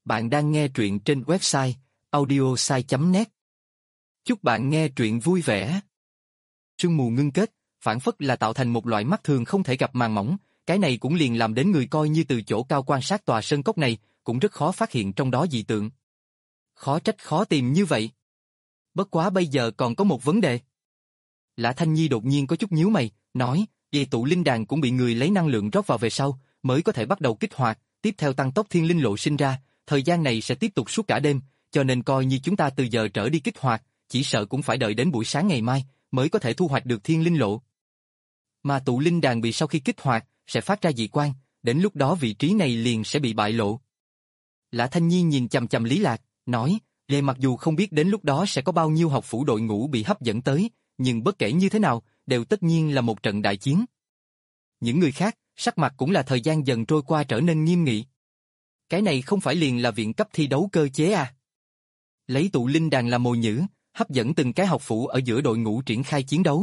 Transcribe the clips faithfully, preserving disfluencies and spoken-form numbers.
Bạn đang nghe truyện trên website audiosai chấm net. Chúc bạn nghe truyện vui vẻ. Sương mù ngưng kết, phản phất là tạo thành một loại mắt thường không thể gặp màng mỏng, cái này cũng liền làm đến người coi như từ chỗ cao quan sát tòa sơn cốc này, cũng rất khó phát hiện trong đó dị tượng. Khó trách khó tìm như vậy. Bất quá bây giờ còn có một vấn đề. Lã Thanh Nhi đột nhiên có chút nhíu mày, nói, vì tụ linh đàn cũng bị người lấy năng lượng rót vào về sau, mới có thể bắt đầu kích hoạt, tiếp theo tăng tốc thiên linh lộ sinh ra, thời gian này sẽ tiếp tục suốt cả đêm, cho nên coi như chúng ta từ giờ trở đi kích hoạt, chỉ sợ cũng phải đợi đến buổi sáng ngày mai, mới có thể thu hoạch được thiên linh lộ. Mà tụ linh đàn bị sau khi kích hoạt, sẽ phát ra dị quang, đến lúc đó vị trí này liền sẽ bị bại lộ. Lã Thanh Nhi nhìn chằm chằm Lý Lạc, nói, Lê mặc dù không biết đến lúc đó sẽ có bao nhiêu học phủ đội ngũ bị hấp dẫn tới, nhưng bất kể như thế nào, đều tất nhiên là một trận đại chiến. Những người khác, sắc mặt cũng là thời gian dần trôi qua trở nên nghiêm nghị. Cái này không phải liền là viện cấp thi đấu cơ chế à? Lấy tụ linh đàn làm mồi nhử, hấp dẫn từng cái học phủ ở giữa đội ngũ triển khai chiến đấu.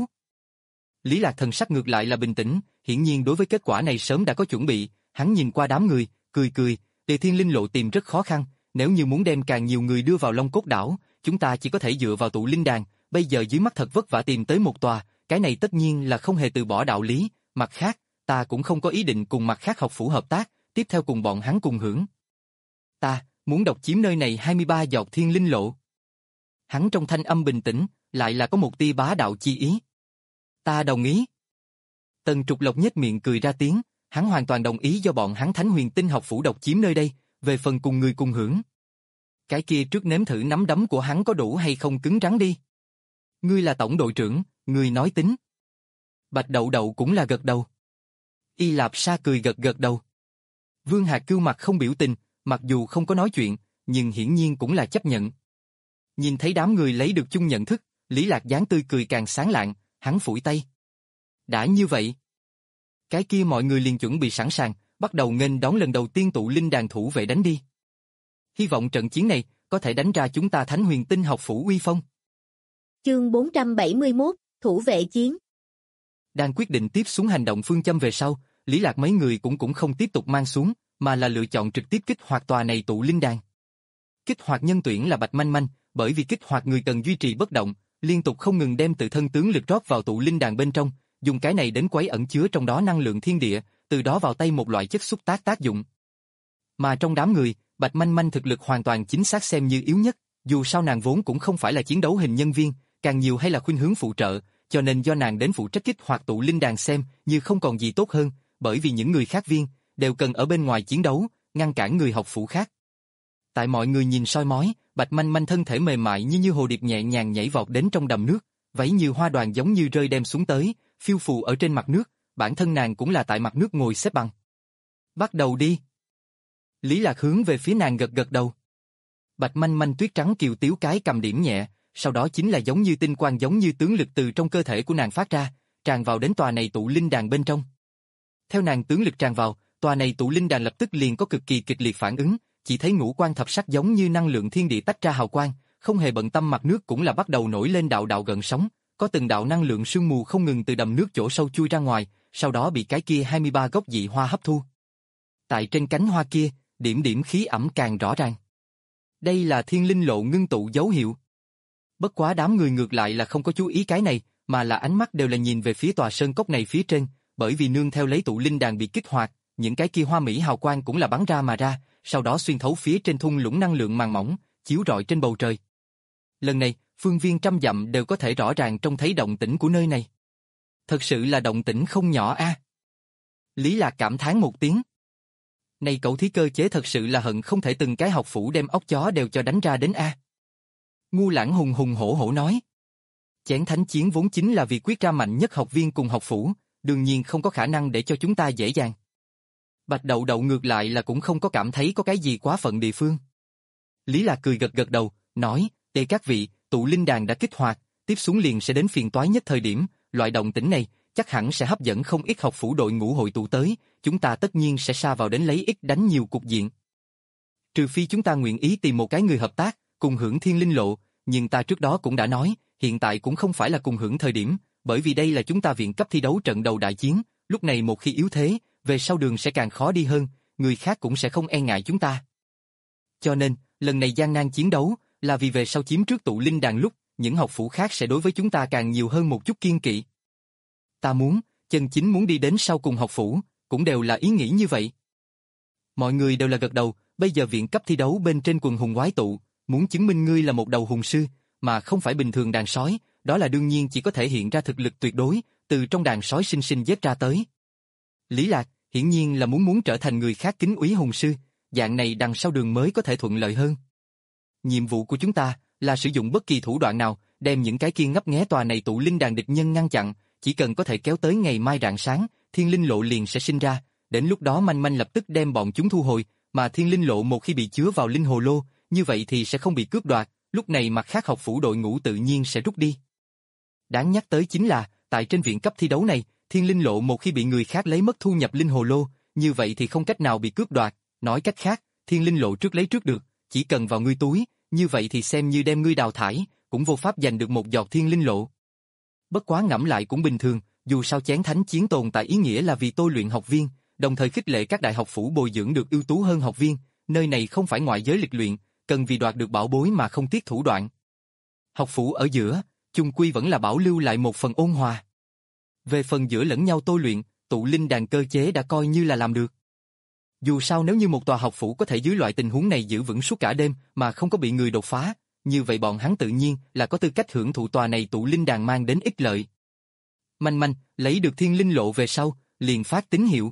Lý Lạc thần sắc ngược lại là bình tĩnh, hiển nhiên đối với kết quả này sớm đã có chuẩn bị, hắn nhìn qua đám người, cười cười, đề thiên linh lộ tìm rất khó khăn, nếu như muốn đem càng nhiều người đưa vào Long Cốt đảo, chúng ta chỉ có thể dựa vào tụ linh đàn, bây giờ dưới mắt thật vất vả tìm tới một tòa, cái này tất nhiên là không hề từ bỏ đạo lý, mặt khác, ta cũng không có ý định cùng mặt khác học phủ hợp tác, tiếp theo cùng bọn hắn cùng hưởng. Ta, muốn độc chiếm nơi này hai mươi ba giọt thiên linh lộ. Hắn trong thanh âm bình tĩnh, lại là có một tia bá đạo chi ý. Ta đồng ý. Tần Trục Lộc nhếch miệng cười ra tiếng, hắn hoàn toàn đồng ý do bọn hắn Thánh Huyền Tinh học phủ độc chiếm nơi đây, về phần cùng người cùng hưởng. Cái kia trước nếm thử nắm đấm của hắn có đủ hay không cứng rắn đi. Ngươi là tổng đội trưởng, ngươi nói tính. Bạch Đậu Đậu cũng là gật đầu. Y Lạp Sa cười gật gật đầu. Vương Hạc Cưu mặt không biểu tình, mặc dù không có nói chuyện, nhưng hiển nhiên cũng là chấp nhận. Nhìn thấy đám người lấy được chung nhận thức, Lý Lạc dáng tươi cười càng sáng lạng, hắn phủi tay. Đã như vậy, cái kia mọi người liền chuẩn bị sẵn sàng, bắt đầu nghênh đón lần đầu tiên tụ linh đàn thủ vệ đánh đi. Hy vọng trận chiến này có thể đánh ra chúng ta Thánh Huyền Tinh học phủ uy phong. Chương bốn trăm bảy mươi mốt, thủ vệ chiến. Đang quyết định tiếp xuống hành động phương châm về sau, Lý Lạc mấy người cũng cũng không tiếp tục mang xuống, mà là lựa chọn trực tiếp kích hoạt tòa này tụ linh đàn. Kích hoạt nhân tuyển là Bạch Manh Manh, bởi vì kích hoạt người cần duy trì bất động, liên tục không ngừng đem tự thân tướng lực rót vào tụ linh đàn bên trong, dùng cái này đến quấy ẩn chứa trong đó năng lượng thiên địa, từ đó vào tay một loại chất xúc tác tác dụng. Mà trong đám người, Bạch Manh Manh thực lực hoàn toàn chính xác xem như yếu nhất, dù sao nàng vốn cũng không phải là chiến đấu hình nhân viên, càng nhiều hay là khuynh hướng phụ trợ, cho nên do nàng đến phụ trách kích hoạt tụ linh đàn xem như không còn gì tốt hơn, bởi vì những người khác viên đều cần ở bên ngoài chiến đấu, ngăn cản người học phủ khác. Tại mọi người nhìn soi mói, Bạch Manh Manh thân thể mềm mại như như hồ điệp nhẹ nhàng nhảy vọt đến trong đầm nước, váy như hoa đoàn giống như rơi đem xuống tới, phiêu phù ở trên mặt nước, bản thân nàng cũng là tại mặt nước ngồi xếp bằng. Bắt đầu đi. Lý Lạc hướng về phía nàng gật gật đầu. Bạch Manh Manh tuyết trắng kiều tiếu cái cầm điểm nhẹ, sau đó chính là giống như tinh quang giống như tướng lực từ trong cơ thể của nàng phát ra, tràn vào đến tòa này tụ linh đàn bên trong. Theo nàng tướng lực tràn vào, tòa này tụ linh đàn lập tức liền có cực kỳ kịch liệt phản ứng, chỉ thấy ngũ quan thập sắc giống như năng lượng thiên địa tách ra hào quang, không hề bận tâm mặt nước cũng là bắt đầu nổi lên đạo đạo gợn sóng, có từng đạo năng lượng sương mù không ngừng từ đầm nước chỗ sâu chui ra ngoài, sau đó bị cái kia hai mươi ba gốc dị hoa hấp thu. Tại trên cánh hoa kia, điểm điểm khí ẩm càng rõ ràng. Đây là thiên linh lộ ngưng tụ dấu hiệu. Bất quá đám người ngược lại là không có chú ý cái này, mà là ánh mắt đều là nhìn về phía tòa sơn cốc này phía trên, bởi vì nương theo lấy tụ linh đàn bị kích hoạt, những cái kia hoa mỹ hào quang cũng là bắn ra mà ra, sau đó xuyên thấu phía trên thung lũng năng lượng màng mỏng, chiếu rọi trên bầu trời. Lần này, phương viên trăm dặm đều có thể rõ ràng trông thấy động tĩnh của nơi này. Thật sự là động tĩnh không nhỏ a. À. Lý Lạc cảm thán một tiếng. Này cậu thí cơ chế thật sự là hận không thể từng cái học phủ đem ốc chó đều cho đánh ra đến a. À. Ngu Lãng hùng hùng hổ hổ nói. Chén thánh chiến vốn chính là vì quyết ra mạnh nhất học viên cùng học phủ, đương nhiên không có khả năng để cho chúng ta dễ dàng. Bạch Đậu Đậu ngược lại là cũng không có cảm thấy có cái gì quá phận địa phương. Lý Lạc cười gật gật đầu, nói, tề các vị, tụ linh đàn đã kích hoạt, tiếp xuống liền sẽ đến phiền toái nhất thời điểm, loại động tĩnh này chắc hẳn sẽ hấp dẫn không ít học phủ đội ngũ hội tụ tới, chúng ta tất nhiên sẽ sa vào đến lấy ít đánh nhiều cục diện. Trừ phi chúng ta nguyện ý tìm một cái người hợp tác, cùng hưởng thiên linh lộ, nhưng ta trước đó cũng đã nói, hiện tại cũng không phải là cùng hưởng thời điểm, bởi vì đây là chúng ta viện cấp thi đấu trận đầu đại chiến, lúc này một khi yếu thế, về sau đường sẽ càng khó đi hơn, người khác cũng sẽ không e ngại chúng ta. Cho nên, lần này gian nan chiến đấu, là vì về sau chiếm trước tụ linh đàn lúc, những học phủ khác sẽ đối với chúng ta càng nhiều hơn một chút kiên kỵ. Ta muốn, chân chính muốn đi đến sau cùng học phủ, cũng đều là ý nghĩ như vậy. Mọi người đều là gật đầu, bây giờ viện cấp thi đấu bên trên quần hùng quái tụ, muốn chứng minh ngươi là một đầu hùng sư, mà không phải bình thường đàn sói, đó là đương nhiên chỉ có thể hiện ra thực lực tuyệt đối, từ trong đàn sói sinh sinh giết ra tới. Lý Lạc, hiển nhiên là muốn muốn trở thành người khác kính úy hùng sư, dạng này đằng sau đường mới có thể thuận lợi hơn. Nhiệm vụ của chúng ta là sử dụng bất kỳ thủ đoạn nào, đem những cái kia ngấp nghé tòa này tụ linh đàn địch nhân ngăn chặn, chỉ cần có thể kéo tới ngày mai rạng sáng, thiên linh lộ liền sẽ sinh ra, đến lúc đó manh manh lập tức đem bọn chúng thu hồi, mà thiên linh lộ một khi bị chứa vào linh hồ lô, như vậy thì sẽ không bị cướp đoạt, lúc này mặt khác học phủ đội ngũ tự nhiên sẽ rút đi. Đáng nhắc tới chính là, tại trên viện cấp thi đấu này, thiên linh lộ một khi bị người khác lấy mất thu nhập linh hồ lô, như vậy thì không cách nào bị cướp đoạt, nói cách khác, thiên linh lộ trước lấy trước được, chỉ cần vào ngươi túi, như vậy thì xem như đem ngươi đào thải, cũng vô pháp giành được một giọt thiên linh lộ. Bất quá ngẫm lại cũng bình thường, dù sao chén thánh chiến tồn tại ý nghĩa là vì tôi luyện học viên, đồng thời khích lệ các đại học phủ bồi dưỡng được ưu tú hơn học viên, nơi này không phải ngoại giới lịch luyện, cần vì đoạt được bảo bối mà không tiếc thủ đoạn. Học phủ ở giữa, chung quy vẫn là bảo lưu lại một phần ôn hòa. Về phần giữa lẫn nhau tôi luyện, tụ linh đàn cơ chế đã coi như là làm được. Dù sao nếu như một tòa học phủ có thể dưới loại tình huống này giữ vững suốt cả đêm mà không có bị người đột phá, như vậy bọn hắn tự nhiên là có tư cách hưởng thụ tòa này tụ linh đàn mang đến ích lợi. Manh manh, lấy được thiên linh lộ về sau, liền phát tín hiệu.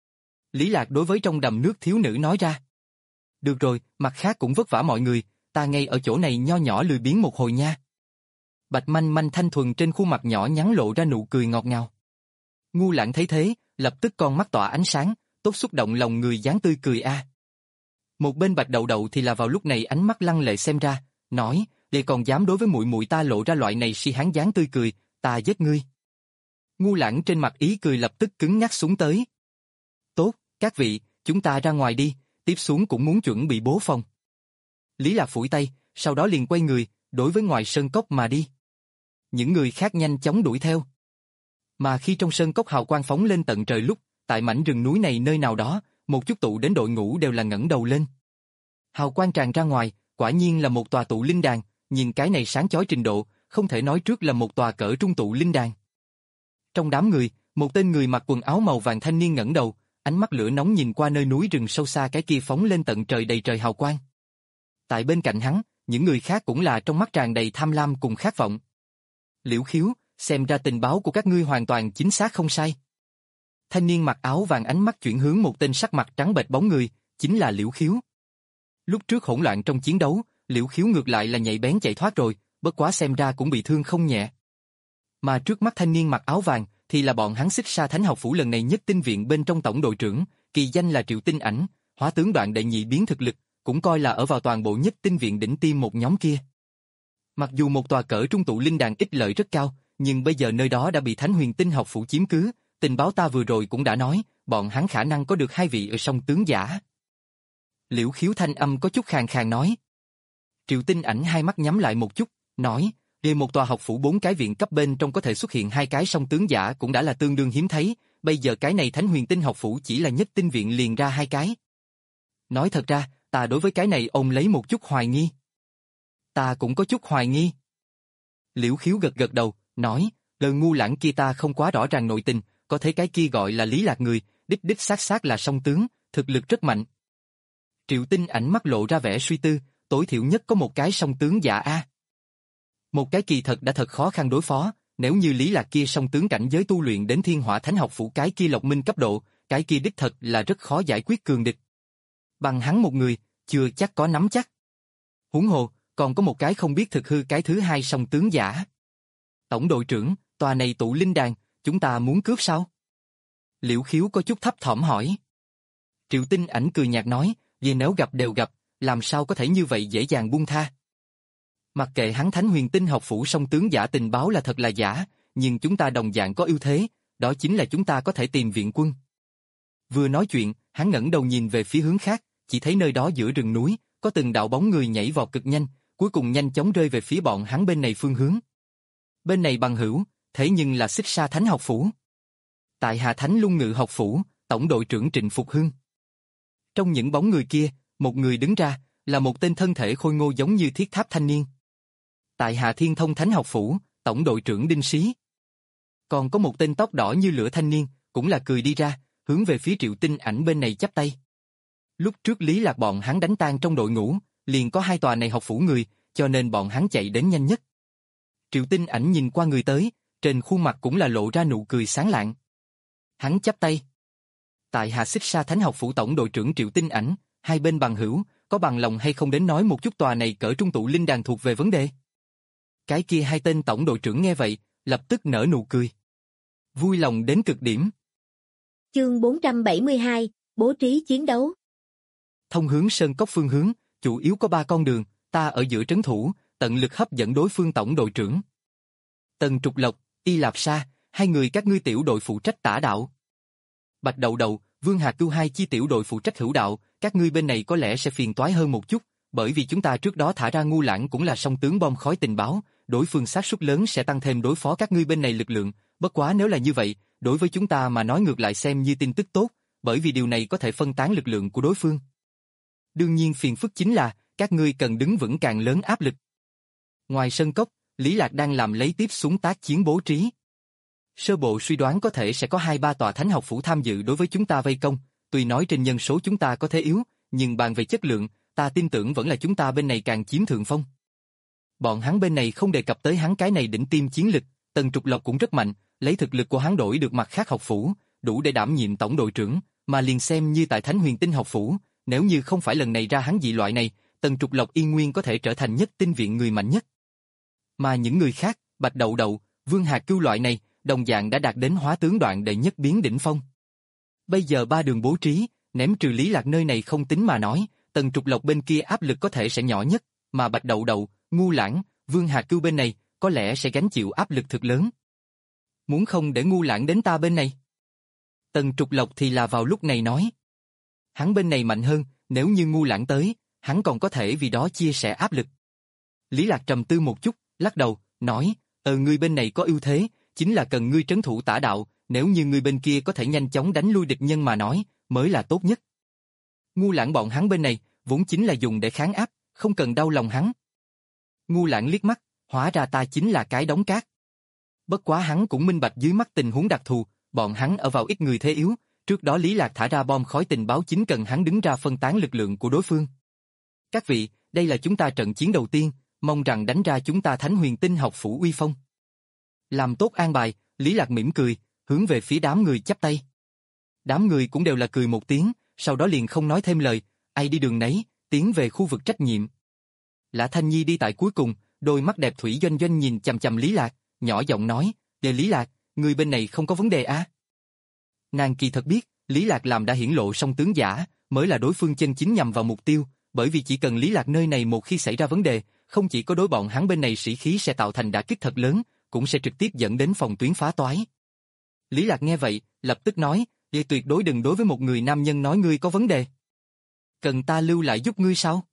Lý Lạc đối với trong đầm nước thiếu nữ nói ra. Được rồi, mặt khác cũng vất vả mọi người, ta ngay ở chỗ này nho nhỏ lười biếng một hồi nha. Bạch manh manh thanh thuần trên khuôn mặt nhỏ nhắn lộ ra nụ cười ngọt ngào. Ngu Lãng thấy thế, lập tức con mắt tỏa ánh sáng, tốt xúc động lòng người dáng tươi cười a. Một bên Bạch Đậu Đậu thì là vào lúc này ánh mắt lăng lệ xem ra, nói, để còn dám đối với muội muội ta lộ ra loại này si hán dáng tươi cười, ta giết ngươi. Ngu Lãng trên mặt ý cười lập tức cứng ngắc xuống tới. Tốt, các vị, chúng ta ra ngoài đi, tiếp xuống cũng muốn chuẩn bị bố phòng. Lý Lạc phủi tay, sau đó liền quay người, đối với ngoài sơn cốc mà đi. Những người khác nhanh chóng đuổi theo. Mà khi trong sơn cốc hào quang phóng lên tận trời lúc, tại mảnh rừng núi này nơi nào đó, một chút tụ đến đội ngũ đều là ngẩng đầu lên. Hào quang tràn ra ngoài, quả nhiên là một tòa tụ linh đàn, nhìn cái này sáng chói trình độ, không thể nói trước là một tòa cỡ trung tụ linh đàn. Trong đám người, một tên người mặc quần áo màu vàng thanh niên ngẩng đầu, ánh mắt lửa nóng nhìn qua nơi núi rừng sâu xa cái kia phóng lên tận trời đầy trời hào quang. Tại bên cạnh hắn, những người khác cũng là trong mắt tràn đầy tham lam cùng khát vọng. Liễu Khiếu, xem ra tình báo của các ngươi hoàn toàn chính xác không sai. Thanh niên mặc áo vàng ánh mắt chuyển hướng một tên sắc mặt trắng bệch bóng người, chính là Liễu Khiếu. Lúc trước hỗn loạn trong chiến đấu, Liễu Khiếu ngược lại là nhạy bén chạy thoát rồi, bất quá xem ra cũng bị thương không nhẹ. Mà trước mắt thanh niên mặc áo vàng thì là bọn hắn Xích Sa Thánh học phủ lần này nhất tinh viện bên trong tổng đội trưởng, kỳ danh là Triệu Tinh Ảnh, hóa tướng đoạn đệ nhị biến thực lực, cũng coi là ở vào toàn bộ nhất tinh viện đỉnh tiêm một nhóm kia. Mặc dù một tòa cỡ trung tụ linh đàn ích lợi rất cao, nhưng bây giờ nơi đó đã bị Thánh Huyền Tinh học phủ chiếm cứ, tình báo ta vừa rồi cũng đã nói, bọn hắn khả năng có được hai vị ở song tướng giả. Liễu Khiếu thanh âm có chút khàn khàn nói. Triệu Tinh Ảnh hai mắt nhắm lại một chút, nói, về một tòa học phủ bốn cái viện cấp bên trong có thể xuất hiện hai cái song tướng giả cũng đã là tương đương hiếm thấy, bây giờ cái này Thánh Huyền Tinh học phủ chỉ là nhất tinh viện liền ra hai cái. Nói thật ra, ta đối với cái này ôm lấy một chút hoài nghi. Ta cũng có chút hoài nghi. Liễu Khiếu gật gật đầu, nói, lời Ngu Lãng kia ta không quá rõ ràng nội tình, có thấy cái kia gọi là Lý Lạc người, đích đích xác xác là song tướng, thực lực rất mạnh. Triệu Tinh Ảnh mắt lộ ra vẻ suy tư, tối thiểu nhất có một cái song tướng giả a. Một cái kỳ thật đã thật khó khăn đối phó, nếu như Lý Lạc kia song tướng cảnh giới tu luyện đến Thiên Hỏa Thánh học phủ cái kia Lộc Minh cấp độ, cái kia đích thật là rất khó giải quyết cường địch. Bằng hắn một người, chưa chắc có nắm chắc. Huống hồ, còn có một cái không biết thực hư cái thứ hai song tướng giả. Tổng đội trưởng, tòa này tụ linh đàn, chúng ta muốn cướp sao? Liễu Khiếu có chút thấp thỏm hỏi. Triệu Tinh Ảnh cười nhạt nói, vì nếu gặp đều gặp, làm sao có thể như vậy dễ dàng buông tha. Mặc kệ hắn Thánh Huyền Tinh học phủ song tướng giả tình báo là thật là giả, nhưng chúng ta đồng dạng có ưu thế, đó chính là chúng ta có thể tìm viện quân. Vừa nói chuyện, hắn ngẩng đầu nhìn về phía hướng khác, chỉ thấy nơi đó giữa rừng núi, có từng đạo bóng người nhảy vọt cực nhanh, cuối cùng nhanh chóng rơi về phía bọn hắn bên này phương hướng. Bên này bằng hữu, thế nhưng là Xích Sa Thánh học phủ. Tại Hà Thánh Lung Ngự học phủ, tổng đội trưởng Trịnh Phục Hưng. Trong những bóng người kia, một người đứng ra, là một tên thân thể khôi ngô giống như thiết tháp thanh niên. Tại Hạ Thiên Thông Thánh học phủ, tổng đội trưởng Đinh Sĩ. Còn có một tên tóc đỏ như lửa thanh niên, cũng là cười đi ra, hướng về phía Triệu Tinh Ảnh bên này chắp tay. Lúc trước Lý Lạc bọn hắn đánh tan trong đội ngũ, liền có hai tòa này học phủ người, cho nên bọn hắn chạy đến nhanh nhất. Triệu Tinh Ảnh nhìn qua người tới, trên khuôn mặt cũng là lộ ra nụ cười sáng lạng. Hắn chắp tay. Tại Hạ Xích Sa Thánh học phủ tổng đội trưởng Triệu Tinh Ảnh, hai bên bằng hữu, có bằng lòng hay không đến nói một chút tòa này cỡ trung tụ linh đàn thuộc về vấn đề? Cái kia hai tên tổng đội trưởng nghe vậy, lập tức nở nụ cười. Vui lòng đến cực điểm. Chương bốn trăm bảy mươi hai, bố trí chiến đấu. Thông hướng Sơn Cốc phương hướng, chủ yếu có ba con đường, ta ở giữa trấn thủ, tận lực hấp dẫn đối phương tổng đội trưởng. Tần Trục Lộc, Y Lạp Sa, hai người các ngươi tiểu đội phụ trách tả đạo. Bạch Đậu Đầu, Vương Hà Cưu hai chi tiểu đội phụ trách hữu đạo, các ngươi bên này có lẽ sẽ phiền toái hơn một chút, bởi vì chúng ta trước đó thả ra Ngu Lãng cũng là song tướng bom khói tình báo, đối phương xác suất lớn sẽ tăng thêm đối phó các ngươi bên này lực lượng, bất quá nếu là như vậy, đối với chúng ta mà nói ngược lại xem như tin tức tốt, bởi vì điều này có thể phân tán lực lượng của đối phương. Đương nhiên phiền phức chính là, các ngươi cần đứng vững càng lớn áp lực. Ngoài sân cốc, Lý Lạc đang làm lấy tiếp xuống tác chiến bố trí. Sơ bộ suy đoán có thể sẽ có hai ba tòa thánh học phủ tham dự đối với chúng ta vây công, tuy nói trên nhân số chúng ta có thế yếu, nhưng bàn về chất lượng, ta tin tưởng vẫn là chúng ta bên này càng chiếm thượng phong. Bọn hắn bên này không đề cập tới hắn cái này đỉnh tiêm chiến lực, Tần Trục Lộc cũng rất mạnh, lấy thực lực của hắn đổi được mặt khác học phủ, đủ để đảm nhiệm tổng đội trưởng, mà liền xem như tại Thánh Huyền Tinh học phủ, nếu như không phải lần này ra hắn dị loại này, Tần Trục Lộc yên nguyên có thể trở thành nhất tinh viện người mạnh nhất. Mà những người khác, Bạch Đậu Đậu, Vương Hà Cưu loại này, đồng dạng đã đạt đến hóa tướng đoạn đệ nhất biến đỉnh phong. Bây giờ ba đường bố trí, ném trừ Lý Lạc nơi này không tính mà nói, Tần Trục Lộc bên kia áp lực có thể sẽ nhỏ nhất, mà Bạch Đậu Đậu, Ngu Lãng, Vương Hà Cưu bên này, có lẽ sẽ gánh chịu áp lực thực lớn. Muốn không để Ngu Lãng đến ta bên này? Tần Trục Lộc thì là vào lúc này nói. Hắn bên này mạnh hơn, nếu như Ngu Lãng tới, hắn còn có thể vì đó chia sẻ áp lực. Lý Lạc trầm tư một chút, lắc đầu, nói, ờ ngươi bên này có ưu thế, chính là cần ngươi trấn thủ tả đạo, nếu như ngươi bên kia có thể nhanh chóng đánh lui địch nhân mà nói, mới là tốt nhất. Ngu Lãng bọn hắn bên này, vốn chính là dùng để kháng áp, không cần đau lòng hắn. Ngu Lãng liếc mắt, hóa ra ta chính là cái đống cát. Bất quá hắn cũng minh bạch dưới mắt tình huống đặc thù, bọn hắn ở vào ít người thế yếu, trước đó Lý Lạc thả ra bom khói tình báo chính cần hắn đứng ra phân tán lực lượng của đối phương. Các vị, đây là chúng ta trận chiến đầu tiên, mong rằng đánh ra chúng ta Thánh Huyền Tinh học phủ uy phong. Làm tốt an bài, Lý Lạc mỉm cười, hướng về phía đám người chắp tay. Đám người cũng đều là cười một tiếng, sau đó liền không nói thêm lời, ai đi đường nấy, tiến về khu vực trách nhiệm. Lã Thanh Nhi đi tại cuối cùng, đôi mắt đẹp thủy doanh doanh nhìn chằm chằm Lý Lạc, nhỏ giọng nói, "Đề Lý Lạc, người bên này không có vấn đề à?" Nàng kỳ thật biết, Lý Lạc làm đã hiển lộ song tướng giả, mới là đối phương chân chính nhằm vào mục tiêu, bởi vì chỉ cần Lý Lạc nơi này một khi xảy ra vấn đề, không chỉ có đối bọn hắn bên này sĩ khí sẽ tạo thành đả kích thật lớn, cũng sẽ trực tiếp dẫn đến phòng tuyến phá toái. Lý Lạc nghe vậy, lập tức nói, "Ngươi tuyệt đối đừng đối với một người nam nhân nói ngươi có vấn đề. Cần ta lưu lại giúp ngươi sao?"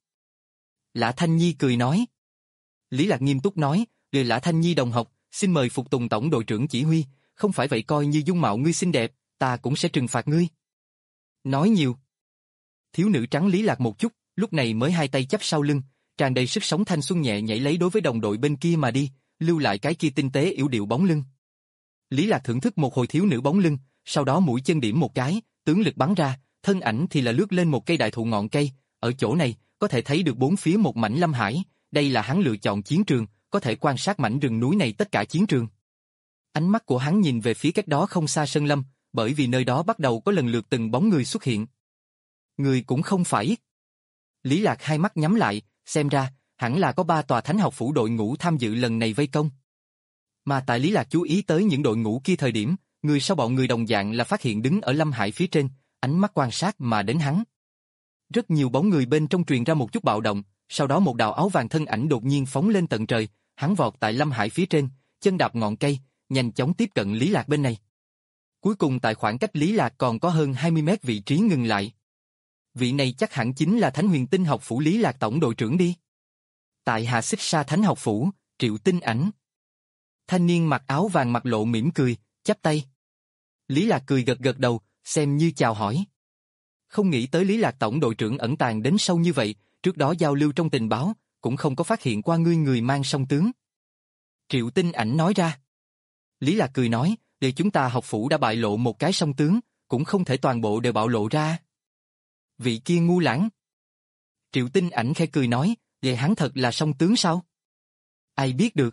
Lã Thanh Nhi cười nói. Lý Lạc nghiêm túc nói, "Lời Lã Thanh Nhi đồng học, xin mời phục tùng tổng đội trưởng chỉ huy, không phải vậy coi như dung mạo ngươi xinh đẹp, ta cũng sẽ trừng phạt ngươi." Nói nhiều. Thiếu nữ trắng Lý Lạc một chút, lúc này mới hai tay chắp sau lưng, tràn đầy sức sống thanh xuân nhẹ nhảy lấy đối với đồng đội bên kia mà đi, lưu lại cái kia tinh tế yểu điệu bóng lưng. Lý Lạc thưởng thức một hồi thiếu nữ bóng lưng, sau đó mũi chân điểm một cái, tướng lực bắn ra, thân ảnh thì là lướt lên một cây đại thụ ngọn cây, ở chỗ này, có thể thấy được bốn phía một mảnh lâm hải, đây là hắn lựa chọn chiến trường, có thể quan sát mảnh rừng núi này tất cả chiến trường. Ánh mắt của hắn nhìn về phía cách đó không xa sơn lâm, bởi vì nơi đó bắt đầu có lần lượt từng bóng người xuất hiện. Người cũng không phải ít. Lý Lạc hai mắt nhắm lại, xem ra, hẳn là có ba tòa thánh học phủ đội ngũ tham dự lần này vây công. Mà tại Lý Lạc chú ý tới những đội ngũ kia thời điểm, người sau bọn người đồng dạng là phát hiện đứng ở lâm hải phía trên, ánh mắt quan sát mà đến hắn. Rất nhiều bóng người bên trong truyền ra một chút bạo động, sau đó một đạo áo vàng thân ảnh đột nhiên phóng lên tận trời, hắn vọt tại lâm hải phía trên, chân đạp ngọn cây, nhanh chóng tiếp cận Lý Lạc bên này. Cuối cùng tại khoảng cách Lý Lạc còn có hơn hai mươi mét vị trí ngừng lại. Vị này chắc hẳn chính là Thánh Huyền Tinh học phủ Lý Lạc tổng đội trưởng đi. Tại Hạ Xích Sa Thánh học phủ, Triệu Tinh Ảnh. Thanh niên mặc áo vàng mặt lộ mỉm cười, chắp tay. Lý Lạc cười gật gật đầu, xem như chào hỏi. Không nghĩ tới Lý Lạc tổng đội trưởng ẩn tàng đến sâu như vậy, trước đó giao lưu trong tình báo, cũng không có phát hiện qua ngươi người mang song tướng. Triệu Tinh Ảnh nói ra. Lý Lạc cười nói, để chúng ta học phủ đã bại lộ một cái song tướng, cũng không thể toàn bộ đều bạo lộ ra. Vị kia ngu lãng. Triệu Tinh Ảnh khẽ cười nói, vậy hắn thật là song tướng sao? Ai biết được.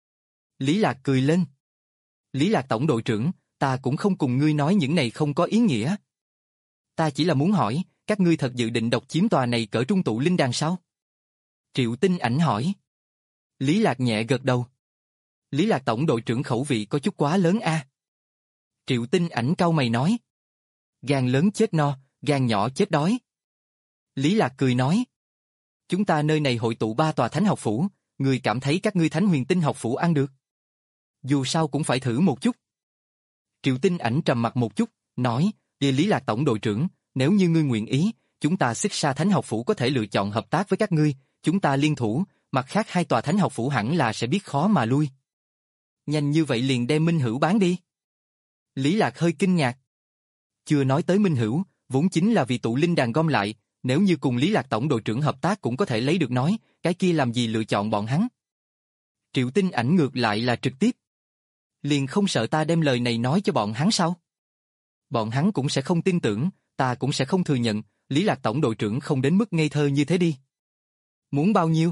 Lý Lạc cười lên. Lý Lạc tổng đội trưởng, ta cũng không cùng ngươi nói những này không có ý nghĩa. Ta chỉ là muốn hỏi, các ngươi thật dự định độc chiếm tòa này cỡ trung tụ linh đàn sao? Triệu Tinh Ảnh hỏi. Lý Lạc nhẹ gật đầu. Lý Lạc tổng đội trưởng khẩu vị có chút quá lớn a. Triệu Tinh Ảnh cau mày nói. Gan lớn chết no, gan nhỏ chết đói. Lý Lạc cười nói. Chúng ta nơi này hội tụ ba tòa thánh học phủ, ngươi cảm thấy các ngươi thánh huyền tinh học phủ ăn được? Dù sao cũng phải thử một chút. Triệu Tinh Ảnh trầm mặt một chút, nói, về Lý Lạc tổng đội trưởng, nếu như ngươi nguyện ý, chúng ta Xích Sa Thánh học phủ có thể lựa chọn hợp tác với các ngươi, chúng ta liên thủ, mặt khác hai tòa thánh học phủ hẳn là sẽ biết khó mà lui. Nhanh như vậy liền đem Minh Hữu bán đi. Lý Lạc hơi kinh ngạc. Chưa nói tới Minh Hữu, vốn chính là vì tụ linh đàn gom lại, nếu như cùng Lý Lạc tổng đội trưởng hợp tác cũng có thể lấy được nói, cái kia làm gì lựa chọn bọn hắn. Triệu Tinh Ảnh ngược lại là trực tiếp. Liền không sợ ta đem lời này nói cho bọn hắn sao? Bọn hắn cũng sẽ không tin tưởng, ta cũng sẽ không thừa nhận, Lý Lạc tổng đội trưởng không đến mức ngây thơ như thế đi. Muốn bao nhiêu?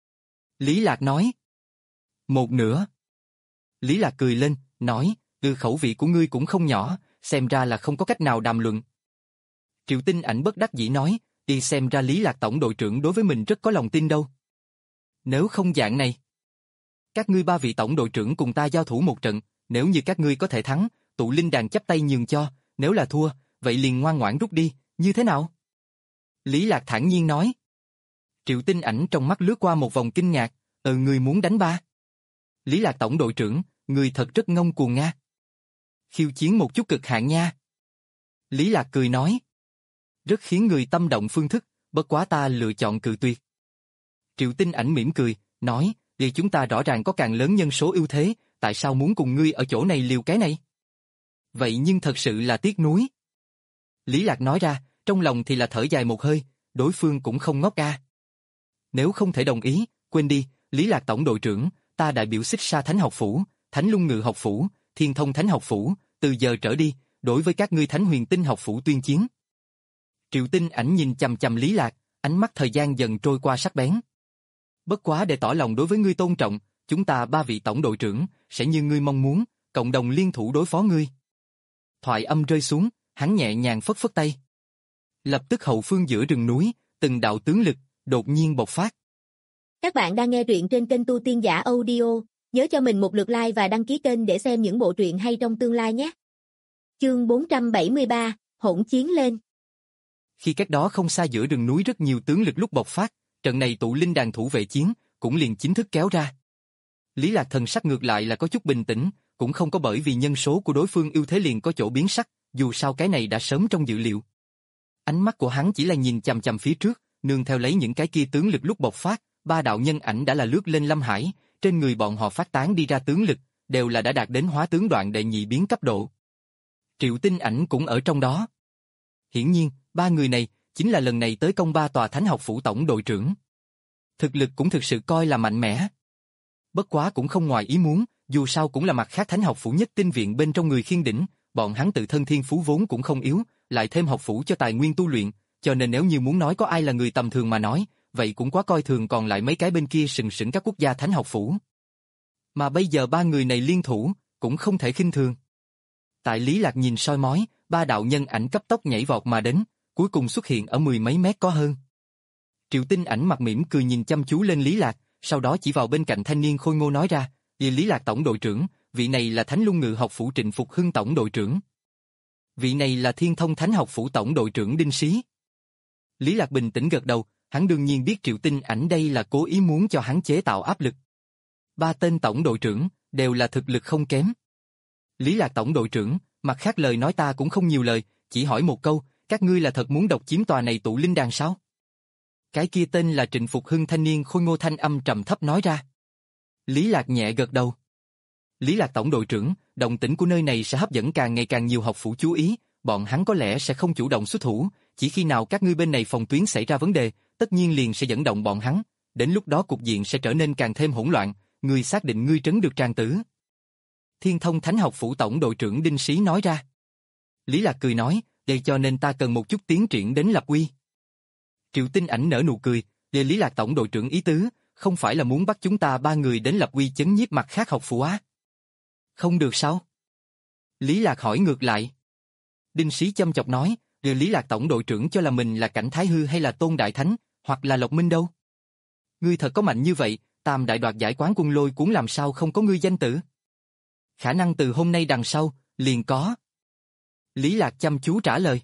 Lý Lạc nói. Một nửa. Lý Lạc cười lên, nói, từ khẩu vị của ngươi cũng không nhỏ, xem ra là không có cách nào đàm luận. Triệu Tinh Ảnh bất đắc dĩ nói, đi xem ra Lý Lạc tổng đội trưởng đối với mình rất có lòng tin đâu. Nếu không dạng này, các ngươi ba vị tổng đội trưởng cùng ta giao thủ một trận, nếu như các ngươi có thể thắng, tụ linh đàn chắp tay nhường cho, nếu là thua, vậy liền ngoan ngoãn rút đi, như thế nào? Lý Lạc thản nhiên nói. Triệu Tinh Ảnh trong mắt lướt qua một vòng kinh ngạc, ừ ngươi muốn đánh ba. Lý Lạc tổng đội trưởng, ngươi thật rất ngông cuồng nga. Khiêu chiến một chút cực hạn nha. Lý Lạc cười nói. Rất khiến người tâm động phương thức, bất quá ta lựa chọn cự tuyệt. Triệu Tinh Ảnh mỉm cười, nói, vì chúng ta rõ ràng có càng lớn nhân số ưu thế, tại sao muốn cùng ngươi ở chỗ này liều cái này? Vậy nhưng thật sự là tiếc nuối. Lý Lạc nói ra, trong lòng thì là thở dài một hơi, đối phương cũng không ngốc a. Nếu không thể đồng ý, quên đi, Lý Lạc tổng đội trưởng, ta đại biểu Xích Sa Thánh học phủ, Thánh Lung Ngự học phủ, Thiên Thông Thánh học phủ, từ giờ trở đi, đối với các ngươi Thánh Huyền Tinh học phủ tuyên chiến. Triệu Tinh Ảnh nhìn chằm chằm Lý Lạc, ánh mắt thời gian dần trôi qua sắc bén. Bất quá để tỏ lòng đối với ngươi tôn trọng, chúng ta ba vị tổng đội trưởng sẽ như ngươi mong muốn, cộng đồng liên thủ đối phó ngươi. Thoại âm rơi xuống, hắn nhẹ nhàng phất phất tay. Lập tức hậu phương giữa rừng núi, từng đạo tướng lực đột nhiên bộc phát. Các bạn đang nghe truyện trên kênh Tu Tiên Giả Audio, nhớ cho mình một lượt like và đăng ký kênh để xem những bộ truyện hay trong tương lai nhé. Chương bốn trăm bảy mươi ba, hỗn chiến lên. Khi cách đó không xa giữa rừng núi rất nhiều tướng lực lúc bộc phát, trận này tụ linh đàn thủ vệ chiến cũng liền chính thức kéo ra. Lý Lạc thần sắc ngược lại là có chút bình tĩnh, cũng không có bởi vì nhân số của đối phương ưu thế liền có chỗ biến sắc, dù sao cái này đã sớm trong dự liệu. Ánh mắt của hắn chỉ là nhìn chằm chằm phía trước, nương theo lấy những cái kia tướng lực lúc bộc phát, ba đạo nhân ảnh đã là lướt lên Lâm Hải, trên người bọn họ phát tán đi ra tướng lực, đều là đã đạt đến hóa tướng đoạn đệ nhị biến cấp độ. Triệu Tinh Ảnh cũng ở trong đó. Hiển nhiên, ba người này chính là lần này tới công ba tòa Thánh học phủ tổng đội trưởng. Thực lực cũng thực sự coi là mạnh mẽ. Bất quá cũng không ngoài ý muốn, dù sao cũng là mặt khác Thánh học phủ nhất tinh viện bên trong người khiên đỉnh, bọn hắn tự thân thiên phú vốn cũng không yếu, lại thêm học phủ cho tài nguyên tu luyện, cho nên nếu như muốn nói có ai là người tầm thường mà nói, vậy cũng quá coi thường còn lại mấy cái bên kia sừng sững các quốc gia Thánh học phủ. Mà bây giờ ba người này liên thủ, cũng không thể khinh thường. Tại Lý Lạc nhìn soi mói, ba đạo nhân ảnh cấp tốc nhảy vọt mà đến, cuối cùng xuất hiện ở mười mấy mét có hơn. Triệu Tinh Ảnh mặt mỉm cười nhìn chăm chú lên Lý Lạc, sau đó chỉ vào bên cạnh thanh niên khôi ngô nói ra, vì Lý Lạc tổng đội trưởng, vị này là Thánh Lung Ngự học phủ Trịnh Phục Hưng tổng đội trưởng. Vị này là Thiên Thông Thánh học phủ tổng đội trưởng Đinh Xí. Lý Lạc bình tĩnh gật đầu, hắn đương nhiên biết Triệu Tinh Ảnh đây là cố ý muốn cho hắn chế tạo áp lực. Ba tên tổng đội trưởng đều là thực lực không kém. Lý Lạc tổng đội trưởng, mặt khác lời nói ta cũng không nhiều lời, chỉ hỏi một câu, các ngươi là thật muốn độc chiếm tòa này tụ linh đàn sao? Cái kia tên là Trịnh Phục Hưng thanh niên khôi ngô thanh âm trầm thấp nói ra. Lý Lạc nhẹ gật đầu. Lý Lạc tổng đội trưởng, động tĩnh của nơi này sẽ hấp dẫn càng ngày càng nhiều học phủ chú ý, bọn hắn có lẽ sẽ không chủ động xuất thủ, chỉ khi nào các ngươi bên này phòng tuyến xảy ra vấn đề, tất nhiên liền sẽ dẫn động bọn hắn, đến lúc đó cục diện sẽ trở nên càng thêm hỗn loạn, ngươi xác định ngươi trấn được Tràng Tử. Thiên Thông Thánh học phủ tổng đội trưởng Đinh Sĩ nói ra. Lý Lạc cười nói, vậy cho nên ta cần một chút tiến triển đến lập uy. Triệu Tinh Ảnh nở nụ cười, về Lý Lạc tổng đội trưởng ý tứ, không phải là muốn bắt chúng ta ba người đến lập uy chấn nhiếp mặt khác học phủ á? Không được sao? Lý Lạc hỏi ngược lại. Đinh Sĩ châm chọc nói, về Lý Lạc tổng đội trưởng cho là mình là Cảnh Thái Hư hay là Tôn Đại Thánh, hoặc là Lộc Minh đâu? Ngươi thật có mạnh như vậy, Tam đại đoạt giải quán quân lôi cuốn làm sao không có ngươi danh tử? Khả năng từ hôm nay đằng sau, liền có. Lý Lạc chăm chú trả lời.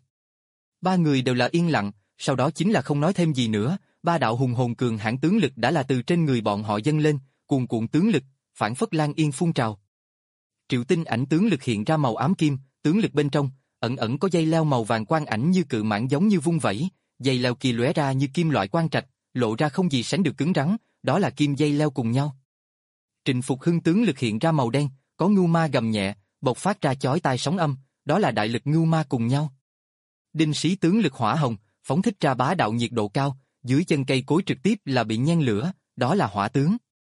Ba người đều là yên lặng, sau đó chính là không nói thêm gì nữa, ba đạo hùng hồn cường hãn tướng lực đã là từ trên người bọn họ dâng lên, cuồn cuộn tướng lực, phản phất lan yên phun trào. Triệu Tinh Ảnh tướng lực hiện ra màu ám kim, tướng lực bên trong, ẩn ẩn có dây leo màu vàng quang ảnh như cự mãng giống như vung vẩy, dây leo kỳ lóe ra như kim loại quang trạch, lộ ra không gì sánh được cứng rắn, đó là kim dây leo cùng nhau. Trịnh Phục Hưng tướng lực hiện ra màu đen, có ngưu ma gầm nhẹ, bộc phát ra chói tai sóng âm, đó là đại lực ngưu ma cùng nhau. Đinh Sĩ tướng lực hỏa hồng, phóng thích ra bá đạo nhiệt độ cao, dưới chân cây cối trực tiếp là bị nhen lửa, đó là hỏa tướng.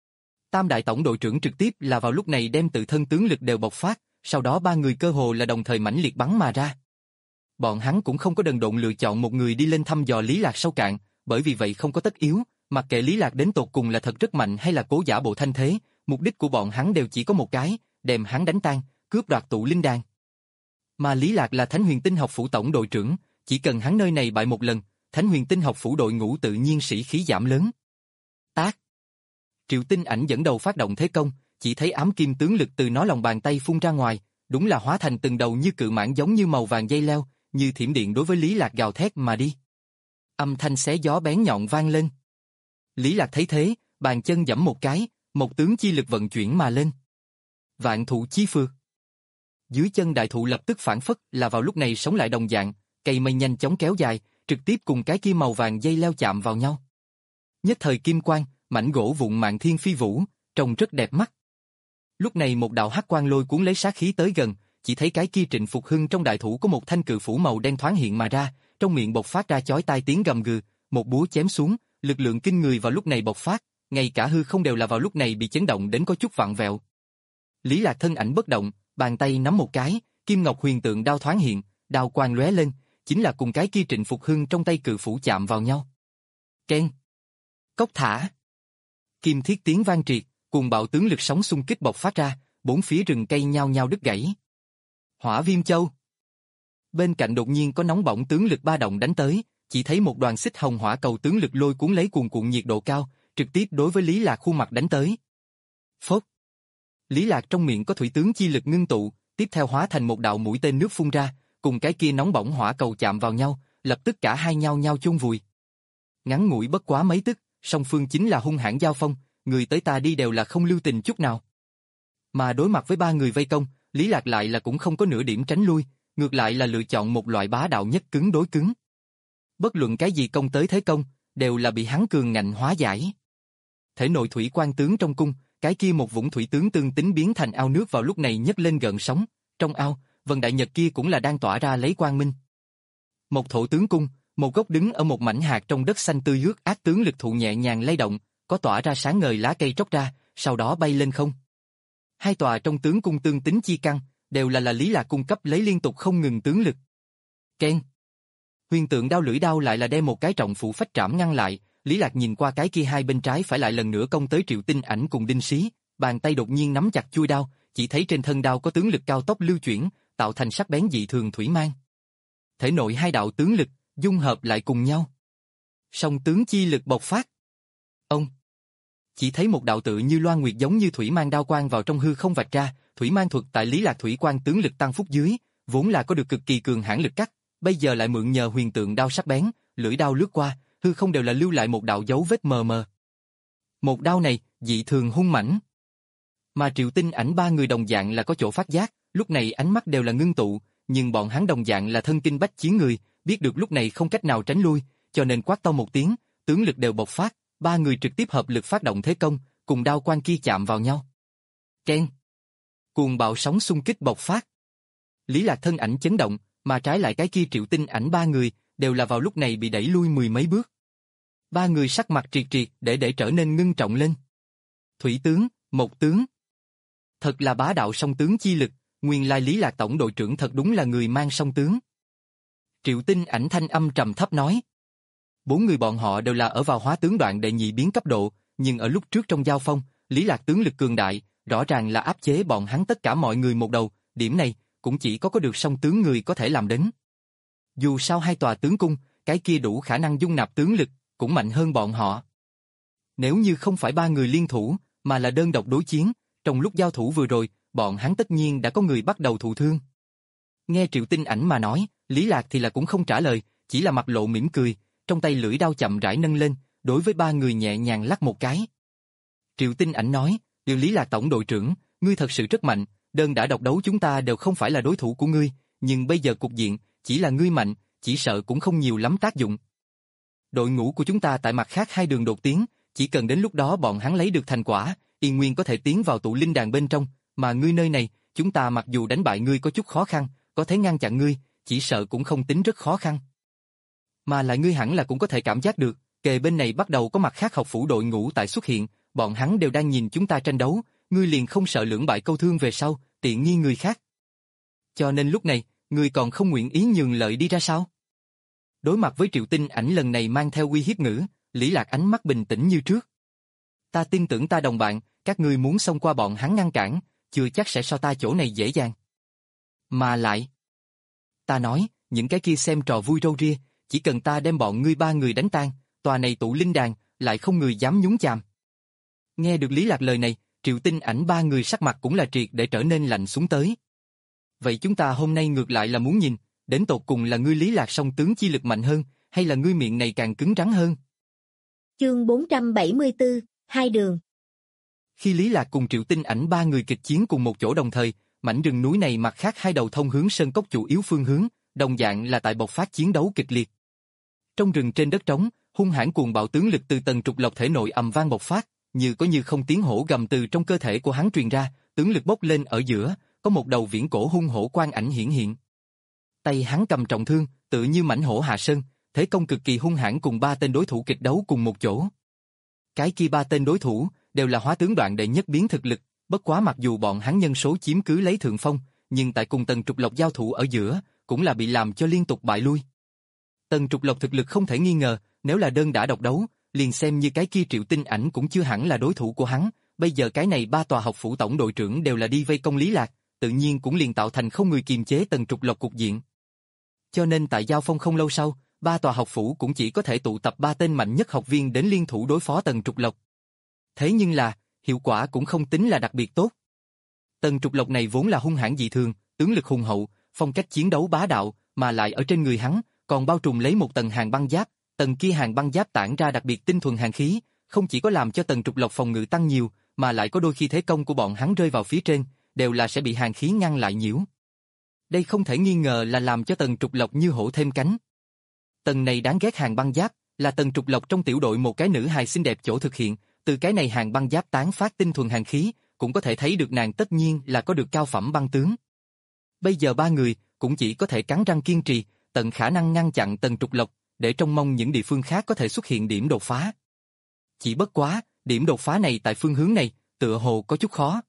Tam đại tổng đội trưởng trực tiếp là vào lúc này đem tự thân tướng lực đều bộc phát, sau đó ba người cơ hồ là đồng thời mãnh liệt bắn mà ra. Bọn hắn cũng không có đần độn lựa chọn một người đi lên thăm dò Lý Lạc sâu cạn, bởi vì vậy không có tất yếu, mặc kệ Lý Lạc đến tột cùng là thật rất mạnh hay là cố giả bộ thanh thế, mục đích của bọn hắn đều chỉ có một cái, đem hắn đánh tan, cướp đoạt tụ linh đan. Mà Lý Lạc là Thánh Huyền Tinh học phủ tổng đội trưởng, chỉ cần hắn nơi này bại một lần, Thánh Huyền Tinh học phủ đội ngũ tự nhiên sĩ khí giảm lớn. Tác. Triệu Tinh Ảnh dẫn đầu phát động thế công, chỉ thấy ám kim tướng lực từ nó lòng bàn tay phun ra ngoài, đúng là hóa thành từng đầu như cự mãng giống như màu vàng dây leo, như thiểm điện đối với Lý Lạc gào thét mà đi. Âm thanh xé gió bén nhọn vang lên. Lý Lạc thấy thế, bàn chân giẫm một cái, một tướng chi lực vận chuyển mà lên. Vạn thụ chi phược. Dưới chân đại thụ lập tức phản phất là vào lúc này sống lại đồng dạng, cây mây nhanh chóng kéo dài, trực tiếp cùng cái kia màu vàng dây leo chạm vào nhau. Nhất thời kim quang, mảnh gỗ vụn mạn thiên phi vũ, trông rất đẹp mắt. Lúc này một đạo hắc quang lôi cuốn lấy sát khí tới gần, chỉ thấy cái kia Trịnh Phục Hưng trong đại thủ có một thanh cự phủ màu đen thoáng hiện mà ra, trong miệng bộc phát ra chói tai tiếng gầm gừ, một búa chém xuống, lực lượng kinh người vào lúc này bộc phát, ngay cả hư không đều là vào lúc này bị chấn động đến có chút vặn vẹo. Lý Lạc thân ảnh bất động, bàn tay nắm một cái, kim ngọc huyền tượng đao thoáng hiện, đao quang lóe lên, chính là cùng cái kia Trịnh Phục Hưng trong tay cự phủ chạm vào nhau. Keng. Cốc thả. Kim thiết tiếng vang triệt, cuồng bạo tướng lực sóng xung kích bộc phát ra, bốn phía rừng cây nhao nhao đứt gãy. Hỏa Viêm Châu. Bên cạnh đột nhiên có nóng bỏng tướng lực ba động đánh tới, chỉ thấy một đoàn xích hồng hỏa cầu tướng lực lôi cuốn lấy cuồn cuộn nhiệt độ cao, trực tiếp đối với Lý Lạc khuôn mặt đánh tới. Phốt. Lý Lạc trong miệng có thủy tướng chi lực ngưng tụ, tiếp theo hóa thành một đạo mũi tên nước phun ra, cùng cái kia nóng bỏng hỏa cầu chạm vào nhau, lập tức cả hai nhau nhau chôn vùi. Ngắn ngủi bất quá mấy tức, song phương chính là hung hãn giao phong, người tới ta đi đều là không lưu tình chút nào. Mà đối mặt với ba người vây công, Lý Lạc lại là cũng không có nửa điểm tránh lui, ngược lại là lựa chọn một loại bá đạo nhất cứng đối cứng. Bất luận cái gì công tới thế công, đều là bị hắn cường ngạnh hóa giải. Thể nội thủy quan tướng trong cung, cái kia một vũng thủy tướng tương tính biến thành ao nước vào lúc này nhấc lên gợn sóng, trong ao, vân đại nhật kia cũng là đang tỏa ra lấy quang minh. Một thổ tướng cung, một gốc đứng ở một mảnh hạt trong đất xanh tươi ướt ác tướng lực thụ nhẹ nhàng lay động, có tỏa ra sáng ngời lá cây tróc ra, sau đó bay lên không. Hai tòa trong tướng cung tương tính chi căn, đều là là Lý Lạc cung cấp lấy liên tục không ngừng tướng lực. Ken. Huyền tượng đao lưỡi đao lại là đem một cái trọng phủ phách trảm ngăn lại, Lý Lạc nhìn qua cái kia hai bên trái phải lại lần nữa công tới Triệu Tinh Ảnh cùng Đinh Sĩ, bàn tay đột nhiên nắm chặt chuôi đao, chỉ thấy trên thân đao có tướng lực cao tốc lưu chuyển, tạo thành sắc bén dị thường thủy mang. Thể nội hai đạo tướng lực dung hợp lại cùng nhau. Song tướng chi lực bộc phát. Ông chỉ thấy một đạo tự như loan nguyệt giống như thủy mang đao quang vào trong hư không vạch ra, thủy mang thuật tại Lý Lạc thủy quan tướng lực tăng phúc dưới, vốn là có được cực kỳ cường hãn lực cắt, bây giờ lại mượn nhờ huyền tượng đao sắc bén, lưỡi đao lướt qua, hư không đều là lưu lại một đạo dấu vết mờ mờ. Một đao này, dị thường hung mãnh. Mà Triệu Tinh Ảnh ba người đồng dạng là có chỗ phát giác, lúc này ánh mắt đều là ngưng tụ, nhưng bọn hắn đồng dạng là thân kinh bách chiến người, biết được lúc này không cách nào tránh lui, cho nên quát to một tiếng, tướng lực đều bộc phát, ba người trực tiếp hợp lực phát động thế công, cùng đao quang kia chạm vào nhau. Ken. Cuồng bạo sóng xung kích bộc phát. Lý Lạc thân ảnh chấn động, mà trái lại cái kia Triệu Tinh Ảnh ba người đều là vào lúc này bị đẩy lui mười mấy bước. Ba người sắc mặt triệt triệt để để trở nên ngưng trọng lên. Thủy tướng, Mộc tướng. Thật là bá đạo song tướng chi lực, nguyên lai Lý Lạc tổng đội trưởng thật đúng là người mang song tướng. Triệu Tinh Ảnh thanh âm trầm thấp nói. Bốn người bọn họ đều là ở vào hóa tướng đoạn đệ nhị biến cấp độ, nhưng ở lúc trước trong giao phong, Lý Lạc tướng lực cường đại, rõ ràng là áp chế bọn hắn tất cả mọi người một đầu, điểm này cũng chỉ có có được song tướng người có thể làm đến. Dù sao hai tòa tướng cung, cái kia đủ khả năng dung nạp tướng lực, cũng mạnh hơn bọn họ. Nếu như không phải ba người liên thủ, mà là đơn độc đối chiến, trong lúc giao thủ vừa rồi, bọn hắn tất nhiên đã có người bắt đầu thụ thương. Nghe Triệu Tinh Ảnh mà nói, Lý Lạc thì là cũng không trả lời, chỉ là mặt lộ mỉm cười, trong tay lưỡi đao chậm rãi nâng lên, đối với ba người nhẹ nhàng lắc một cái. Triệu Tinh Ảnh nói, điều Lý Lạc tổng đội trưởng, ngươi thật sự rất mạnh, đơn đã độc đấu chúng ta đều không phải là đối thủ của ngươi, nhưng bây giờ cục diện, chỉ là ngươi mạnh, chỉ sợ cũng không nhiều lắm tác dụng. Đội ngũ của chúng ta tại mặt khác hai đường đột tiến, chỉ cần đến lúc đó bọn hắn lấy được thành quả, Yên Nguyên có thể tiến vào tụ linh đàn bên trong, mà ngươi nơi này, chúng ta mặc dù đánh bại ngươi có chút khó khăn, có thể ngăn chặn ngươi, chỉ sợ cũng không tính rất khó khăn. Mà lại ngươi hẳn là cũng có thể cảm giác được, kề bên này bắt đầu có mặt khác học phủ đội ngũ tại xuất hiện, bọn hắn đều đang nhìn chúng ta tranh đấu, ngươi liền không sợ lưỡng bại câu thương về sau, tiện nghi người khác. Cho nên lúc này, ngươi còn không nguyện ý nhường lợi đi ra sao? Đối mặt với Triệu Tinh Ảnh lần này mang theo uy hiếp ngữ, Lý Lạc ánh mắt bình tĩnh như trước. Ta tin tưởng ta đồng bạn, các ngươi muốn xông qua bọn hắn ngăn cản, chưa chắc sẽ so ta chỗ này dễ dàng. Mà lại, ta nói, những cái kia xem trò vui râu ria, chỉ cần ta đem bọn ngươi ba người đánh tan, tòa này tụ linh đàn, lại không người dám nhúng chàm. Nghe được Lý Lạc lời này, Triệu Tinh Ảnh ba người sắc mặt cũng là triệt để trở nên lạnh xuống tới. Vậy chúng ta hôm nay ngược lại là muốn nhìn, đến tột cùng là ngươi Lý Lạc song tướng chi lực mạnh hơn, hay là ngươi miệng này càng cứng rắn hơn? Chương bốn trăm bảy mươi tư, hai đường. Khi Lý Lạc cùng Triệu Tinh Ảnh ba người kịch chiến cùng một chỗ đồng thời, mảnh rừng núi này mặt khác hai đầu thông hướng sơn cốc chủ yếu phương hướng, đồng dạng là tại bộc phát chiến đấu kịch liệt. Trong rừng trên đất trống, hung hãn cuồng bạo tướng lực từ Tần Trục Lộc thể nội ầm vang bộc phát, như có như không tiếng hổ gầm từ trong cơ thể của hắn truyền ra, tướng lực bốc lên ở giữa, có một đầu viễn cổ hung hổ quang ảnh hiển hiện. Tay hắn cầm trọng thương, tự như mãnh hổ hạ sơn, thế công cực kỳ hung hãn cùng ba tên đối thủ kịch đấu cùng một chỗ. Cái kia ba tên đối thủ đều là hóa tướng đoạn đệ nhất biến thực lực, bất quá mặc dù bọn hắn nhân số chiếm cứ lấy thượng phong, nhưng tại cùng Tần Trục Lộc giao thủ ở giữa, cũng là bị làm cho liên tục bại lui. Tần Trục Lộc thực lực không thể nghi ngờ, nếu là đơn đã độc đấu, liền xem như cái kia Triệu Tinh Ảnh cũng chưa hẳn là đối thủ của hắn, bây giờ cái này ba tòa học phủ tổng đội trưởng đều là đi vây công Lý Lạc, tự nhiên cũng liền tạo thành không người kiềm chế Tần Trục Lộc cục diện. Cho nên tại giao phong không lâu sau, ba tòa học phủ cũng chỉ có thể tụ tập ba tên mạnh nhất học viên đến liên thủ đối phó Tần Trục Lộc. Thế nhưng là, hiệu quả cũng không tính là đặc biệt tốt. Tần Trục Lộc này vốn là hung hãn dị thường, tướng lực hùng hậu, phong cách chiến đấu bá đạo, mà lại ở trên người hắn còn bao trùm lấy một tầng hàng băng giáp, tầng kia hàng băng giáp tản ra đặc biệt tinh thuần hàn khí, không chỉ có làm cho Tần Trục Lộc phòng ngự tăng nhiều, mà lại có đôi khi thế công của bọn hắn rơi vào phía trên, đều là sẽ bị hàn khí ngăn lại nhiễu. Đây không thể nghi ngờ là làm cho Tần Trục Lộc như hổ thêm cánh. Tầng này đáng ghét hàng băng giáp, là Tần Trục Lộc trong tiểu đội một cái nữ hài xinh đẹp chỗ thực hiện, từ cái này hàng băng giáp tán phát tinh thuần hàn khí, cũng có thể thấy được nàng tất nhiên là có được cao phẩm băng tướng. Bây giờ ba người cũng chỉ có thể cắn răng kiên trì, tận khả năng ngăn chặn Tần Trục Lộc, để trông mong những địa phương khác có thể xuất hiện điểm đột phá. Chỉ bất quá, điểm đột phá này tại phương hướng này, tựa hồ có chút khó.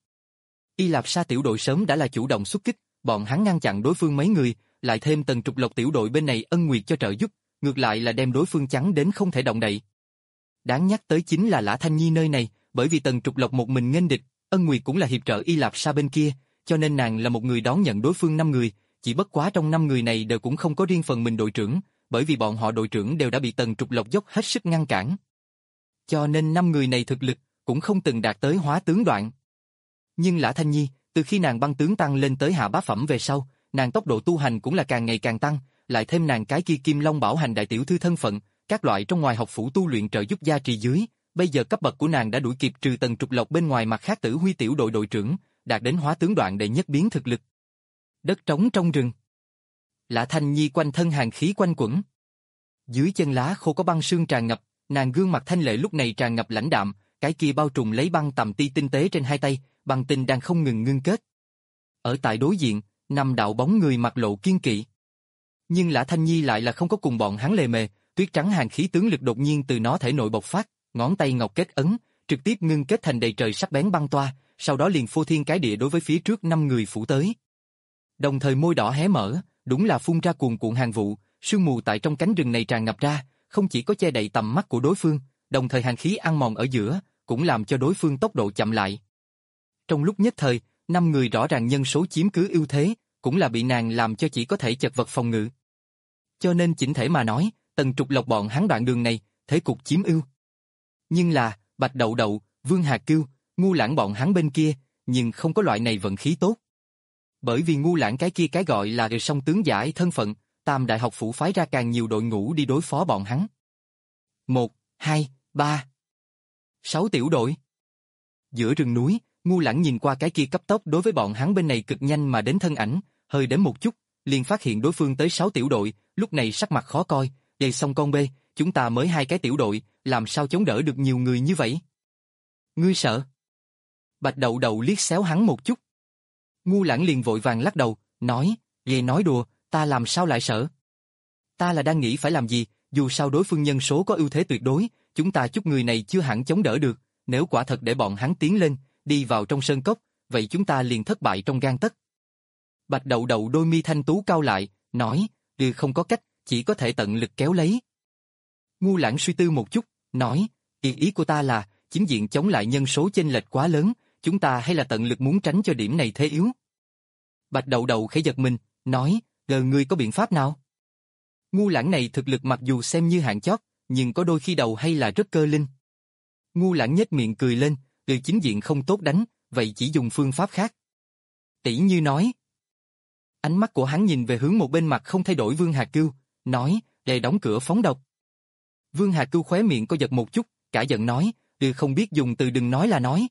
Y Lạp Sa tiểu đội sớm đã là chủ động xuất kích, bọn hắn ngăn chặn đối phương mấy người, lại thêm Tần Trục Lộc tiểu đội bên này ân nguyệt cho trợ giúp, ngược lại là đem đối phương chắn đến không thể động đậy. Đáng nhắc tới chính là Lã Thanh Nhi nơi này, bởi vì Tần Trục Lộc một mình nghênh địch, ân nguyệt cũng là hiệp trợ Y Lạp Sa bên kia, cho nên nàng là một người đón nhận đối phương năm người, chỉ bất quá trong năm người này đều cũng không có riêng phần mình đội trưởng, bởi vì bọn họ đội trưởng đều đã bị Tần Trục Lộc dốc hết sức ngăn cản. Cho nên năm người này thực lực cũng không từng đạt tới hóa tướng đoạn. Nhưng Lã Thanh Nhi, từ khi nàng băng tướng tăng lên tới hạ bá phẩm về sau, nàng tốc độ tu hành cũng là càng ngày càng tăng, lại thêm nàng cái kia Kim Long Bảo Hành đại tiểu thư thân phận, các loại trong ngoài học phủ tu luyện trợ giúp gia trì dưới, bây giờ cấp bậc của nàng đã đuổi kịp trừ Tần Trục Lộc bên ngoài mặt khác Tử Huy tiểu đội đội trưởng, đạt đến hóa tướng đoạn đệ nhất biến thực lực. Đất trống trong rừng. Lã Thanh Nhi quanh thân hàn khí quanh quẩn. Dưới chân lá khô có băng sương tràn ngập, nàng gương mặt thanh lệ lúc này tràn ngập lãnh đạm, cái kia bao trùm lấy băng tầm ti tinh tế trên hai tay, băng tinh đang không ngừng ngưng kết. Ở tại đối diện, năm đạo bóng người mặt lộ kiên kỵ. Nhưng Lã Thanh Nhi lại là không có cùng bọn hắn lề mề, tuyết trắng hàn khí tướng lực đột nhiên từ nó thể nội bộc phát, ngón tay ngọc kết ấn, trực tiếp ngưng kết thành đầy trời sắc bén băng toa, sau đó liền phô thiên cái địa đối với phía trước năm người phủ tới. Đồng thời môi đỏ hé mở, đúng là phun ra cuồn cuộn hàng vụ, sương mù tại trong cánh rừng này tràn ngập ra, không chỉ có che đậy tầm mắt của đối phương, đồng thời hàn khí ăn mòn ở giữa, cũng làm cho đối phương tốc độ chậm lại. Trong lúc nhất thời, năm người rõ ràng nhân số chiếm cứ ưu thế, cũng là bị nàng làm cho chỉ có thể chật vật phòng ngự. Cho nên chỉnh thể mà nói, Tần Trục Lộc bọn hắn đoạn đường này, thế cục chiếm ưu. Nhưng là, Bạch Đậu Đậu, Vương Hà Cưu, Ngu Lãng bọn hắn bên kia, nhưng không có loại này vận khí tốt. Bởi vì Ngu Lãng cái kia cái gọi là song tướng giải thân phận, Tam Đại học phủ phái ra càng nhiều đội ngũ đi đối phó bọn hắn. Một, hai, ba, sáu tiểu đội. Giữa rừng núi, Ngu Lãng nhìn qua cái kia cấp tốc đối với bọn hắn bên này cực nhanh mà đến thân ảnh, hơi đến một chút, liền phát hiện đối phương tới sáu tiểu đội, lúc này sắc mặt khó coi, dây xong con bê, chúng ta mới hai cái tiểu đội, làm sao chống đỡ được nhiều người như vậy? Ngươi sợ? Bạch Đậu Đậu liếc xéo hắn một chút. Ngu Lãng liền vội vàng lắc đầu, nói, ghê nói đùa, ta làm sao lại sợ? Ta là đang nghĩ phải làm gì, dù sao đối phương nhân số có ưu thế tuyệt đối, chúng ta chút người này chưa hẳn chống đỡ được, nếu quả thật để bọn hắn tiến lên, đi vào trong sơn cốc, vậy chúng ta liền thất bại trong gang tấc. Bạch Đậu Đậu đôi mi thanh tú cau lại, nói, ừ không có cách, chỉ có thể tận lực kéo lấy. Ngu Lãng suy tư một chút, nói, ý ý của ta là, chính diện chống lại nhân số chênh lệch quá lớn, chúng ta hay là tận lực muốn tránh cho điểm này thế yếu. Bạch Đậu Đậu khẽ giật mình, nói, gờ ngươi có biện pháp nào? Ngu Lãng này thực lực mặc dù xem như hạng chót, nhưng có đôi khi đầu hay là rất cơ linh. Ngu Lãng nhếch miệng cười lên, từ chính diện không tốt đánh, vậy chỉ dùng phương pháp khác. Tỷ như nói. Ánh mắt của hắn nhìn về hướng một bên mặt không thay đổi Vương Hà Cưu, nói, để đóng cửa phóng độc. Vương Hà Cưu khóe miệng co giật một chút, cả giận nói, từ không biết dùng từ đừng nói là nói.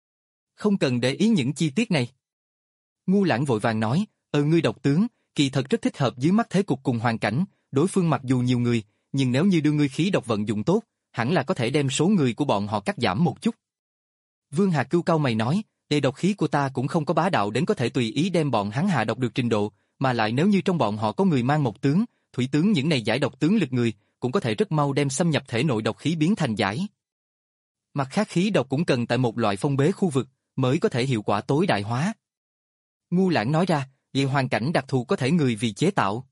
Không cần để ý những chi tiết này. Ngu Lãng vội vàng nói, ờ ngươi độc tướng, kỳ thật rất thích hợp dưới mắt thế cục cùng hoàn cảnh, đối phương mặc dù nhiều người, nhưng nếu như đưa ngươi khí độc vận dụng tốt, hẳn là có thể đem số người của bọn họ cắt giảm một chút. Vương Hà Cưu cau mày nói, đề độc khí của ta cũng không có bá đạo đến có thể tùy ý đem bọn hắn hạ độc được trình độ, mà lại nếu như trong bọn họ có người mang một tướng, thủy tướng những này giải độc tướng lực người, cũng có thể rất mau đem xâm nhập thể nội độc khí biến thành giải. Mặt khác khí độc cũng cần tại một loại phong bế khu vực, mới có thể hiệu quả tối đại hóa. Ngu Lãng nói ra, vì hoàn cảnh đặc thù có thể người vì chế tạo.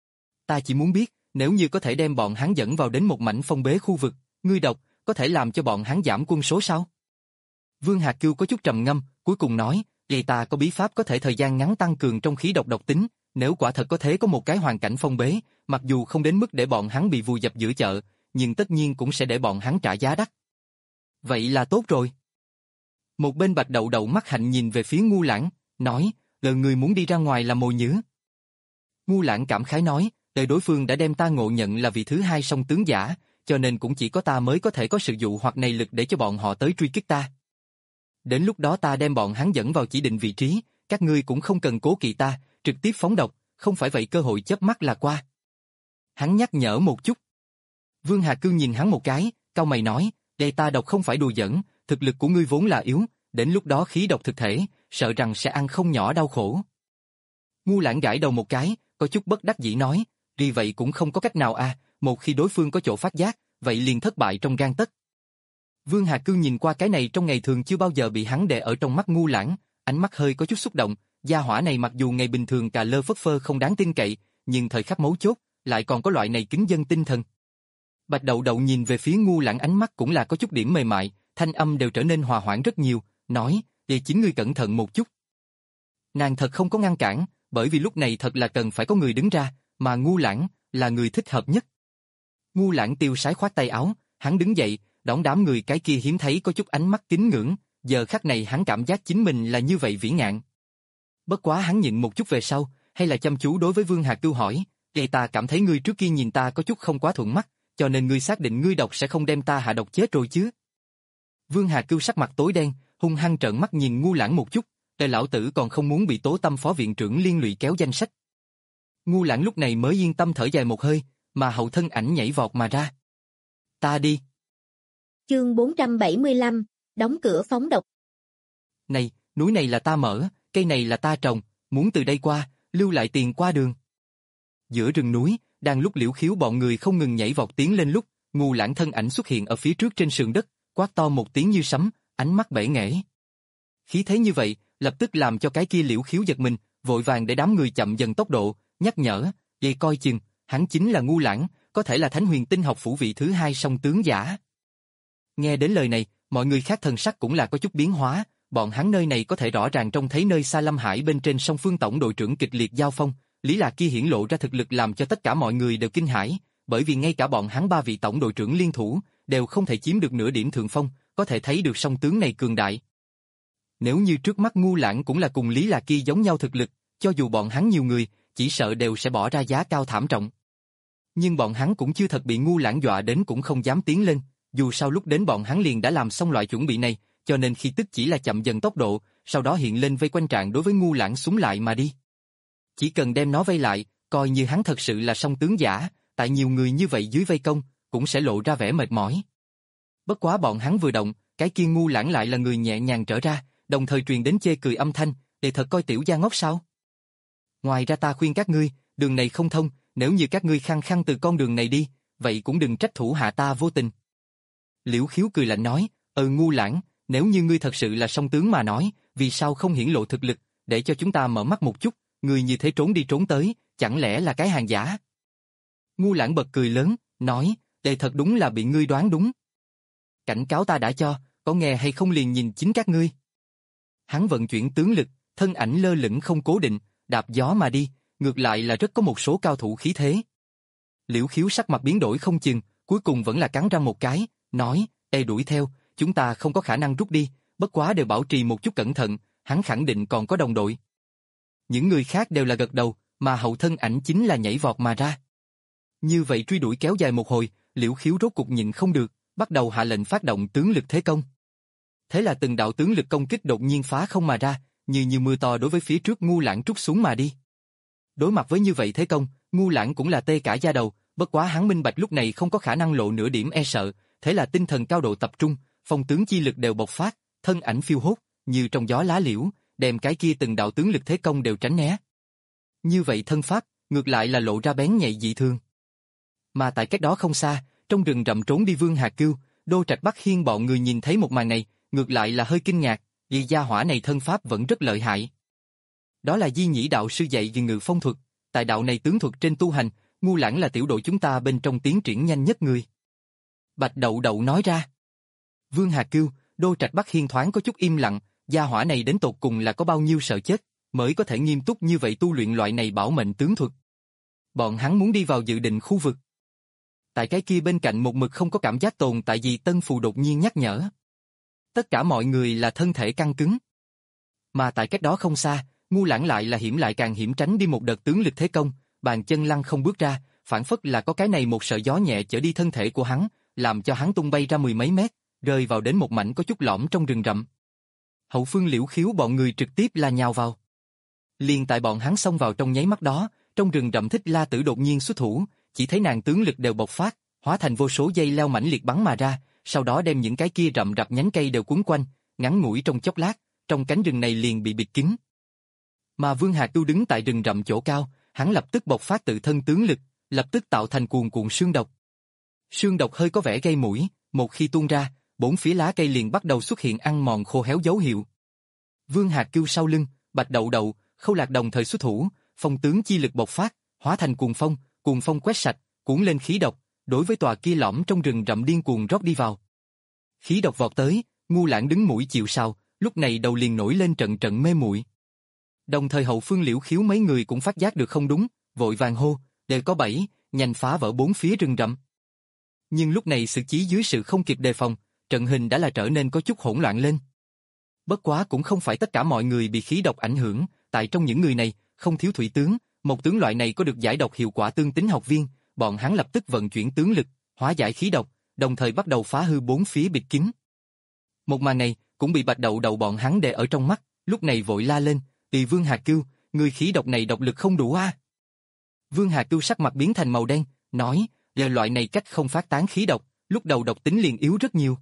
Ta chỉ muốn biết, nếu như có thể đem bọn hắn dẫn vào đến một mảnh phong bế khu vực, ngươi độc, có thể làm cho bọn hắn giảm quân số sao? Vương Hạc Cưu có chút trầm ngâm, cuối cùng nói, vậy ta có bí pháp có thể thời gian ngắn tăng cường trong khí độc độc tính, nếu quả thật có thể có một cái hoàn cảnh phong bế, mặc dù không đến mức để bọn hắn bị vùi dập giữa chợ, nhưng tất nhiên cũng sẽ để bọn hắn trả giá đắt. Vậy là tốt rồi. Một bên Bạch Đậu Đậu mắt hạnh nhìn về phía Ngu Lãng, nói, lời người muốn đi ra ngoài là mồi nhử. Ngu Lãng cảm khái nói, đời đối phương đã đem ta ngộ nhận là vị thứ hai song tướng giả, cho nên cũng chỉ có ta mới có thể có sự dụ hoặc này lực để cho bọn họ tới truy kích ta. Đến lúc đó ta đem bọn hắn dẫn vào chỉ định vị trí, các ngươi cũng không cần cố kỵ ta, trực tiếp phóng độc, không phải vậy cơ hội chớp mắt là qua. Hắn nhắc nhở một chút. Vương Hà Cương nhìn hắn một cái, cau mày nói, đây ta độc không phải đùa giỡn, thực lực của ngươi vốn là yếu, đến lúc đó khí độc thực thể, sợ rằng sẽ ăn không nhỏ đau khổ. Ngu Lãng gãi đầu một cái, có chút bất đắc dĩ nói, vì vậy cũng không có cách nào à, một khi đối phương có chỗ phát giác, vậy liền thất bại trong gang tấc. Vương Hà Cương nhìn qua cái này trong ngày thường chưa bao giờ bị hắn để ở trong mắt Ngu Lãng, ánh mắt hơi có chút xúc động, gia hỏa này mặc dù ngày bình thường cà lơ phất phơ không đáng tin cậy, nhưng thời khắc mấu chốt, lại còn có loại này kính dân tinh thần. Bạch Đậu Đậu nhìn về phía Ngu Lãng ánh mắt cũng là có chút điểm mềm mại, thanh âm đều trở nên hòa hoãn rất nhiều, nói, để chính ngươi cẩn thận một chút. Nàng thật không có ngăn cản, bởi vì lúc này thật là cần phải có người đứng ra, mà Ngu Lãng là người thích hợp nhất. Ngu Lãng tiêu sái khoát tay áo, hắn đứng dậy, đón đám người cái kia hiếm thấy có chút ánh mắt kính ngưỡng, giờ khắc này hắn cảm giác chính mình là như vậy vĩ ngạn. Bất quá hắn nhịn một chút về sau, hay là chăm chú đối với Vương Hà Cưu hỏi, "Vậy ta cảm thấy ngươi trước kia nhìn ta có chút không quá thuận mắt, cho nên ngươi xác định ngươi độc sẽ không đem ta hạ độc chết rồi chứ?" Vương Hà Cưu sắc mặt tối đen, hung hăng trợn mắt nhìn Ngu Lãng một chút, "Đời lão tử còn không muốn bị Tố Tâm phó viện trưởng liên lụy kéo danh sách." Ngu Lãng lúc này mới yên tâm thở dài một hơi, mà hậu thân ảnh nhảy vọt mà ra. "Ta đi." Chương bốn trăm bảy mươi lăm, đóng cửa phóng độc. "Này, núi này là ta mở, cây này là ta trồng, muốn từ đây qua, lưu lại tiền qua đường." Giữa rừng núi, đang lúc Liễu Khiếu bọn người không ngừng nhảy vọt tiến lên lúc, Ngu Lãng thân ảnh xuất hiện ở phía trước trên sườn đất, quát to một tiếng như sấm, ánh mắt bể nghễ. Khí thế như vậy, lập tức làm cho cái kia Liễu Khiếu giật mình, vội vàng để đám người chậm dần tốc độ, nhắc nhở, vậy coi chừng, hắn chính là Ngu Lãng, có thể là Thánh Huyền Tinh học phủ vị thứ hai song tướng giả. Nghe đến lời này, mọi người khác thần sắc cũng là có chút biến hóa, bọn hắn nơi này có thể rõ ràng trông thấy nơi xa Lâm Hải bên trên song phương tổng đội trưởng kịch liệt giao phong, Lý Lạc kia hiển lộ ra thực lực làm cho tất cả mọi người đều kinh hãi, bởi vì ngay cả bọn hắn ba vị tổng đội trưởng liên thủ đều không thể chiếm được nửa điểm thượng phong, có thể thấy được song tướng này cường đại. Nếu như trước mắt Ngu Lãng cũng là cùng Lý Lạc kia giống nhau thực lực, cho dù bọn hắn nhiều người, chỉ sợ đều sẽ bỏ ra giá cao thảm trọng. Nhưng bọn hắn cũng chưa thật bị Ngu Lãng dọa đến cũng không dám tiến lên, dù sao lúc đến bọn hắn liền đã làm xong loại chuẩn bị này, cho nên khi tức chỉ là chậm dần tốc độ, sau đó hiện lên vây quanh trạng đối với Ngu Lãng súng lại mà đi. Chỉ cần đem nó vây lại, coi như hắn thật sự là song tướng giả, tại nhiều người như vậy dưới vây công, cũng sẽ lộ ra vẻ mệt mỏi. Bất quá bọn hắn vừa động, cái kia Ngu Lãng lại là người nhẹ nhàng trở ra, đồng thời truyền đến chê cười âm thanh, để thật coi tiểu gia ngốc sao. Ngoài ra ta khuyên các ngươi, đường này không thông, nếu như các ngươi khăng khăng từ con đường này đi, vậy cũng đừng trách thủ hạ ta vô tình. Liễu Khiếu cười lạnh nói, ừ Ngu Lãng, nếu như ngươi thật sự là song tướng mà nói, vì sao không hiển lộ thực lực, để cho chúng ta mở mắt một chút, ngươi như thế trốn đi trốn tới, chẳng lẽ là cái hàng giả? Ngu Lãng bật cười lớn, nói, đây thật đúng là bị ngươi đoán đúng. Cảnh cáo ta đã cho, có nghe hay không liền nhìn chính các ngươi. Hắn vận chuyển tướng lực, thân ảnh lơ lửng không cố định, đạp gió mà đi, ngược lại là rất có một số cao thủ khí thế. Liễu Khiếu sắc mặt biến đổi không chừng, cuối cùng vẫn là cắn răng một cái, nói, ê đuổi theo, chúng ta không có khả năng rút đi, bất quá đều bảo trì một chút cẩn thận, hắn khẳng định còn có đồng đội. Những người khác đều là gật đầu, mà hậu thân ảnh chính là nhảy vọt mà ra. Như vậy truy đuổi kéo dài một hồi, Liễu Khiếu rốt cục nhịn không được, bắt đầu hạ lệnh phát động tướng lực thế công. Thế là từng đạo tướng lực công kích đột nhiên phá không mà ra, như như mưa to đối với phía trước Ngu Lãng trút xuống mà đi. Đối mặt với như vậy thế công, Ngu Lãng cũng là tê cả da đầu, bất quá hắn minh bạch lúc này không có khả năng lộ nửa điểm e sợ, thế là tinh thần cao độ tập trung, phong tướng chi lực đều bộc phát, thân ảnh phiêu hốt, như trong gió lá liễu, đem cái kia từng đạo tướng lực thế công đều tránh né. Như vậy thân pháp, ngược lại là lộ ra bén nhạy dị thường. Mà tại cách đó không xa, trong rừng rậm trốn đi Vương Hà Cưu, Đô Trạch Bắc Hiên bọn người nhìn thấy một màn này, ngược lại là hơi kinh ngạc, vì gia hỏa này thân pháp vẫn rất lợi hại. Đó là Di Nhĩ đạo sư dạy về ngự phong thuật, tại đạo này tướng thuật trên tu hành, Ngu Lãng là tiểu đội chúng ta bên trong tiến triển nhanh nhất người. Bạch Đậu Đậu nói ra. Vương Hà Cưu, Đô Trạch Bắc Hiên thoáng có chút im lặng, gia hỏa này đến tột cùng là có bao nhiêu sợ chết, mới có thể nghiêm túc như vậy tu luyện loại này bảo mệnh tướng thuật. Bọn hắn muốn đi vào dự định khu vực. Tại cái kia bên cạnh một mực không có cảm giác tồn tại gì Tân Phù đột nhiên nhắc nhở. Tất cả mọi người là thân thể căng cứng. Mà tại cách đó không xa, Ngu Lãng lại là hiểm lại càng hiểm tránh đi một đợt tướng lực thế công, bàn chân lăng không bước ra, phản phất là có cái này một sợi gió nhẹ chở đi thân thể của hắn, làm cho hắn tung bay ra mười mấy mét, rơi vào đến một mảnh có chút lõm trong rừng rậm. Hậu phương Liễu Khiếu bọn người trực tiếp là nhào vào. Liền tại bọn hắn xông vào trong nháy mắt đó, trong rừng rậm Thích La Tử đột nhiên xuất thủ, chỉ thấy nàng tướng lực đều bộc phát, hóa thành vô số dây leo mãnh liệt bắn mà ra, sau đó đem những cái kia rậm rạp nhánh cây đều cuốn quanh, ngắn ngủi trong chốc lát, trong cánh rừng này liền bị bịt kín. Mà Vương Hà Cưu đứng tại rừng rậm chỗ cao, hắn lập tức bộc phát tự thân tướng lực, lập tức tạo thành cuồn cuộn sương độc. Sương độc hơi có vẻ gây mũi, một khi tuôn ra, bốn phía lá cây liền bắt đầu xuất hiện ăn mòn khô héo dấu hiệu. Vương Hà Cưu sau lưng, Bạch Đậu Đậu, Khâu Lạc đồng thời xuất thủ, phong tướng chi lực bộc phát, hóa thành cuồng phong, cuồng phong quét sạch, cuốn lên khí độc, đối với tòa kia lõm trong rừng rậm điên cuồng rót đi vào. Khí độc vọt tới, Ngu Lãng đứng mũi chịu sào, lúc này đầu liền nổi lên trận trận mê muội. Đồng thời hậu phương Liễu Khiếu mấy người cũng phát giác được không đúng, vội vàng hô, đều có bảy, nhanh phá vỡ bốn phía rừng rậm. Nhưng lúc này sự chí dưới sự không kịp đề phòng, trận hình đã là trở nên có chút hỗn loạn lên. Bất quá cũng không phải tất cả mọi người bị khí độc ảnh hưởng, tại trong những người này, không thiếu thủy tướng, một tướng loại này có được giải độc hiệu quả tương tính học viên, bọn hắn lập tức vận chuyển tướng lực, hóa giải khí độc, đồng thời bắt đầu phá hư bốn phía bịt kín. Một màn này cũng bị Bạch Đậu Đậu bọn hắn để ở trong mắt, lúc này vội la lên, "Tỳ Vương Hà Cưu, người khí độc này độc lực không đủ a." À? Vương Hà Cưu sắc mặt biến thành màu đen, nói, "Giờ loại này cách không phát tán khí độc, lúc đầu độc tính liền yếu rất nhiều."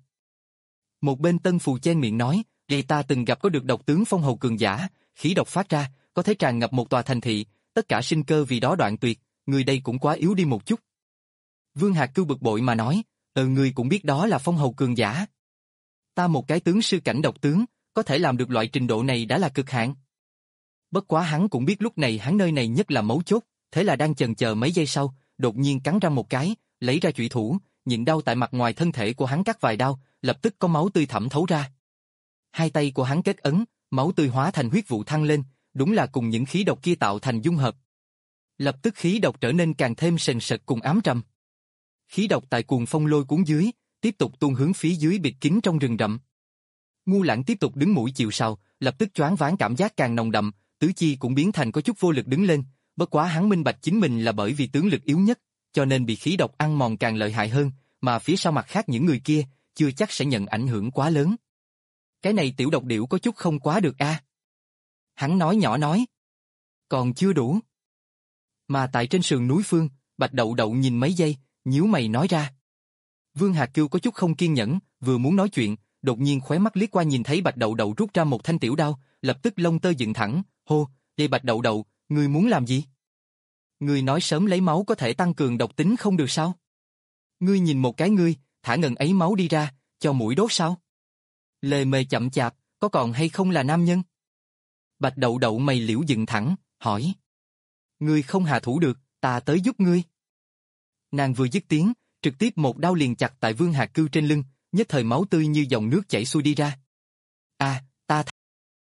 Một bên Tân Phù chen miệng nói, "Vậy ta từng gặp có được độc tướng phong hầu cường giả, khí độc phát ra, có thể tràn ngập một tòa thành thị, tất cả sinh cơ vì đó đoạn tuyệt, người đây cũng quá yếu đi một chút. Vương Hạc Cưu bực bội mà nói, ờ ngươi cũng biết đó là phong hầu cường giả. Ta một cái tướng sư cảnh độc tướng, có thể làm được loại trình độ này đã là cực hạn. Bất quá hắn cũng biết lúc này hắn nơi này nhất là mấu chốt, thế là đang chần chờ mấy giây sau, đột nhiên cắn răng một cái, lấy ra chủy thủ, nhịn đau tại mặt ngoài thân thể của hắn cắt vài đao, lập tức có máu tươi thẩm thấu ra. Hai tay của hắn kết ấn, máu tươi hóa thành huyết vụ thăng lên, đúng là cùng những khí độc kia tạo thành dung hợp. Lập tức khí độc trở nên càng thêm sền sệt cùng ám trầm. Khí độc tại cuồng phong lôi cuốn dưới, tiếp tục tuôn hướng phía dưới bịt kín trong rừng rậm. Ngu Lãng tiếp tục đứng mũi chịu sào, lập tức choáng váng cảm giác càng nồng đậm, tứ chi cũng biến thành có chút vô lực đứng lên, bất quá hắn minh bạch chính mình là bởi vì tướng lực yếu nhất, cho nên bị khí độc ăn mòn càng lợi hại hơn, mà phía sau mặt khác những người kia, chưa chắc sẽ nhận ảnh hưởng quá lớn. Cái này tiểu độc điểu có chút không quá được a. Hắn nói nhỏ nói. Còn chưa đủ. Mà tại trên sườn núi phương, Bạch Đậu Đậu nhìn mấy giây, nhíu mày nói ra. Vương Hạc Cưu có chút không kiên nhẫn, vừa muốn nói chuyện, đột nhiên khóe mắt liếc qua nhìn thấy Bạch Đậu Đậu rút ra một thanh tiểu đao, lập tức lông tơ dựng thẳng, hô, đây Bạch Đậu Đậu, ngươi muốn làm gì? Ngươi nói sớm lấy máu có thể tăng cường độc tính không được sao? Ngươi nhìn một cái ngươi, thả ngần ấy máu đi ra, cho mũi đốt sao? Lề mề chậm chạp, có còn hay không là nam nhân? Bạch Đậu Đậu mày liễu dựng thẳng, hỏi. Ngươi không hạ thủ được, ta tới giúp ngươi. Nàng vừa dứt tiếng, trực tiếp một đao liền chặt tại Vương Hạc Cưu trên lưng, nhất thời máu tươi như dòng nước chảy xuôi đi ra. À, ta th...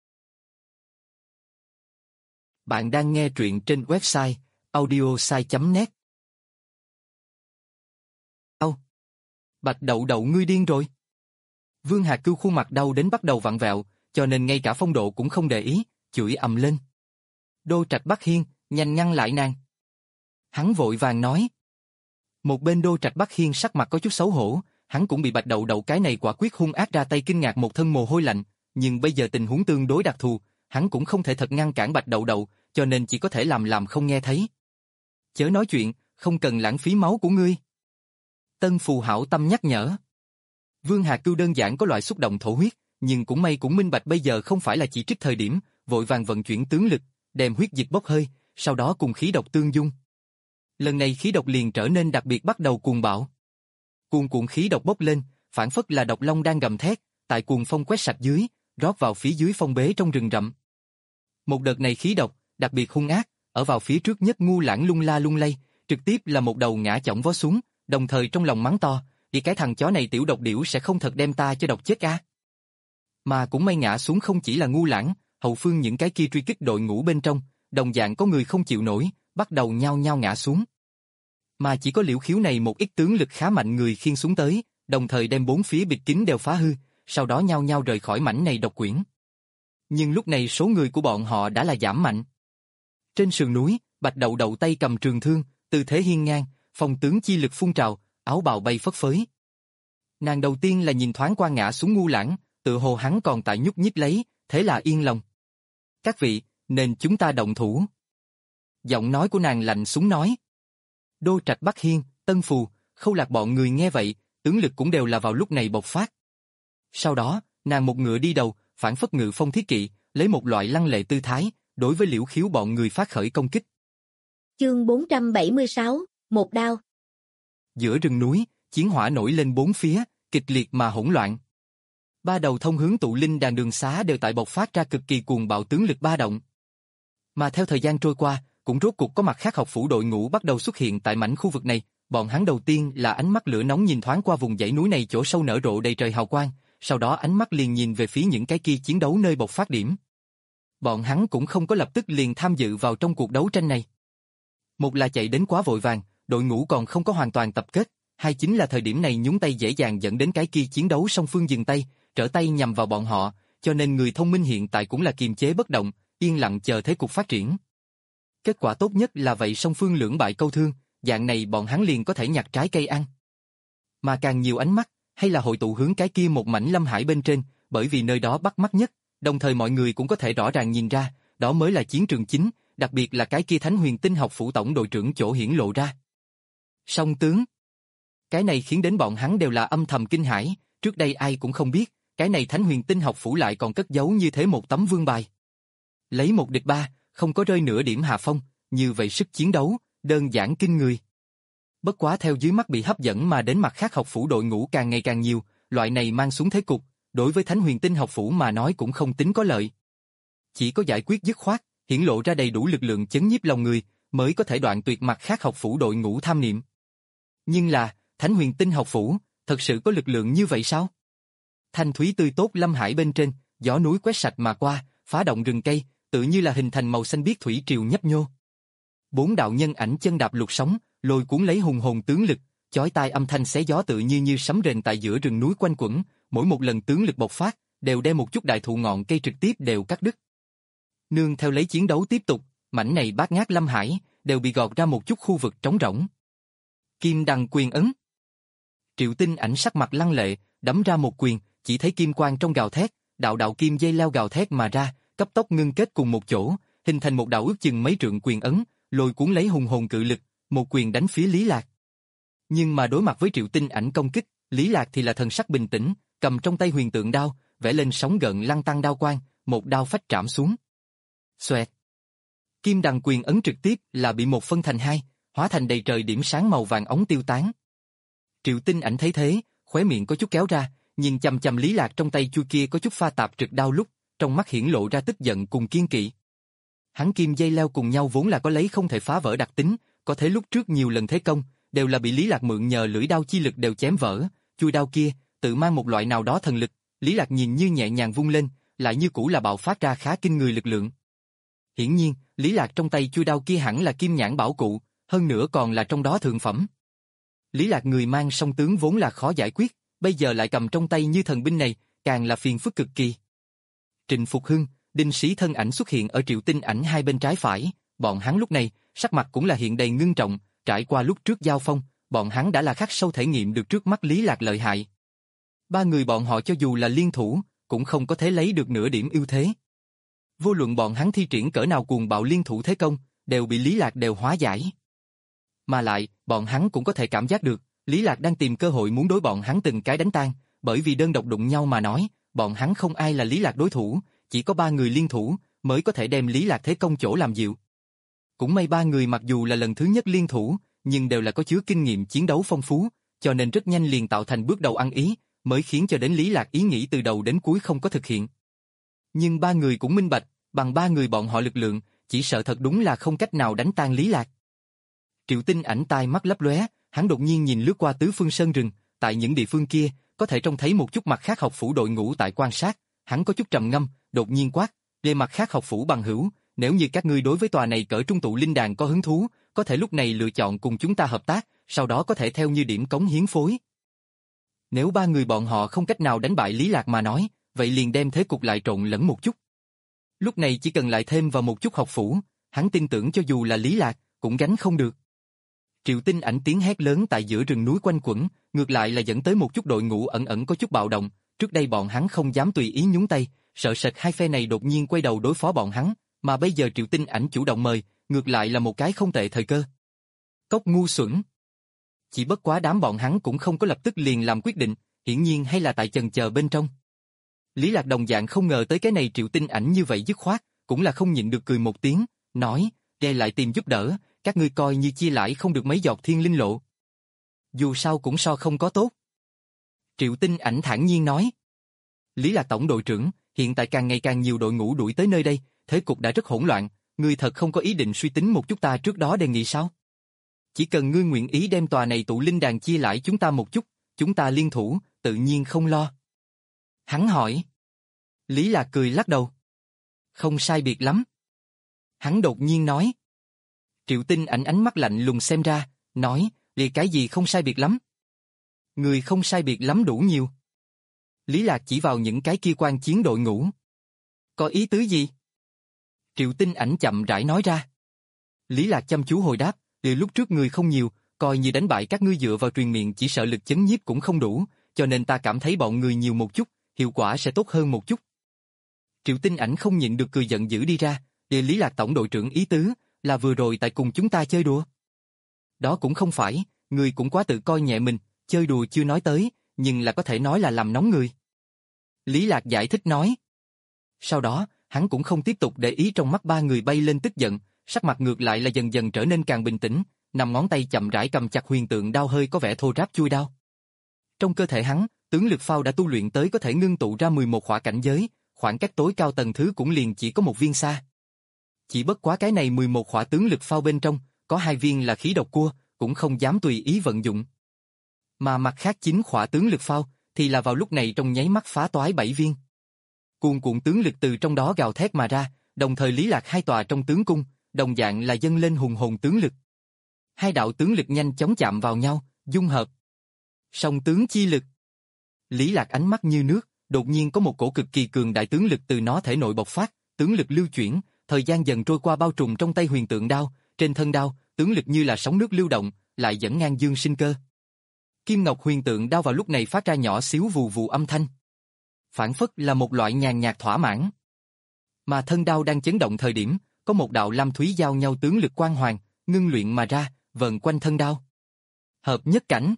Bạn đang nghe truyện trên website audiosai chấm net. Âu! Bạch Đậu Đậu ngươi điên rồi. Vương Hạc Cưu khuôn mặt đau đến bắt đầu vặn vẹo, cho nên ngay cả Phong Độ cũng không để ý, chửi ầm lên. Đô Trạch Bắc Hiên, nhanh ngăn lại nàng. Hắn vội vàng nói. Một bên Đô Trạch Bắc Hiên sắc mặt có chút xấu hổ, hắn cũng bị Bạch Đậu Đậu cái này quả quyết hung ác ra tay kinh ngạc một thân mồ hôi lạnh, nhưng bây giờ tình huống tương đối đặc thù, hắn cũng không thể thật ngăn cản Bạch Đậu Đậu, cho nên chỉ có thể làm làm không nghe thấy. Chớ nói chuyện, không cần lãng phí máu của ngươi. Tân Phù hảo tâm nhắc nhở. Vương Hạc Cưu đơn giản có loại xúc động thổ huyết, nhưng cũng may cũng minh bạch bây giờ không phải là chỉ trích thời điểm, vội vàng vận chuyển tướng lực, đem huyết dịch bốc hơi, sau đó cùng khí độc tương dung. Lần này khí độc liền trở nên đặc biệt bắt đầu cuồng bạo. Cuồn cuộn khí độc bốc lên, phản phất là độc long đang gầm thét, tại cuồng phong quét sạch dưới, rót vào phía dưới phong bế trong rừng rậm. Một đợt này khí độc, đặc biệt hung ác, ở vào phía trước nhất Ngu Lãng lung la lung lay, trực tiếp là một đầu ngã chỏng vó xuống, đồng thời trong lòng mắng to, thì cái thằng chó này tiểu độc điểu sẽ không thật đem ta cho độc chết a. Mà cũng may ngã xuống không chỉ là Ngu Lãng, hậu phương những cái kia truy kích đội ngũ bên trong, đồng dạng có người không chịu nổi, bắt đầu nhao nhao ngã xuống. Mà chỉ có Liễu Khiếu này một ít tướng lực khá mạnh người khiêng xuống tới, đồng thời đem bốn phía bịt kín đều phá hư, sau đó nhao nhao rời khỏi mảnh này độc quyển. Nhưng lúc này số người của bọn họ đã là giảm mạnh. Trên sườn núi, Bạch Đậu Đậu tay cầm trường thương, tư thế hiên ngang, phong tướng chi lực phun trào, áo bào bay phất phới. Nàng đầu tiên là nhìn thoáng qua ngã xuống Ngu Lãng, tự hồ hắn còn tại nhúc nhích lấy, thế là yên lòng. Các vị, nên chúng ta động thủ. Giọng nói của nàng lạnh xuống nói. Đô Trạch Bắc Hiên, Tân Phù, Khâu Lạc bọn người nghe vậy, tướng lực cũng đều là vào lúc này bộc phát. Sau đó, nàng một ngựa đi đầu, phản phất ngự phong thiết kỵ, lấy một loại lăng lệ tư thái, đối với Liễu Khiếu bọn người phát khởi công kích. Chương bốn trăm bảy mươi sáu, một đao. Giữa rừng núi, chiến hỏa nổi lên bốn phía, kịch liệt mà hỗn loạn. Ba đầu thông hướng tụ linh đàn đường xá đều tại bộc phát ra cực kỳ cuồng bạo tướng lực ba động. Mà theo thời gian trôi qua, cũng rốt cuộc có mặt khác học phủ đội ngũ bắt đầu xuất hiện tại mảnh khu vực này, bọn hắn đầu tiên là ánh mắt lửa nóng nhìn thoáng qua vùng dãy núi này chỗ sâu nở rộ đầy trời hào quang, sau đó ánh mắt liền nhìn về phía những cái kia chiến đấu nơi bộc phát điểm. Bọn hắn cũng không có lập tức liền tham dự vào trong cuộc đấu tranh này. Một là chạy đến quá vội vàng, đội ngũ còn không có hoàn toàn tập kết, hai chính là thời điểm này nhúng tay dễ dàng dẫn đến cái kia chiến đấu song phương dừng tay, trở tay nhằm vào bọn họ, cho nên người thông minh hiện tại cũng là kiềm chế bất động, yên lặng chờ thế cục phát triển. Kết quả tốt nhất là vậy song phương lưỡng bại câu thương, dạng này bọn hắn liền có thể nhặt trái cây ăn. Mà càng nhiều ánh mắt, hay là hội tụ hướng cái kia một mảnh lâm hải bên trên, bởi vì nơi đó bắt mắt nhất, đồng thời mọi người cũng có thể rõ ràng nhìn ra, đó mới là chiến trường chính, đặc biệt là cái kia Thánh Huyền Tinh học phủ tổng đội trưởng chỗ hiển lộ ra. Song tướng. Cái này khiến đến bọn hắn đều là âm thầm kinh hãi, trước đây ai cũng không biết, cái này Thánh Huyền Tinh học phủ lại còn cất giấu như thế một tấm vương bài. Lấy một địch ba, không có rơi nửa điểm hạ phong, như vậy sức chiến đấu, Đơn giản kinh người. Bất quá theo dưới mắt bị hấp dẫn mà đến mặt khác học phủ đội ngũ càng ngày càng nhiều, loại này mang xuống thế cục, đối với Thánh Huyền Tinh học phủ mà nói cũng không tính có lợi. Chỉ có giải quyết dứt khoát, hiển lộ ra đầy đủ lực lượng chấn nhiếp lòng người, mới có thể đoạn tuyệt mặt khác học phủ đội ngũ tham niệm. Nhưng là, Thánh Huyền Tinh học phủ, thật sự có lực lượng như vậy sao? Thanh thúy tươi tốt lâm hải bên trên, gió núi quét sạch mà qua, phá động rừng cây, tự như là hình thành màu xanh biếc thủy triều nhấp nhô. Bốn đạo nhân ảnh chân đạp lục sóng, lôi cuốn lấy hùng hồn tướng lực, chói tai âm thanh xé gió tự như như sấm rền tại giữa rừng núi quanh quẩn, mỗi một lần tướng lực bộc phát, đều đem một chút đại thụ ngọn cây trực tiếp đều cắt đứt. Nương theo lấy chiến đấu tiếp tục, mảnh này bát ngát lâm hải, đều bị gọt ra một chút khu vực trống rỗng. Kim đằng quyền ấn. Triệu Tinh Ảnh sắc mặt lăng lệ, đấm ra một quyền, chỉ thấy kim quang trong gào thét, đạo đạo kim dây leo gào thét mà ra, cấp tốc ngưng kết cùng một chỗ, hình thành một đạo ước chừng mấy trượng quyền ấn, lôi cuốn lấy hùng hồn cự lực, một quyền đánh phía Lý Lạc. Nhưng mà đối mặt với Triệu Tinh Ảnh công kích, Lý Lạc thì là thần sắc bình tĩnh, cầm trong tay huyền tượng đao, vẽ lên sóng gợn lăng tăng đao quang, một đao phách trảm xuống. Xoẹt. Kim đằng quyền ấn trực tiếp là bị một phân thành hai, hóa thành đầy trời điểm sáng màu vàng ống tiêu tán. Triệu Tinh Ảnh thấy thế, khóe miệng có chút kéo ra, nhìn chằm chằm Lý Lạc trong tay chui kia có chút pha tạp trực đao lúc, trong mắt hiển lộ ra tức giận cùng kiên kỵ. Hắn kim dây leo cùng nhau vốn là có lấy không thể phá vỡ đặc tính, có thể lúc trước nhiều lần thế công, đều là bị Lý Lạc mượn nhờ lưỡi đao chi lực đều chém vỡ, chui đao kia, tự mang một loại nào đó thần lực, Lý Lạc nhìn như nhẹ nhàng vung lên, lại như cũ là bạo phát ra khá kinh người lực lượng. Hiển nhiên, Lý Lạc trong tay chui đao kia hẳn là kim nhãn bảo cụ, hơn nữa còn là trong đó thượng phẩm. Lý Lạc người mang song tướng vốn là khó giải quyết, bây giờ lại cầm trong tay như thần binh này, càng là phiền phức cực kỳ. Trịnh Phục Hưng, Đinh Sĩ thân ảnh xuất hiện ở Triệu Tinh Ảnh hai bên trái phải, bọn hắn lúc này, sắc mặt cũng là hiện đầy ngưng trọng, trải qua lúc trước giao phong, bọn hắn đã là khắc sâu thể nghiệm được trước mắt Lý Lạc lợi hại. Ba người bọn họ cho dù là liên thủ, cũng không có thể lấy được nửa điểm ưu thế. Vô luận bọn hắn thi triển cỡ nào cuồng bạo liên thủ thế công, đều bị Lý Lạc đều hóa giải. Mà lại, bọn hắn cũng có thể cảm giác được, Lý Lạc đang tìm cơ hội muốn đối bọn hắn từng cái đánh tan, bởi vì đơn độc đụng nhau mà nói, bọn hắn không ai là Lý Lạc đối thủ, chỉ có ba người liên thủ, mới có thể đem Lý Lạc thế công chỗ làm dịu. Cũng may ba người mặc dù là lần thứ nhất liên thủ, nhưng đều là có chứa kinh nghiệm chiến đấu phong phú, cho nên rất nhanh liền tạo thành bước đầu ăn ý, mới khiến cho đến Lý Lạc ý nghĩ từ đầu đến cuối không có thực hiện. Nhưng ba người cũng minh bạch, bằng ba người bọn họ lực lượng, chỉ sợ thật đúng là không cách nào đánh tan Lý Lạc. Triệu Tinh Ảnh tai mắt lấp lóe, hắn đột nhiên nhìn lướt qua tứ phương sơn rừng, tại những địa phương kia, có thể trông thấy một chút mặt khác học phủ đội ngũ tại quan sát, hắn có chút trầm ngâm, đột nhiên quát, "Về mặt khác học phủ bằng hữu, nếu như các ngươi đối với tòa này cỡ trung tụ linh đàn có hứng thú, có thể lúc này lựa chọn cùng chúng ta hợp tác, sau đó có thể theo như điểm cống hiến phối." Nếu ba người bọn họ không cách nào đánh bại Lý Lạc mà nói, vậy liền đem thế cục lại trộn lẫn một chút. Lúc này chỉ cần lại thêm vào một chút học phủ, hắn tin tưởng cho dù là Lý Lạc, cũng gánh không được. Triệu Tinh Ảnh tiếng hét lớn tại giữa rừng núi quanh quẩn, ngược lại là dẫn tới một chút đội ngũ ẩn ẩn có chút bạo động, trước đây bọn hắn không dám tùy ý nhúng tay, sợ sệt hai phe này đột nhiên quay đầu đối phó bọn hắn, mà bây giờ Triệu Tinh Ảnh chủ động mời, ngược lại là một cái không tệ thời cơ. Cốc ngu xuẩn. Chỉ bất quá đám bọn hắn cũng không có lập tức liền làm quyết định, hiển nhiên hay là tại chần chờ bên trong. Lý Lạc đồng dạng không ngờ tới cái này Triệu Tinh Ảnh như vậy dứt khoát, cũng là không nhịn được cười một tiếng, nói, "Ghe lại tìm giúp đỡ, các ngươi coi như chia lãi không được mấy giọt thiên linh lộ. Dù sao cũng so không có tốt." Triệu Tinh Ảnh thản nhiên nói. Lý Lạc tổng đội trưởng, hiện tại càng ngày càng nhiều đội ngũ đuổi tới nơi đây, thế cục đã rất hỗn loạn, ngươi thật không có ý định suy tính một chút ta trước đó đề nghị sao? Chỉ cần ngươi nguyện ý đem tòa này tụ linh đàn chia lãi chúng ta một chút, chúng ta liên thủ, tự nhiên không lo. Hắn hỏi. Lý Lạc cười lắc đầu. Không sai biệt lắm. Hắn đột nhiên nói. Triệu Tinh Ảnh ánh mắt lạnh lùng xem ra, nói, vì cái gì không sai biệt lắm? Người không sai biệt lắm đủ nhiều. Lý Lạc chỉ vào những cái kia quan chiến đội ngũ. Có ý tứ gì? Triệu Tinh Ảnh chậm rãi nói ra. Lý Lạc chăm chú hồi đáp, từ lúc trước người không nhiều, coi như đánh bại các ngươi dựa vào truyền miệng chỉ sợ lực chấn nhiếp cũng không đủ, cho nên ta cảm thấy bọn người nhiều một chút, hiệu quả sẽ tốt hơn một chút. Triệu Tinh Ảnh không nhịn được cười giận dữ đi ra, để Lý Lạc tổng đội trưởng ý tứ, là vừa rồi tại cùng chúng ta chơi đùa. Đó cũng không phải, người cũng quá tự coi nhẹ mình, chơi đùa chưa nói tới, nhưng là có thể nói là làm nóng người. Lý Lạc giải thích nói. Sau đó, hắn cũng không tiếp tục để ý trong mắt ba người bay lên tức giận, sắc mặt ngược lại là dần dần trở nên càng bình tĩnh, nằm ngón tay chậm rãi cầm chặt huyền tượng đao hơi có vẻ thô ráp chui đao. Trong cơ thể hắn, tướng lực phao đã tu luyện tới có thể ngưng tụ ra mười một khỏa cảnh giới, khoảng cách tối cao tầng thứ cũng liền chỉ có một viên xa. Chỉ bất quá cái này mười một khỏa tướng lực phao bên trong, có hai viên là khí độc cua, cũng không dám tùy ý vận dụng. Mà mặt khác chín khỏa tướng lực phao, thì là vào lúc này trong nháy mắt phá toái bảy viên. Cuồn cuộn tướng lực từ trong đó gào thét mà ra, đồng thời Lý Lạc hai tòa trong tướng cung, đồng dạng là dâng lên hùng hồn tướng lực. Hai đạo tướng lực nhanh chóng chạm vào nhau, dung hợp. Song tướng chi lực. Lý Lạc ánh mắt như nước, đột nhiên có một cổ cực kỳ cường đại tướng lực từ nó thể nội bộc phát, tướng lực lưu chuyển, thời gian dần trôi qua bao trùm trong tay huyền tượng đao, trên thân đao, tướng lực như là sóng nước lưu động, lại dẫn ngang dương sinh cơ. Kim ngọc huyền tượng đao vào lúc này phát ra nhỏ xíu vù vù âm thanh. Phản phất là một loại nhàn nhạt thỏa mãn. Mà thân đao đang chấn động thời điểm, có một đạo lam thúy giao nhau tướng lực quang hoàng, ngưng luyện mà ra, vần quanh thân đao. Hợp nhất cảnh.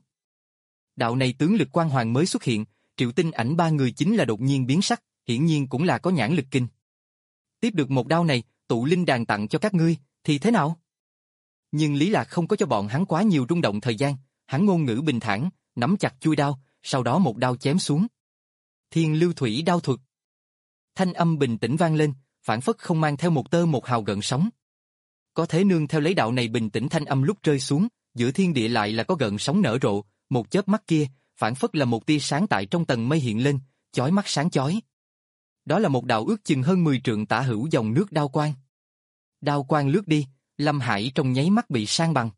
Đạo này tướng lực quang hoàng mới xuất hiện, Triệu Tinh Ảnh ba người chính là đột nhiên biến sắc, hiển nhiên cũng là có nhãn lực kinh. Tiếp được một đao này, tụ linh đàn tặng cho các ngươi, thì thế nào? Nhưng Lý Lạc không có cho bọn hắn quá nhiều rung động thời gian, hắn ngôn ngữ bình thản, nắm chặt chuôi đao, sau đó một đao chém xuống. Thiên lưu thủy đao thuật. Thanh âm bình tĩnh vang lên, phản phất không mang theo một tơ một hào gợn sóng. Có thể nương theo lấy đạo này bình tĩnh thanh âm lúc rơi xuống, giữa thiên địa lại là có gợn sóng nở rộ, một chớp mắt kia, phản phất là một tia sáng tại trong tầng mây hiện lên, chói mắt sáng chói. Đó là một đạo ước chừng hơn mười trượng tả hữu dòng nước đao quang. Đao quang lướt đi, Lâm Hải trong nháy mắt bị san bằng.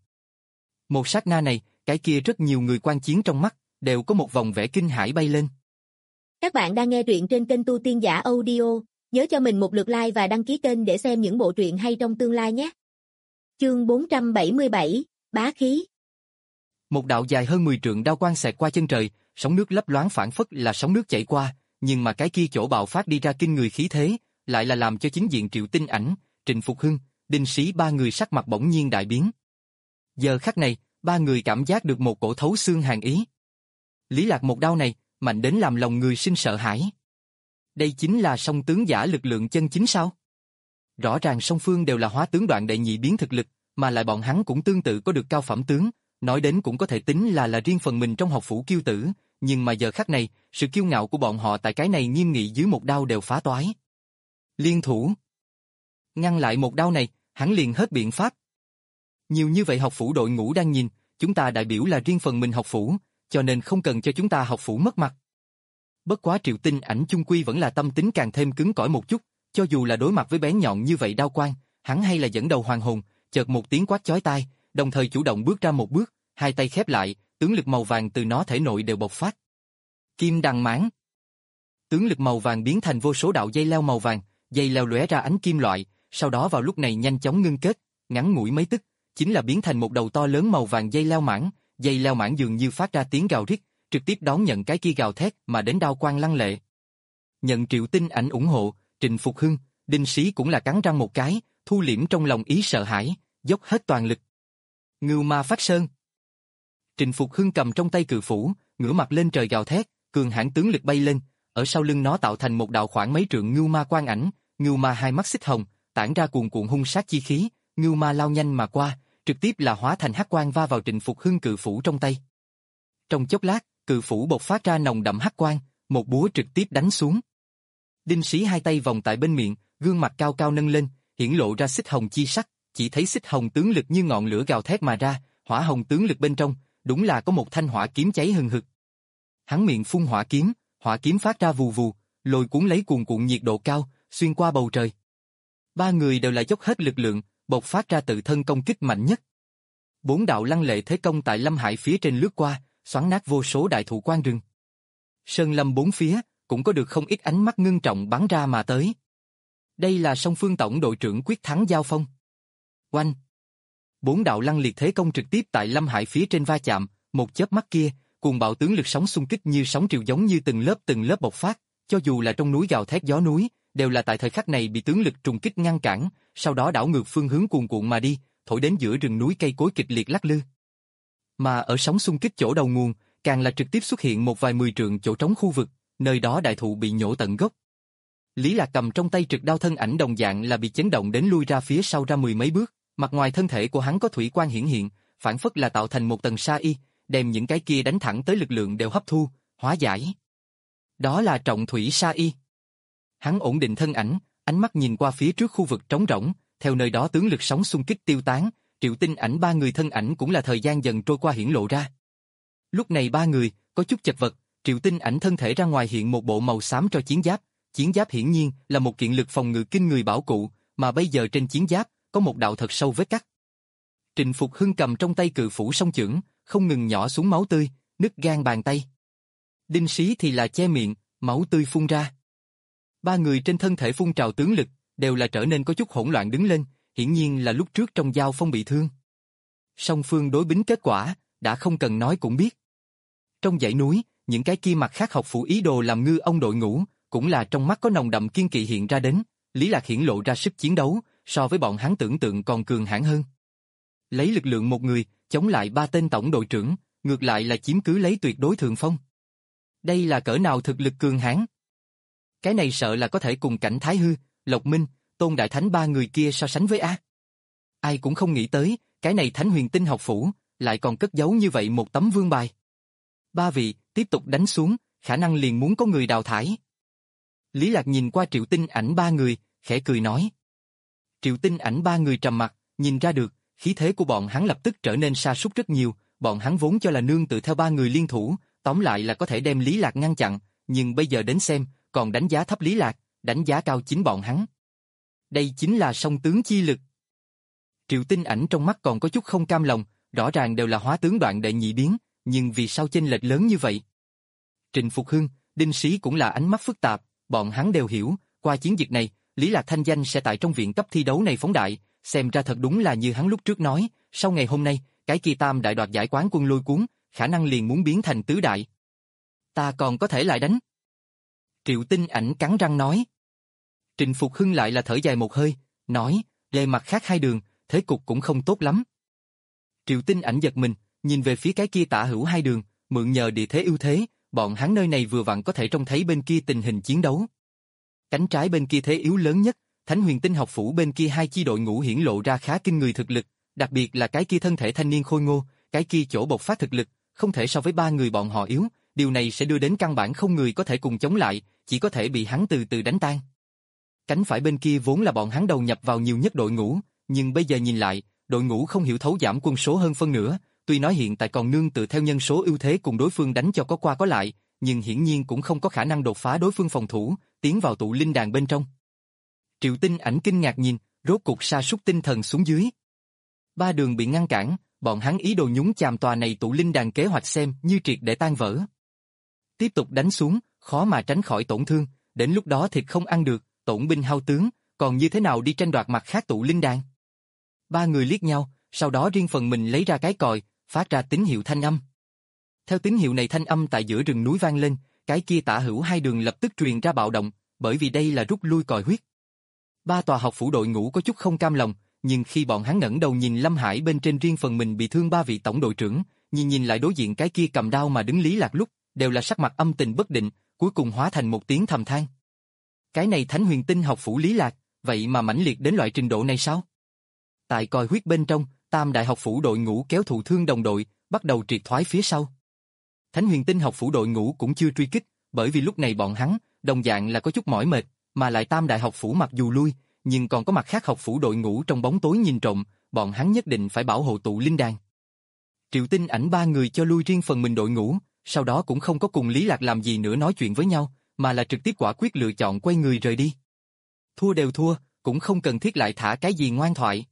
Một sát na này, cái kia rất nhiều người quan chiến trong mắt, đều có một vòng vẻ kinh hãi bay lên. Các bạn đang nghe truyện trên kênh Tu Tiên Giả Audio, nhớ cho mình một lượt like và đăng ký kênh để xem những bộ truyện hay trong tương lai nhé. Chương bốn trăm bảy mươi bảy, Bá khí. Một đạo dài hơn mười trượng đao quang xẹt qua chân trời, sóng nước lấp loáng phảng phất là sóng nước chảy qua, nhưng mà cái kia chỗ bạo phát đi ra kinh người khí thế, lại là làm cho chính diện Triệu Tinh Ảnh, Trịnh Phục Hưng, Đinh Sĩ ba người sắc mặt bỗng nhiên đại biến. Giờ khắc này, ba người cảm giác được một cổ thấu xương hàn ý. Lý Lạc một đao này, mạnh đến làm lòng người sinh sợ hãi. Đây chính là song tướng giả lực lượng chân chính sao? Rõ ràng song phương đều là hóa tướng đoạn đệ nhị biến thực lực, mà lại bọn hắn cũng tương tự có được cao phẩm tướng, nói đến cũng có thể tính là là riêng phần mình trong học phủ kiêu tử, nhưng mà giờ khắc này, sự kiêu ngạo của bọn họ tại cái này nghiêm nghị dưới một đao đều phá toái. Liên thủ. Ngăn lại một đao này, hắn liền hết biện pháp. Nhiều như vậy học phủ đội ngũ đang nhìn, chúng ta đại biểu là riêng phần mình học phủ, cho nên không cần cho chúng ta học phủ mất mặt. Bất quá Triệu Tinh Ảnh chung quy vẫn là tâm tính càng thêm cứng cỏi một chút, cho dù là đối mặt với bén nhọn như vậy đao quang, hắn hay là dẫn đầu hoàng hồn, chợt một tiếng quát chói tai, đồng thời chủ động bước ra một bước, hai tay khép lại, tướng lực màu vàng từ nó thể nội đều bộc phát. Kim đằng mãng. Tướng lực màu vàng biến thành vô số đạo dây leo màu vàng, dây leo lóe ra ánh kim loại, sau đó vào lúc này nhanh chóng ngưng kết, ngắn ngủi mấy tức, chính là biến thành một đầu to lớn màu vàng dây leo mãng, dây leo mãng dường như phát ra tiếng gào rít, trực tiếp đón nhận cái kia gào thét mà đến đao quang lăng lệ. Nhận Triệu Tinh Ảnh ủng hộ, Trịnh Phục Hưng, Đinh Sĩ cũng là cắn răng một cái, thu liễm trong lòng ý sợ hãi, dốc hết toàn lực. Ngưu Ma Phát Sơn. Trịnh Phục Hưng cầm trong tay cự phủ, ngửa mặt lên trời gào thét, cường hãn tướng lực bay lên, ở sau lưng nó tạo thành một đạo khoảng mấy trượng ngưu ma quang ảnh, ngưu ma hai mắt xích hồng, tản ra cuồn cuộn hung sát chi khí, ngưu ma lao nhanh mà qua, trực tiếp là hóa thành hắc quang va vào Trịnh Phục Hưng cự phủ trong tay. Trong chốc lát, cự phủ bộc phát ra nồng đậm hắc quang, một búa trực tiếp đánh xuống. Đinh Sĩ hai tay vòng tại bên miệng, gương mặt cao cao nâng lên, hiển lộ ra xích hồng chi sắc, chỉ thấy xích hồng tướng lực như ngọn lửa gào thét mà ra, hỏa hồng tướng lực bên trong, đúng là có một thanh hỏa kiếm cháy hừng hực. Hắn miệng phun hỏa kiếm, hỏa kiếm phát ra vù vù, lôi cuốn lấy cuồn cuộn nhiệt độ cao, xuyên qua bầu trời. Ba người đều là dốc hết lực lượng, bộc phát ra tự thân công kích mạnh nhất. Bốn đạo lăng lệ thế công tại Lâm Hải phía trên lướt qua, xoắn nát vô số đại thụ quan rừng. Sơn lâm bốn phía, cũng có được không ít ánh mắt ngưng trọng bắn ra mà tới. Đây là song phương tổng đội trưởng quyết thắng giao phong. Oanh! Bốn đạo lăng liệt thế công trực tiếp tại Lâm Hải phía trên va chạm, một chớp mắt kia, cuồng bạo tướng lực sóng xung kích như sóng triều giống như từng lớp từng lớp bộc phát, cho dù là trong núi gào thét gió núi, đều là tại thời khắc này bị tướng lực trùng kích ngăn cản, sau đó đảo ngược phương hướng cuồn cuộn mà đi, thổi đến giữa rừng núi cây cối kịch liệt lắc lư. Mà ở sóng xung kích chỗ đầu nguồn, càng là trực tiếp xuất hiện một vài mười trượng chỗ trống khu vực, nơi đó đại thụ bị nhổ tận gốc. Lý Lạc cầm trong tay trực đao thân ảnh đồng dạng là bị chấn động đến lui ra phía sau ra mười mấy bước, mặt ngoài thân thể của hắn có thủy quang hiển hiện, phản phất là tạo thành một tầng sa y, đem những cái kia đánh thẳng tới lực lượng đều hấp thu, hóa giải. Đó là trọng thủy sa y. Hắn ổn định thân ảnh, ánh mắt nhìn qua phía trước khu vực trống rỗng, theo nơi đó tướng lực sóng xung kích tiêu tán, Triệu Tinh Ảnh ba người thân ảnh cũng là thời gian dần trôi qua hiển lộ ra. Lúc này ba người có chút chật vật, Triệu Tinh Ảnh thân thể ra ngoài hiện một bộ màu xám cho chiến giáp, chiến giáp hiển nhiên là một kiện lực phòng ngự kinh người bảo cụ, mà bây giờ trên chiến giáp có một đạo thật sâu vết cắt. Trịnh Phục Hưng cầm trong tay cự phủ song chưởng, không ngừng nhỏ xuống máu tươi, nứt gan bàn tay. Đinh Sĩ thì là che miệng, máu tươi phun ra. Ba người trên thân thể phun trào tướng lực, đều là trở nên có chút hỗn loạn đứng lên, hiển nhiên là lúc trước trong giao phong bị thương. Song phương đối bính kết quả, đã không cần nói cũng biết. Trong dãy núi, những cái kia mặt khác học phủ ý đồ làm ngư ông đội ngũ, cũng là trong mắt có nồng đậm kiên kỵ hiện ra đến, Lý Lạc hiển lộ ra sức chiến đấu, so với bọn hắn tưởng tượng còn cường hãn hơn. Lấy lực lượng một người, chống lại ba tên tổng đội trưởng, ngược lại là chiếm cứ lấy tuyệt đối thượng phong. Đây là cỡ nào thực lực cường hãn? Cái này sợ là có thể cùng Cảnh Thái Hư, Lộc Minh, Tôn Đại Thánh ba người kia so sánh với A. Ai cũng không nghĩ tới, cái này Thánh Huyền Tinh học phủ, lại còn cất giấu như vậy một tấm vương bài. Ba vị, tiếp tục đánh xuống, khả năng liền muốn có người đào thải. Lý Lạc nhìn qua Triệu Tinh Ảnh ba người, khẽ cười nói. Triệu Tinh Ảnh ba người trầm mặt, nhìn ra được, khí thế của bọn hắn lập tức trở nên sa sút rất nhiều, bọn hắn vốn cho là nương tự theo ba người liên thủ, tóm lại là có thể đem Lý Lạc ngăn chặn, nhưng bây giờ đến xem, còn đánh giá thấp Lý Lạc, đánh giá cao chính bọn hắn. Đây chính là song tướng chi lực. Triệu Tinh Ảnh trong mắt còn có chút không cam lòng, rõ ràng đều là hóa tướng đoạn đệ nhị biến, nhưng vì sao chênh lệch lớn như vậy? Trịnh Phục Hưng, Đinh Sĩ cũng là ánh mắt phức tạp, bọn hắn đều hiểu, qua chiến dịch này, Lý Lạc thanh danh sẽ tại trong viện cấp thi đấu này phóng đại, xem ra thật đúng là như hắn lúc trước nói, sau ngày hôm nay, cái kia tam đại đoạt giải quán quân lôi cuốn, khả năng liền muốn biến thành tứ đại. Ta còn có thể lại đánh. Triệu Tinh Ảnh cắn răng nói. Trịnh Phục Hưng lại là thở dài một hơi, nói, về mặt khác hai đường, thế cục cũng không tốt lắm. Triệu Tinh Ảnh giật mình, nhìn về phía cái kia tả hữu hai đường, mượn nhờ địa thế ưu thế, bọn hắn nơi này vừa vặn có thể trông thấy bên kia tình hình chiến đấu. Cánh trái bên kia thế yếu lớn nhất, Thánh Huyền Tinh học phủ bên kia hai chi đội ngũ hiển lộ ra khá kinh người thực lực, đặc biệt là cái kia thân thể thanh niên khôi ngô, cái kia chỗ bộc phát thực lực, không thể so với ba người bọn họ yếu, điều này sẽ đưa đến căn bản không người có thể cùng chống lại, chỉ có thể bị hắn từ từ đánh tan. Cánh phải bên kia vốn là bọn hắn đầu nhập vào nhiều nhất đội ngũ, nhưng bây giờ nhìn lại, đội ngũ không hiểu thấu giảm quân số hơn phân nửa, tuy nói hiện tại còn nương tự theo nhân số ưu thế cùng đối phương đánh cho có qua có lại, nhưng hiển nhiên cũng không có khả năng đột phá đối phương phòng thủ, tiến vào tụ linh đàn bên trong. Triệu Tinh Ảnh kinh ngạc nhìn, rốt cục sa sút tinh thần xuống dưới. Ba đường bị ngăn cản, bọn hắn ý đồ nhúng chàm tòa này tụ linh đàn kế hoạch xem như triệt để tan vỡ. Tiếp tục đánh xuống, khó mà tránh khỏi tổn thương, đến lúc đó thịt không ăn được, tổn binh hao tướng, còn như thế nào đi tranh đoạt mặt khác tụ linh đàn. Ba người liếc nhau, sau đó riêng phần mình lấy ra cái còi, phát ra tín hiệu thanh âm. Theo tín hiệu này thanh âm tại giữa rừng núi vang lên, cái kia tả hữu hai đường lập tức truyền ra bạo động, bởi vì đây là rút lui còi huyết. Ba tòa học phủ đội ngũ có chút không cam lòng, nhưng khi bọn hắn ngẩng đầu nhìn Lâm Hải bên trên riêng phần mình bị thương ba vị tổng đội trưởng, nhìn nhìn lại đối diện cái kia cầm đao mà đứng Lý Lạc lúc, đều là sắc mặt âm tình bất định, cuối cùng hóa thành một tiếng thầm than. Cái này Thánh Huyền Tinh học phủ Lý Lạc, vậy mà mãnh liệt đến loại trình độ này sao? Tại còi huyết bên trong, tam đại học phủ đội ngũ kéo thụ thương đồng đội, bắt đầu triệt thoái phía sau. Thánh Huyền Tinh học phủ đội ngũ cũng chưa truy kích, bởi vì lúc này bọn hắn, đồng dạng là có chút mỏi mệt, mà lại tam đại học phủ mặc dù lui, nhưng còn có mặt khác học phủ đội ngũ trong bóng tối nhìn trộm, bọn hắn nhất định phải bảo hộ tụ linh đàn. Triệu Tinh Ảnh ba người cho lui riêng phần mình đội ngũ, sau đó cũng không có cùng Lý Lạc làm gì nữa nói chuyện với nhau, mà là trực tiếp quả quyết lựa chọn quay người rời đi. Thua đều thua, cũng không cần thiết lại thả cái gì ngoan thoại.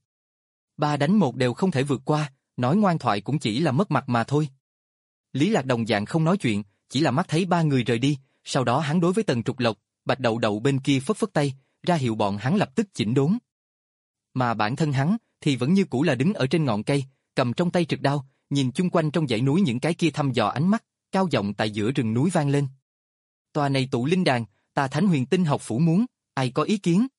Ba đánh một đều không thể vượt qua, nói ngoan thoại cũng chỉ là mất mặt mà thôi. Lý Lạc đồng dạng không nói chuyện, chỉ là mắt thấy ba người rời đi, sau đó hắn đối với Tần Trục Lộc, Bạch Đậu Đậu bên kia phất phất tay, ra hiệu bọn hắn lập tức chỉnh đốn. Mà bản thân hắn thì vẫn như cũ là đứng ở trên ngọn cây, cầm trong tay trực đao, nhìn chung quanh trong dãy núi những cái kia thăm dò ánh mắt, cao giọng tại giữa rừng núi vang lên. Tòa này tụ linh đàn, ta Thánh Huyền Tinh học phủ muốn, ai có ý kiến?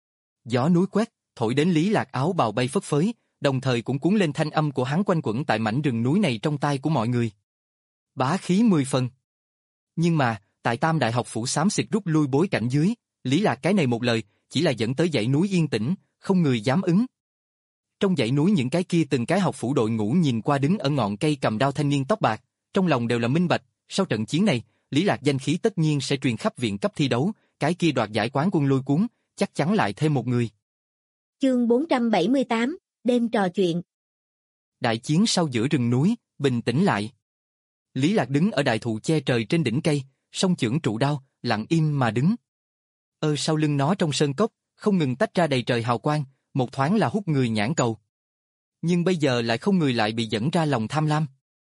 Gió núi quét, thổi đến Lý Lạc áo bào bay phất phới, đồng thời cũng cuốn lên thanh âm của hắn quanh quẩn tại mảnh rừng núi này trong tai của mọi người. Bá khí mười phần. Nhưng mà, tại tam đại học phủ xám xịt rút lui bối cảnh dưới, Lý Lạc cái này một lời, chỉ là dẫn tới dãy núi yên tĩnh, không người dám ứng. Trong dãy núi những cái kia từng cái học phủ đội ngũ nhìn qua đứng ở ngọn cây cầm đao thanh niên tóc bạc, trong lòng đều là minh bạch, sau trận chiến này, Lý Lạc danh khí tất nhiên sẽ truyền khắp viện cấp thi đấu, cái kia đoạt giải quán quân lôi cuốn, chắc chắn lại thêm một người. Chương bốn trăm bảy mươi tám, đêm trò chuyện. Đại chiến sau giữa rừng núi, bình tĩnh lại. Lý Lạc đứng ở đại thụ che trời trên đỉnh cây, song chưởng trụ đao, lặng im mà đứng. Ơ sau lưng nó trong sơn cốc, không ngừng tách ra đầy trời hào quang, một thoáng là hút người nhãn cầu. Nhưng bây giờ lại không người lại bị dẫn ra lòng tham lam.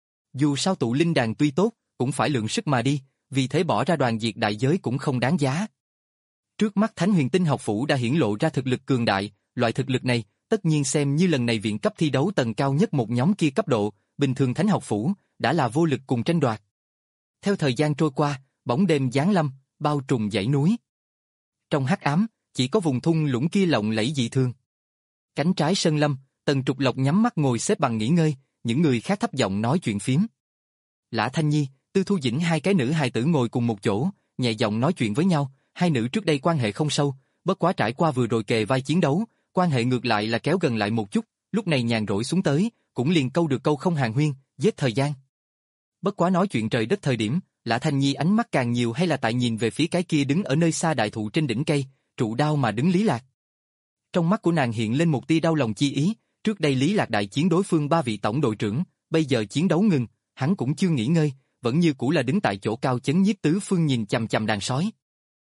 Dù sao tụ linh đàn tuy tốt, cũng phải lượng sức mà đi, vì thế bỏ ra đoàn diệt đại giới cũng không đáng giá. Trước mắt Thánh Huyền Tinh học phủ đã hiển lộ ra thực lực cường đại, loại thực lực này, tất nhiên xem như lần này viện cấp thi đấu tầng cao nhất một nhóm kia cấp độ, bình thường Thánh học phủ, đã là vô lực cùng tranh đoạt. Theo thời gian trôi qua, bóng đêm giáng lâm, bao trùm dãy núi. Trong hắc ám, chỉ có vùng thung lũng kia lộng lẫy dị thường. Cánh trái sơn lâm, Tần Trục Lộc nhắm mắt ngồi xếp bằng nghỉ ngơi, những người khác thấp giọng nói chuyện phiếm. Lã Thanh Nhi, Tư Thu Dĩnh hai cái nữ hài tử ngồi cùng một chỗ, nhẹ giọng nói chuyện với nhau, hai nữ trước đây quan hệ không sâu, bất quá trải qua vừa rồi kề vai chiến đấu, quan hệ ngược lại là kéo gần lại một chút, lúc này nhàn rỗi xuống tới, cũng liền câu được câu không hàng huyên, giết thời gian. Bất quá nói chuyện trời đất thời điểm, Lã Thanh Nhi ánh mắt càng nhiều hay là tại nhìn về phía cái kia đứng ở nơi xa đại thụ trên đỉnh cây, trụ đao mà đứng Lý Lạc. Trong mắt của nàng hiện lên một tia đau lòng chi ý, trước đây Lý Lạc đại chiến đối phương ba vị tổng đội trưởng, bây giờ chiến đấu ngừng, hắn cũng chưa nghỉ ngơi, vẫn như cũ là đứng tại chỗ cao chấn nhiếp tứ phương nhìn chằm chằm đàn sói.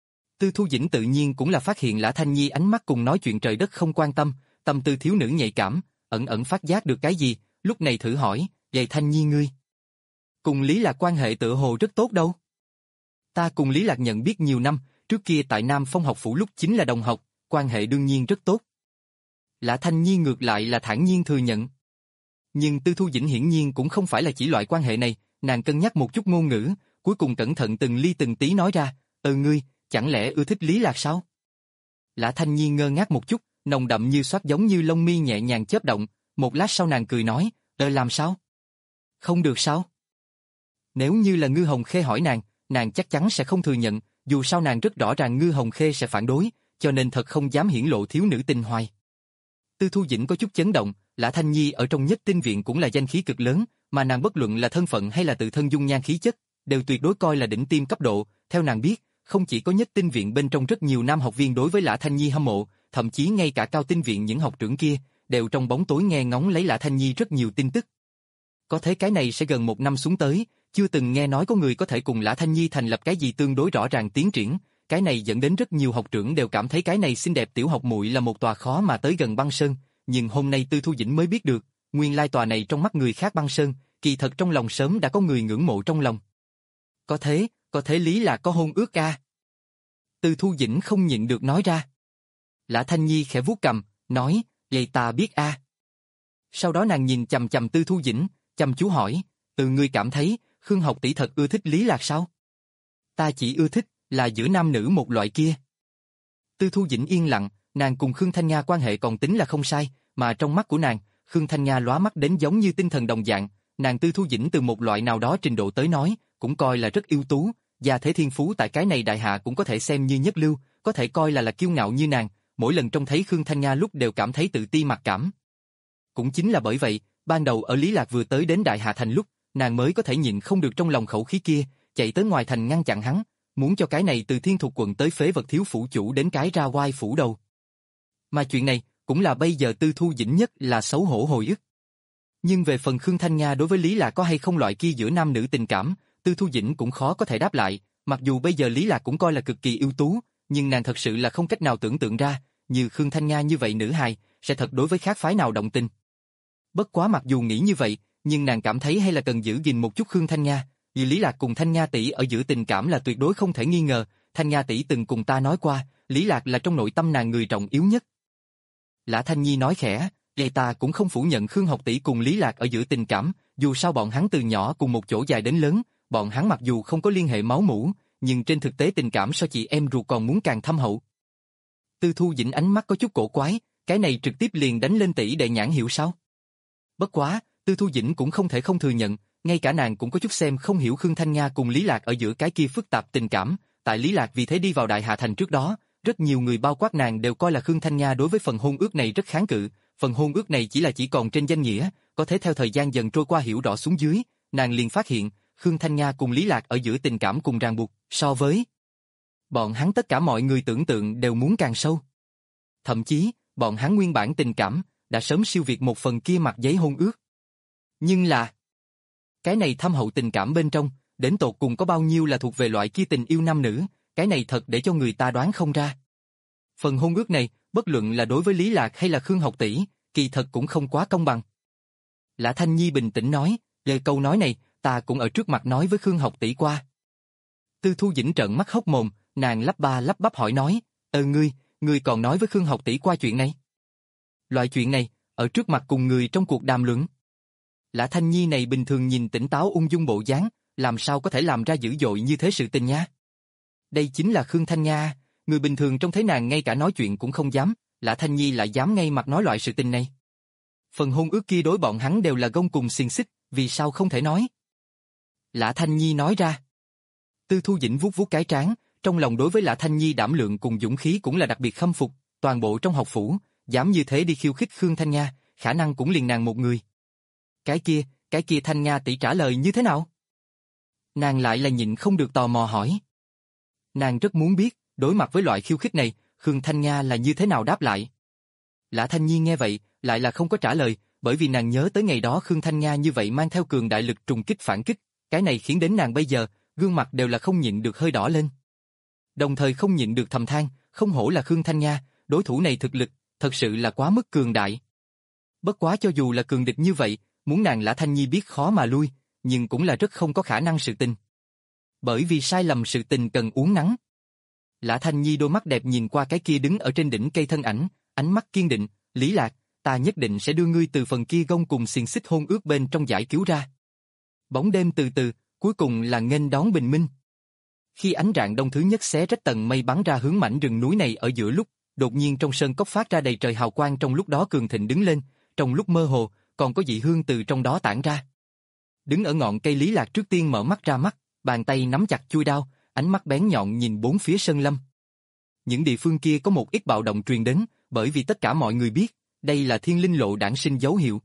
Tư Thu Dĩnh tự nhiên cũng là phát hiện Lã Thanh Nhi ánh mắt cùng nói chuyện trời đất không quan tâm, tâm tư thiếu nữ nhạy cảm, ẩn ẩn phát giác được cái gì, lúc này thử hỏi, vậy Thanh Nhi ngươi? Cùng Lý Lạc quan hệ tựa hồ rất tốt đâu. Ta cùng Lý Lạc nhận biết nhiều năm, trước kia tại Nam Phong học phủ lúc chính là đồng học, quan hệ đương nhiên rất tốt. Lã Thanh Nhi ngược lại là thản nhiên thừa nhận. Nhưng Tư Thu Dĩnh hiển nhiên cũng không phải là chỉ loại quan hệ này, nàng cân nhắc một chút ngôn ngữ, cuối cùng cẩn thận từng ly từng tí nói ra, ờ ngươi, chẳng lẽ ưa thích Lý Lạc sao? Lã Thanh Nhi ngơ ngác một chút, nồng đậm như xoát giống như lông mi nhẹ nhàng chớp động, một lát sau nàng cười nói, ờ làm sao? Không được sao? Nếu như là Ngư Hồng Khê hỏi nàng, nàng chắc chắn sẽ không thừa nhận, dù sao nàng rất rõ ràng Ngư Hồng Khê sẽ phản đối, cho nên thật không dám hiển lộ thiếu nữ tình hoài. Tư Thu Dĩnh có chút chấn động, Lã Thanh Nhi ở trong Nhất Tinh viện cũng là danh khí cực lớn, mà nàng bất luận là thân phận hay là tự thân dung nhan khí chất, đều tuyệt đối coi là đỉnh tiêm cấp độ, theo nàng biết, không chỉ có Nhất Tinh viện bên trong rất nhiều nam học viên đối với Lã Thanh Nhi hâm mộ, thậm chí ngay cả Cao Tinh viện những học trưởng kia, đều trong bóng tối nghe ngóng lấy Lã Thanh Nhi rất nhiều tin tức. Có thế cái này sẽ gần một năm xuống tới, chưa từng nghe nói có người có thể cùng Lã Thanh Nhi thành lập cái gì tương đối rõ ràng tiến triển, cái này dẫn đến rất nhiều học trưởng đều cảm thấy cái này xinh đẹp tiểu học muội là một tòa khó mà tới gần băng sơn, nhưng hôm nay Tư Thu Dĩnh mới biết được, nguyên lai tòa này trong mắt người khác băng sơn, kỳ thật trong lòng sớm đã có người ngưỡng mộ trong lòng. Có thế, có thế Lý là có hôn ước a. Tư Thu Dĩnh không nhịn được nói ra. Lã Thanh Nhi khẽ vuốt cầm, nói, vậy ta biết a. Sau đó nàng nhìn chằm chằm Tư Thu Dĩnh, chăm chú hỏi, từ ngươi cảm thấy, Khương học tỷ thật ưa thích Lý Lạc sao? Ta chỉ ưa thích, là giữa nam nữ một loại kia. Tư Thu Dĩnh yên lặng, nàng cùng Khương Thanh Nga quan hệ còn tính là không sai, mà trong mắt của nàng, Khương Thanh Nga lóa mắt đến giống như tinh thần đồng dạng, nàng Tư Thu Dĩnh từ một loại nào đó trình độ tới nói, cũng coi là rất ưu tú, gia thế thiên phú tại cái này đại hạ cũng có thể xem như nhất lưu, có thể coi là là kiêu ngạo như nàng, mỗi lần trông thấy Khương Thanh Nga lúc đều cảm thấy tự ti mặc cảm. Cũng chính là bởi vậy, ban đầu ở Lý Lạc vừa tới đến Đại Hạ Thành lúc, nàng mới có thể nhịn không được trong lòng khẩu khí kia, chạy tới ngoài thành ngăn chặn hắn, muốn cho cái này từ Thiên Thục quận tới phế vật thiếu phủ chủ đến cái ra oai phủ đầu. Mà chuyện này, cũng là bây giờ Tư Thu Dĩnh nhất là xấu hổ hồi ức. Nhưng về phần Khương Thanh Nga đối với Lý Lạc có hay không loại kia giữa nam nữ tình cảm, Tư Thu Dĩnh cũng khó có thể đáp lại, mặc dù bây giờ Lý Lạc cũng coi là cực kỳ ưu tú, nhưng nàng thật sự là không cách nào tưởng tượng ra, như Khương Thanh Nga như vậy nữ hài, sẽ thật đối với khác phái nào động tình. Bất quá mặc dù nghĩ như vậy, nhưng nàng cảm thấy hay là cần giữ gìn một chút Khương Thanh Nga, vì Lý Lạc cùng Thanh Nga tỷ ở giữa tình cảm là tuyệt đối không thể nghi ngờ, Thanh Nga tỷ từng cùng ta nói qua, Lý Lạc là trong nội tâm nàng người trọng yếu nhất. Lã Thanh Nhi nói khẽ, vậy ta cũng không phủ nhận Khương học tỷ cùng Lý Lạc ở giữa tình cảm, dù sao bọn hắn từ nhỏ cùng một chỗ dài đến lớn, bọn hắn mặc dù không có liên hệ máu mủ, nhưng trên thực tế tình cảm so chị em ruột còn muốn càng thâm hậu. Tư Thu Dĩnh ánh mắt có chút cổ quái, cái này trực tiếp liền đánh lên tỷ đệ nhãn hiệu sao? Bất quá, Tư Thu Dĩnh cũng không thể không thừa nhận, ngay cả nàng cũng có chút xem không hiểu Khương Thanh Nga cùng Lý Lạc ở giữa cái kia phức tạp tình cảm, tại Lý Lạc vì thế đi vào Đại Hạ Thành trước đó, rất nhiều người bao quát nàng đều coi là Khương Thanh Nga đối với phần hôn ước này rất kháng cự, phần hôn ước này chỉ là chỉ còn trên danh nghĩa, có thể theo thời gian dần trôi qua hiểu rõ xuống dưới, nàng liền phát hiện, Khương Thanh Nga cùng Lý Lạc ở giữa tình cảm cùng ràng buộc, so với bọn hắn tất cả mọi người tưởng tượng đều muốn càng sâu. Thậm chí, bọn hắn nguyên bản tình cảm, đã sớm siêu việt một phần kia mặt giấy hôn ước. Nhưng là, cái này thâm hậu tình cảm bên trong, đến tột cùng có bao nhiêu là thuộc về loại kia tình yêu nam nữ, cái này thật để cho người ta đoán không ra. Phần hôn ước này, bất luận là đối với Lý Lạc hay là Khương học tỷ, kỳ thật cũng không quá công bằng. Lã Thanh Nhi bình tĩnh nói, lời câu nói này, ta cũng ở trước mặt nói với Khương học tỷ qua. Tư Thu Dĩnh trợn mắt hốc mồm, nàng lắp ba lắp bắp hỏi nói, ờ ngươi, ngươi còn nói với Khương học tỷ qua chuyện này? Loại chuyện này, ở trước mặt cùng người trong cuộc đàm luận. Lã Thanh Nhi này bình thường nhìn tỉnh táo ung dung bộ dáng, làm sao có thể làm ra dữ dội như thế sự tình nha? Đây chính là Khương Thanh Nga, người bình thường trông thấy nàng ngay cả nói chuyện cũng không dám, Lã Thanh Nhi lại dám ngay mặt nói loại sự tình này. Phần hôn ước kia đối bọn hắn đều là gông cùng xiềng xích, vì sao không thể nói? Lã Thanh Nhi nói ra. Tư Thu Dĩnh vuốt vuốt cái trán, trong lòng đối với Lã Thanh Nhi đảm lượng cùng dũng khí cũng là đặc biệt khâm phục, toàn bộ trong học phủ, dám như thế đi khiêu khích Khương Thanh Nga, khả năng cũng liền nàng một người. Cái kia, cái kia Thanh Nga tỷ trả lời như thế nào? Nàng lại là nhịn không được tò mò hỏi. Nàng rất muốn biết, đối mặt với loại khiêu khích này, Khương Thanh Nga là như thế nào đáp lại. Lã Thanh Nhi nghe vậy, lại là không có trả lời, bởi vì nàng nhớ tới ngày đó Khương Thanh Nga như vậy mang theo cường đại lực trùng kích phản kích, cái này khiến đến nàng bây giờ, gương mặt đều là không nhịn được hơi đỏ lên. Đồng thời không nhịn được thầm than, không hổ là Khương Thanh Nga, đối thủ này thực lực, thật sự là quá mức cường đại. Bất quá cho dù là cường địch như vậy, muốn nàng Lã Thanh Nhi biết khó mà lui, nhưng cũng là rất không có khả năng sự tình. Bởi vì sai lầm sự tình cần uống nắng. Lã Thanh Nhi đôi mắt đẹp nhìn qua cái kia đứng ở trên đỉnh cây thân ảnh, ánh mắt kiên định, Lý Lạc, ta nhất định sẽ đưa ngươi từ phần kia gông cùng xiềng xích hôn ước bên trong giải cứu ra. Bóng đêm từ từ, cuối cùng là nghênh đón bình minh. Khi ánh rạng đông thứ nhất xé rách tầng mây bắn ra hướng mảnh rừng núi này ở giữa lúc, đột nhiên trong sơn cốc phát ra đầy trời hào quang trong lúc đó cường thịnh đứng lên, trong lúc mơ hồ, còn có dị hương từ trong đó tản ra. Đứng ở ngọn cây Lý Lạc trước tiên mở mắt ra mắt, bàn tay nắm chặt chuôi đao, ánh mắt bén nhọn nhìn bốn phía sơn lâm. Những địa phương kia có một ít bạo động truyền đến, bởi vì tất cả mọi người biết, đây là thiên linh lộ đản sinh dấu hiệu.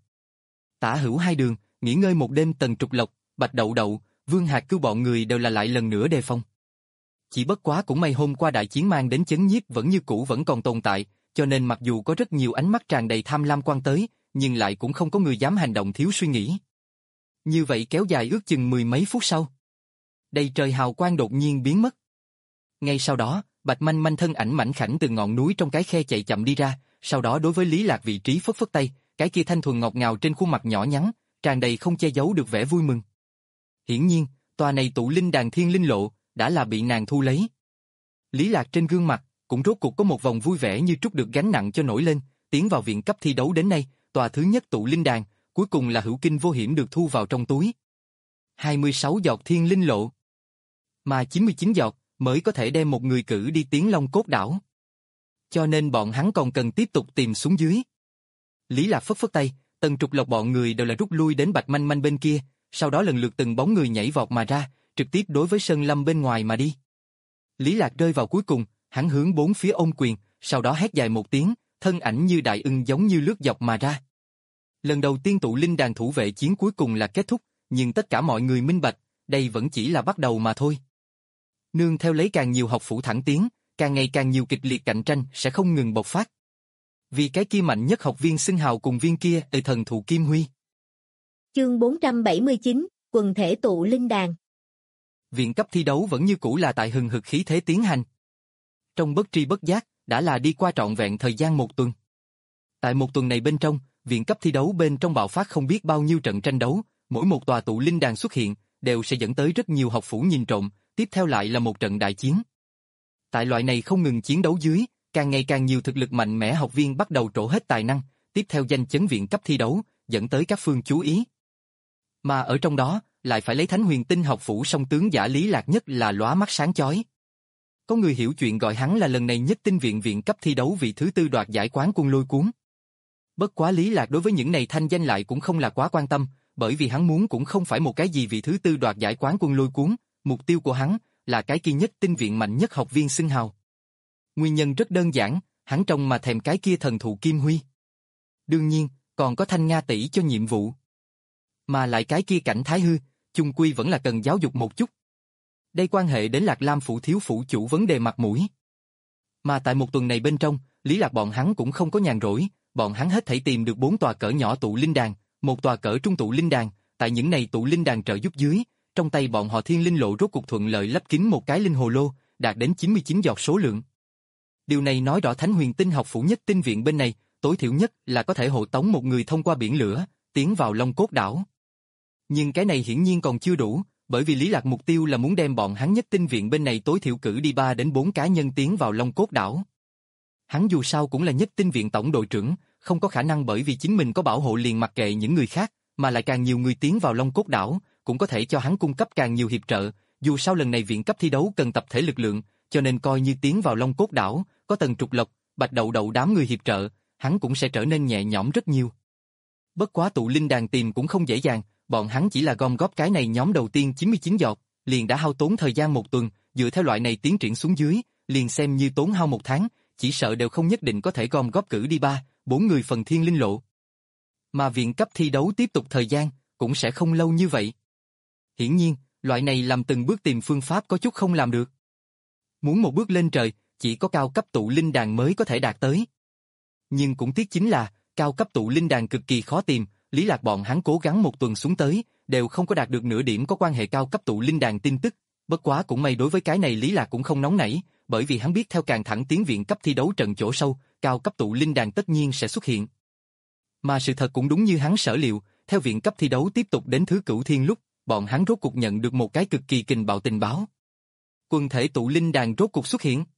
Tả hữu hai đường, nghỉ ngơi một đêm Tần Trục Lộc, Bạch Đậu Đậu, Vương Hạc Cư bọn người đều là lại lần nữa đề phòng. Chỉ bất quá cũng may hôm qua đại chiến mang đến chấn nhiếp vẫn như cũ vẫn còn tồn tại, cho nên mặc dù có rất nhiều ánh mắt tràn đầy tham lam quan tới, nhưng lại cũng không có người dám hành động thiếu suy nghĩ. Như vậy kéo dài ước chừng mười mấy phút sau. Đầy trời hào quang đột nhiên biến mất. Ngay sau đó, Bạch Manh Manh thân ảnh mảnh khảnh từ ngọn núi trong cái khe chạy chậm đi ra, sau đó đối với Lý Lạc vị trí phất phất tay, cái kia thanh thuần ngọt ngào trên khuôn mặt nhỏ nhắn, tràn đầy không che giấu được vẻ vui mừng. Hiển nhiên, tòa này tụ linh đàn thiên linh lộ, đã là bị nàng thu lấy. Lý Lạc trên gương mặt, cũng rốt cuộc có một vòng vui vẻ như trút được gánh nặng cho nổi lên, tiến vào viện cấp thi đấu đến nay, tòa thứ nhất tụ linh đàn, cuối cùng là hữu kinh vô hiểm được thu vào trong túi. hai mươi sáu giọt thiên linh lộ. Mà chín mươi chín giọt, mới có thể đem một người cử đi Tiến Long Cốt đảo. Cho nên bọn hắn còn cần tiếp tục tìm xuống dưới. Lý Lạc phất phất tay, Tần Trục Lộc bọn người đều là rút lui đến Bạch Manh Manh bên kia, sau đó lần lượt từng bóng người nhảy vọt mà ra, trực tiếp đối với sơn lâm bên ngoài mà đi. Lý Lạc rơi vào cuối cùng, hắn hướng bốn phía ôm quyền, sau đó hét dài một tiếng, thân ảnh như đại ưng giống như lướt dọc mà ra. Lần đầu tiên tụ linh đàn thủ vệ chiến cuối cùng là kết thúc, nhưng tất cả mọi người minh bạch, đây vẫn chỉ là bắt đầu mà thôi. Nương theo lấy càng nhiều học phủ thẳng tiến, càng ngày càng nhiều kịch liệt cạnh tranh sẽ không ngừng bộc phát. Vì cái kia mạnh nhất học viên xưng hào cùng viên kia từ thần thụ Kim Huy. Chương bốn trăm bảy mươi chín, quần thể tụ linh đàn. Viện cấp thi đấu vẫn như cũ là tại hừng hực khí thế tiến hành. Trong bất tri bất giác, đã là đi qua trọn vẹn thời gian một tuần. Tại một tuần này bên trong, viện cấp thi đấu bên trong bạo phát không biết bao nhiêu trận tranh đấu, mỗi một tòa tụ linh đàn xuất hiện, đều sẽ dẫn tới rất nhiều học phủ nhìn trộm, tiếp theo lại là một trận đại chiến. Tại loại này không ngừng chiến đấu dưới, càng ngày càng nhiều thực lực mạnh mẽ học viên bắt đầu trổ hết tài năng, tiếp theo danh chấn viện cấp thi đấu, dẫn tới các phương chú ý. Mà ở trong đó, lại phải lấy Thánh Huyền Tinh học phủ song tướng giả Lý Lạc nhất là lóa mắt sáng chói. Có người hiểu chuyện gọi hắn là lần này nhất tinh viện viện cấp thi đấu vị thứ tư đoạt giải quán quân lôi cuốn. Bất quá Lý Lạc đối với những này thanh danh lại cũng không là quá quan tâm, bởi vì hắn muốn cũng không phải một cái gì vị thứ tư đoạt giải quán quân lôi cuốn, mục tiêu của hắn là cái kia nhất tinh viện mạnh nhất học viên xưng hào. Nguyên nhân rất đơn giản, hắn trông mà thèm cái kia thần thụ Kim Huy. Đương nhiên, còn có Thanh Nga tỷ cho nhiệm vụ. Mà lại cái kia Cảnh Thái Hư, chung quy vẫn là cần giáo dục một chút. Đây quan hệ đến Lạc Lam phủ thiếu phủ chủ vấn đề mặt mũi. Mà tại một tuần này bên trong, Lý Lạc bọn hắn cũng không có nhàn rỗi, bọn hắn hết thảy tìm được bốn tòa cỡ nhỏ tụ linh đàn, một tòa cỡ trung tụ linh đàn, tại những này tụ linh đàn trợ giúp dưới, trong tay bọn họ thiên linh lộ rốt cục thuận lợi lấp kín một cái linh hồ lô, đạt đến chín mươi chín giọt số lượng. Điều này nói rõ Thánh Huyền Tinh học phủ nhất tinh viện bên này, tối thiểu nhất là có thể hộ tống một người thông qua biển lửa, tiến vào Long Cốt đảo. Nhưng cái này hiển nhiên còn chưa đủ, bởi vì Lý Lạc mục tiêu là muốn đem bọn hắn nhất tinh viện bên này tối thiểu cử đi ba đến bốn cá nhân tiến vào Long Cốt đảo. Hắn dù sao cũng là nhất tinh viện tổng đội trưởng, không có khả năng bởi vì chính mình có bảo hộ liền mặc kệ những người khác, mà lại càng nhiều người tiến vào Long Cốt đảo, cũng có thể cho hắn cung cấp càng nhiều hiệp trợ, dù sao lần này viện cấp thi đấu cần tập thể lực lượng, cho nên coi như tiến vào Long Cốt đảo, có Tần Trục Lộc, Bạch Đậu Đậu đám người hiệp trợ, hắn cũng sẽ trở nên nhẹ nhõm rất nhiều. Bất quá tụ linh đàn tìm cũng không dễ dàng, bọn hắn chỉ là gom góp cái này nhóm đầu tiên chín mươi chín giọt, liền đã hao tốn thời gian một tuần, dựa theo loại này tiến triển xuống dưới, liền xem như tốn hao một tháng, chỉ sợ đều không nhất định có thể gom góp cử đi ba, bốn người phần thiên linh lộ. Mà viện cấp thi đấu tiếp tục thời gian, cũng sẽ không lâu như vậy. Hiển nhiên, loại này làm từng bước tìm phương pháp có chút không làm được. Muốn một bước lên trời, chỉ có cao cấp tụ linh đàn mới có thể đạt tới. Nhưng cũng tiếc chính là, cao cấp tụ linh đàn cực kỳ khó tìm, Lý Lạc bọn hắn cố gắng một tuần xuống tới, đều không có đạt được nửa điểm có quan hệ cao cấp tụ linh đàn tin tức. Bất quá cũng may đối với cái này Lý Lạc cũng không nóng nảy, bởi vì hắn biết theo càng thẳng tiến viện cấp thi đấu trận chỗ sâu, cao cấp tụ linh đàn tất nhiên sẽ xuất hiện. Mà sự thật cũng đúng như hắn sở liệu, theo viện cấp thi đấu tiếp tục đến thứ cửu thiên lúc, bọn hắn rốt cục nhận được một cái cực kỳ kình bạo tình báo. Quần thể tụ linh đàn rốt cục xuất hiện.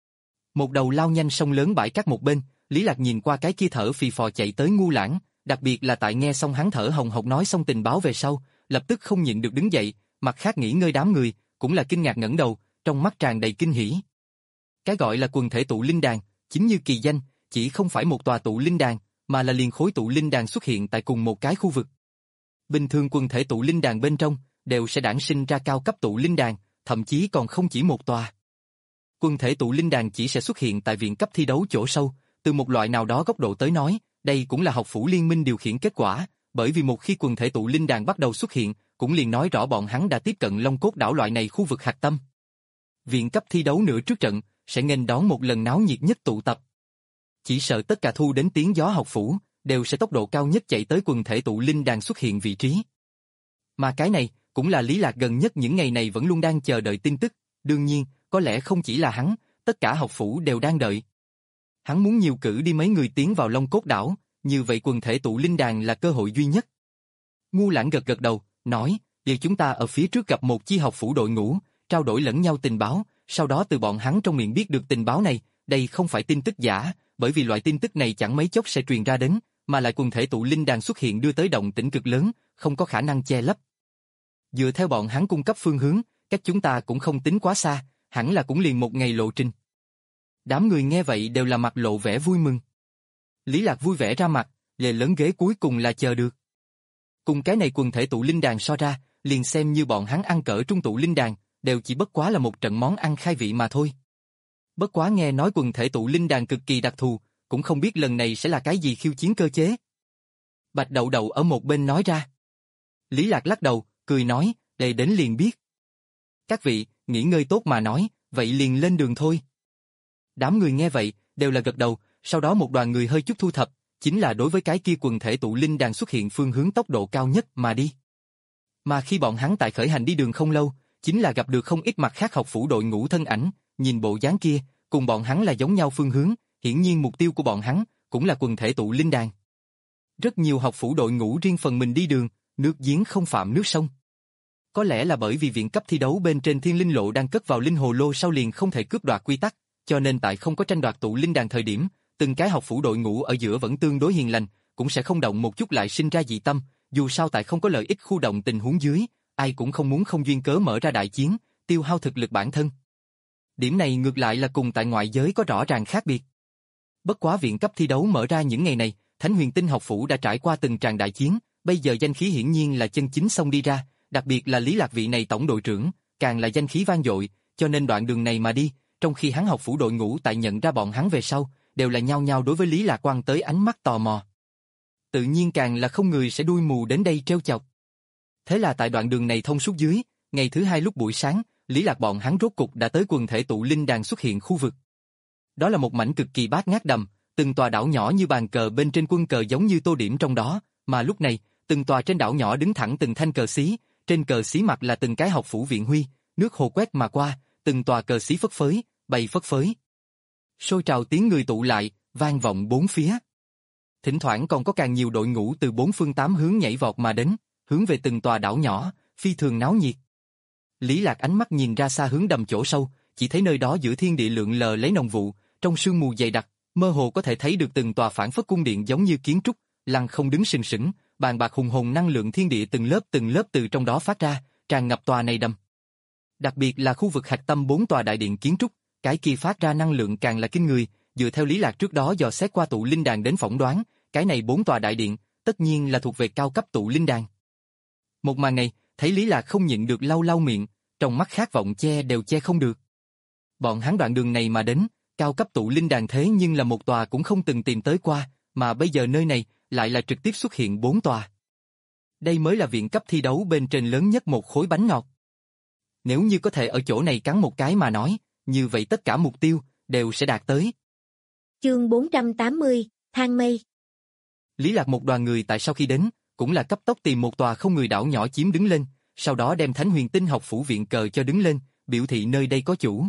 Một đầu lao nhanh sông lớn bãi cát một bên, Lý Lạc nhìn qua cái kia thở phì phò chạy tới Ngu Lãng, đặc biệt là tại nghe xong hắn thở hồng hộc nói xong tình báo về sau, lập tức không nhịn được đứng dậy, mặt khác nghỉ ngơi đám người, cũng là kinh ngạc ngẩng đầu, trong mắt tràn đầy kinh hỉ. Cái gọi là quần thể tụ linh đàn, chính như kỳ danh, chỉ không phải một tòa tụ linh đàn, mà là liền khối tụ linh đàn xuất hiện tại cùng một cái khu vực. Bình thường quần thể tụ linh đàn bên trong, đều sẽ đản sinh ra cao cấp tụ linh đàn, thậm chí còn không chỉ một tòa. Quần thể tụ linh đàn chỉ sẽ xuất hiện tại viện cấp thi đấu chỗ sâu, từ một loại nào đó góc độ tới nói, đây cũng là học phủ liên minh điều khiển kết quả, bởi vì một khi quần thể tụ linh đàn bắt đầu xuất hiện, cũng liền nói rõ bọn hắn đã tiếp cận Long Cốt đảo loại này khu vực hạch tâm. Viện cấp thi đấu nửa trước trận, sẽ nghênh đón một lần náo nhiệt nhất tụ tập. Chỉ sợ tất cả thu đến tiếng gió học phủ, đều sẽ tốc độ cao nhất chạy tới quần thể tụ linh đàn xuất hiện vị trí. Mà cái này, cũng là Lý Lạc gần nhất những ngày này vẫn luôn đang chờ đợi tin tức, đương nhiên, có lẽ không chỉ là hắn, tất cả học phủ đều đang đợi. Hắn muốn nhiều cử đi mấy người tiến vào Long Cốt đảo, như vậy quần thể tụ linh đàn là cơ hội duy nhất. Ngu Lãng gật gật đầu, nói, vì chúng ta ở phía trước gặp một chi học phủ đội ngũ, trao đổi lẫn nhau tình báo, sau đó từ bọn hắn trong miệng biết được tình báo này, đây không phải tin tức giả, bởi vì loại tin tức này chẳng mấy chốc sẽ truyền ra đến, mà lại quần thể tụ linh đàn xuất hiện đưa tới động tĩnh cực lớn, không có khả năng che lấp. Dựa theo bọn hắn cung cấp phương hướng, cách chúng ta cũng không tính quá xa, hẳn là cũng liền một ngày lộ trình. Đám người nghe vậy đều là mặt lộ vẻ vui mừng. Lý Lạc vui vẻ ra mặt, lề lớn ghế cuối cùng là chờ được. Cùng cái này quần thể tụ linh đàn so ra, liền xem như bọn hắn ăn cỡ trung tụ linh đàn, đều chỉ bất quá là một trận món ăn khai vị mà thôi. Bất quá nghe nói quần thể tụ linh đàn cực kỳ đặc thù, cũng không biết lần này sẽ là cái gì khiêu chiến cơ chế. Bạch Đậu Đậu ở một bên nói ra. Lý Lạc lắc đầu, cười nói, để đến liền biết. Các vị, nghỉ ngơi tốt mà nói, vậy liền lên đường thôi. Đám người nghe vậy, đều là gật đầu, sau đó một đoàn người hơi chút thu thập, chính là đối với cái kia quần thể tụ linh đàn xuất hiện phương hướng tốc độ cao nhất mà đi. Mà khi bọn hắn tại khởi hành đi đường không lâu, chính là gặp được không ít mặt khác học phủ đội ngũ thân ảnh, nhìn bộ dáng kia, cùng bọn hắn là giống nhau phương hướng, hiển nhiên mục tiêu của bọn hắn cũng là quần thể tụ linh đàn. Rất nhiều học phủ đội ngũ riêng phần mình đi đường, nước giếng không phạm nước sông. Có lẽ là bởi vì viện cấp thi đấu bên trên thiên linh lộ đang cất vào linh hồ lô sau liền không thể cướp đoạt quy tắc, cho nên tại không có tranh đoạt tụ linh đàn thời điểm, từng cái học phủ đội ngũ ở giữa vẫn tương đối hiền lành, cũng sẽ không động một chút lại sinh ra dị tâm, dù sao tại không có lợi ích khu động tình huống dưới, ai cũng không muốn không duyên cớ mở ra đại chiến, tiêu hao thực lực bản thân. Điểm này ngược lại là cùng tại ngoại giới có rõ ràng khác biệt. Bất quá viện cấp thi đấu mở ra những ngày này, Thánh Huyền Tinh học phủ đã trải qua từng tràng đại chiến, bây giờ danh khí hiển nhiên là chân chính xông đi ra, đặc biệt là Lý Lạc vị này tổng đội trưởng, càng là danh khí vang dội, cho nên đoạn đường này mà đi, trong khi hắn học phủ đội ngũ tại nhận ra bọn hắn về sau, đều là nhao nhao đối với Lý Lạc quăng tới ánh mắt tò mò. tự nhiên càng là không người sẽ đuôi mù đến đây trêu chọc. Thế là tại đoạn đường này thông suốt dưới, ngày thứ hai lúc buổi sáng, Lý Lạc bọn hắn rốt cục đã tới quần thể tụ linh đàn xuất hiện khu vực. Đó là một mảnh cực kỳ bát ngát đầm, từng tòa đảo nhỏ như bàn cờ bên trên quân cờ giống như tô điểm trong đó, mà lúc này, từng tòa trên đảo nhỏ đứng thẳng từng thanh cờ xí, trên cờ xí mặt là từng cái học phủ viện huy, nước hồ quét mà qua, từng tòa cờ xí phất phới, bay phất phới. Sôi trào tiếng người tụ lại, vang vọng bốn phía. Thỉnh thoảng còn có càng nhiều đội ngũ từ bốn phương tám hướng nhảy vọt mà đến, hướng về từng tòa đảo nhỏ, phi thường náo nhiệt. Lý Lạc ánh mắt nhìn ra xa hướng đầm chỗ sâu, chỉ thấy nơi đó giữa thiên địa lượn lờ lấy nồng vụ, trong sương mù dày đặc, mơ hồ có thể thấy được từng tòa phản phất cung điện giống như kiến trúc, lăng không đứng sừng sững, bàn bạc hùng hồn năng lượng thiên địa từng lớp từng lớp từ trong đó phát ra, tràn ngập tòa này đầm. Đặc biệt là khu vực hạch tâm bốn tòa đại điện kiến trúc, cái kia phát ra năng lượng càng là kinh người, dựa theo Lý Lạc trước đó dò xét qua tụ linh đàn đến phỏng đoán, cái này bốn tòa đại điện, tất nhiên là thuộc về cao cấp tụ linh đàn. Một màn này, thấy Lý Lạc không nhịn được lau lau miệng, trong mắt khát vọng che đều che không được. Bọn hắn đoạn đường này mà đến, cao cấp tụ linh đàn thế nhưng là một tòa cũng không từng tìm tới qua, mà bây giờ nơi này lại là trực tiếp xuất hiện bốn tòa. Đây mới là viện cấp thi đấu bên trên lớn nhất một khối bánh ngọt. Nếu như có thể ở chỗ này cắn một cái mà nói, như vậy tất cả mục tiêu đều sẽ đạt tới. Chương bốn trăm tám mươi, Thang Mây. Lý Lạc một đoàn người tại sau khi đến, cũng là cấp tốc tìm một tòa không người đảo nhỏ chiếm đứng lên, sau đó đem Thánh Huyền Tinh học phủ viện cờ cho đứng lên, biểu thị nơi đây có chủ.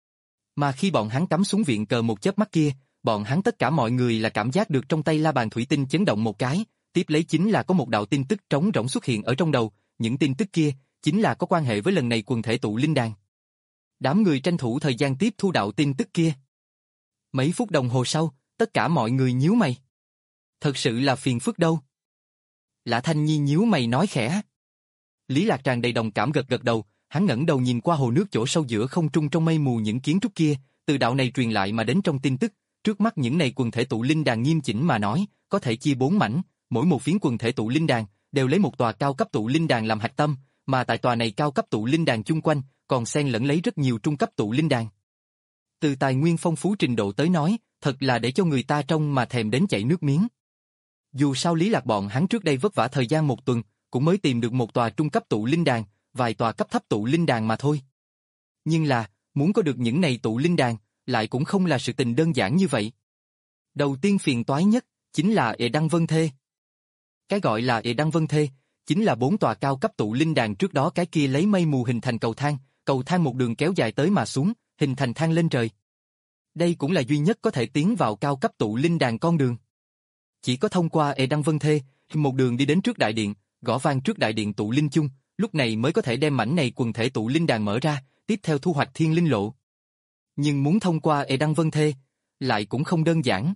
Mà khi bọn hắn cắm xuống viện cờ một chớp mắt kia, bọn hắn tất cả mọi người là cảm giác được trong tay la bàn thủy tinh chấn động một cái, tiếp lấy chính là có một đạo tin tức trống rỗng xuất hiện ở trong đầu, những tin tức kia chính là có quan hệ với lần này quần thể tụ linh đàn. Đám người tranh thủ thời gian tiếp thu đạo tin tức kia. Mấy phút đồng hồ sau, tất cả mọi người nhíu mày. Thật sự là phiền phức đâu. Lã Thanh Nhi nhíu mày nói khẽ. Lý Lạc tràn đầy đồng cảm gật gật đầu, hắn ngẩng đầu nhìn qua hồ nước chỗ sâu giữa không trung trong mây mù những kiến trúc kia, từ đạo này truyền lại mà đến trong tin tức, trước mắt những này quần thể tụ linh đàn nghiêm chỉnh mà nói, có thể chia bốn mảnh, mỗi một phiến quần thể tụ linh đàn đều lấy một tòa cao cấp tụ linh đàn làm hạch tâm, mà tại tòa này cao cấp tụ linh đàn chung quanh còn xen lẫn lấy rất nhiều trung cấp tụ linh đàn. Từ tài nguyên phong phú trình độ tới nói, thật là để cho người ta trông mà thèm đến chảy nước miếng. Dù sao Lý Lạc bọn hắn trước đây vất vả thời gian một tuần, cũng mới tìm được một tòa trung cấp tụ linh đàn, vài tòa cấp thấp tụ linh đàn mà thôi. Nhưng là, muốn có được những này tụ linh đàn, lại cũng không là sự tình đơn giản như vậy. Đầu tiên phiền toái nhất, chính là Ệ Đăng Vân Thê. Cái gọi là Ệ Đăng Vân Thê, chính là bốn tòa cao cấp tụ linh đàn trước đó cái kia lấy mây mù hình thành cầu thang, cầu thang một đường kéo dài tới mà xuống, hình thành thang lên trời. Đây cũng là duy nhất có thể tiến vào cao cấp tụ linh đàn con đường. Chỉ có thông qua Ệ Đăng Vân Thê, một đường đi đến trước đại điện, gõ vang trước đại điện tụ linh chung, lúc này mới có thể đem mảnh này quần thể tụ linh đàn mở ra, tiếp theo thu hoạch thiên linh lộ. Nhưng muốn thông qua Ệ Đăng Vân Thê, lại cũng không đơn giản.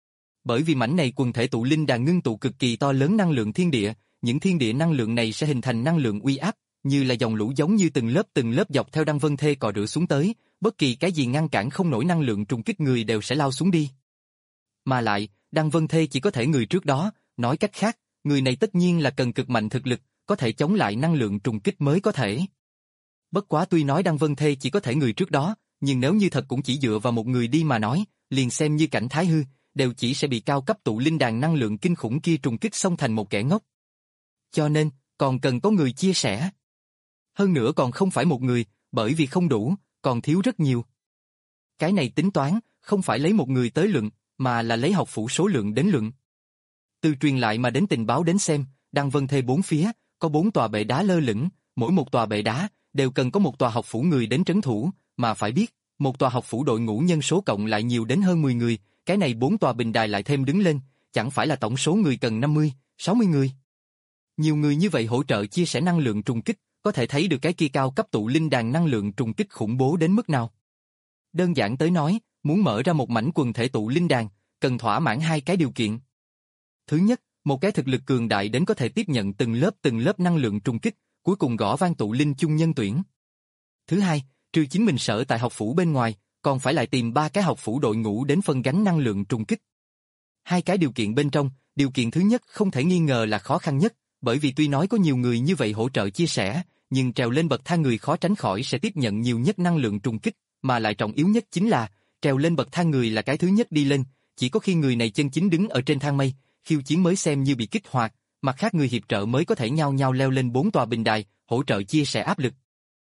Bởi vì mảnh này quần thể tụ linh đàn ngưng tụ cực kỳ to lớn năng lượng thiên địa, những thiên địa năng lượng này sẽ hình thành năng lượng uy áp, như là dòng lũ giống như từng lớp từng lớp dọc theo Đăng Vân Thê cò rửa xuống tới, bất kỳ cái gì ngăn cản không nổi năng lượng trùng kích người đều sẽ lao xuống đi. Mà lại, Đăng Vân Thê chỉ có thể người trước đó, nói cách khác, người này tất nhiên là cần cực mạnh thực lực, có thể chống lại năng lượng trùng kích mới có thể. Bất quá tuy nói Đăng Vân Thê chỉ có thể người trước đó, nhưng nếu như thật cũng chỉ dựa vào một người đi mà nói, liền xem như cảnh Thái Hư, đều chỉ sẽ bị cao cấp tụ linh đàn năng lượng kinh khủng kia trùng kích xông thành một kẻ ngốc. Cho nên, còn cần có người chia sẻ. Hơn nữa còn không phải một người, bởi vì không đủ, còn thiếu rất nhiều. Cái này tính toán, không phải lấy một người tới luận, mà là lấy học phủ số lượng đến luận. Từ truyền lại mà đến tình báo đến xem, Đăng Vân Thê bốn phía, có bốn tòa bệ đá lơ lửng, mỗi một tòa bệ đá, đều cần có một tòa học phủ người đến trấn thủ, mà phải biết, một tòa học phủ đội ngũ nhân số cộng lại nhiều đến hơn mười người, cái này bốn tòa bình đài lại thêm đứng lên, chẳng phải là tổng số người cần năm mươi, sáu mươi người. Nhiều người như vậy hỗ trợ chia sẻ năng lượng trùng kích, có thể thấy được cái kia cao cấp tụ linh đàn năng lượng trùng kích khủng bố đến mức nào. Đơn giản tới nói, muốn mở ra một mảnh quần thể tụ linh đàn, cần thỏa mãn hai cái điều kiện. Thứ nhất, một cái thực lực cường đại đến có thể tiếp nhận từng lớp từng lớp năng lượng trùng kích, cuối cùng gõ vang tụ linh chung nhân tuyển. Thứ hai, trừ chính mình sở tại học phủ bên ngoài, còn phải lại tìm ba cái học phủ đội ngũ đến phân gánh năng lượng trùng kích. Hai cái điều kiện bên trong, điều kiện thứ nhất không thể nghi ngờ là khó khăn nhất, bởi vì tuy nói có nhiều người như vậy hỗ trợ chia sẻ, nhưng trèo lên bậc thang người khó tránh khỏi sẽ tiếp nhận nhiều nhất năng lượng trùng kích, mà lại trọng yếu nhất chính là, trèo lên bậc thang người là cái thứ nhất đi lên, chỉ có khi người này chân chính đứng ở trên thang mây, khiêu chiến mới xem như bị kích hoạt, mặt khác người hiệp trợ mới có thể nhau nhau leo lên bốn tòa bình đài, hỗ trợ chia sẻ áp lực.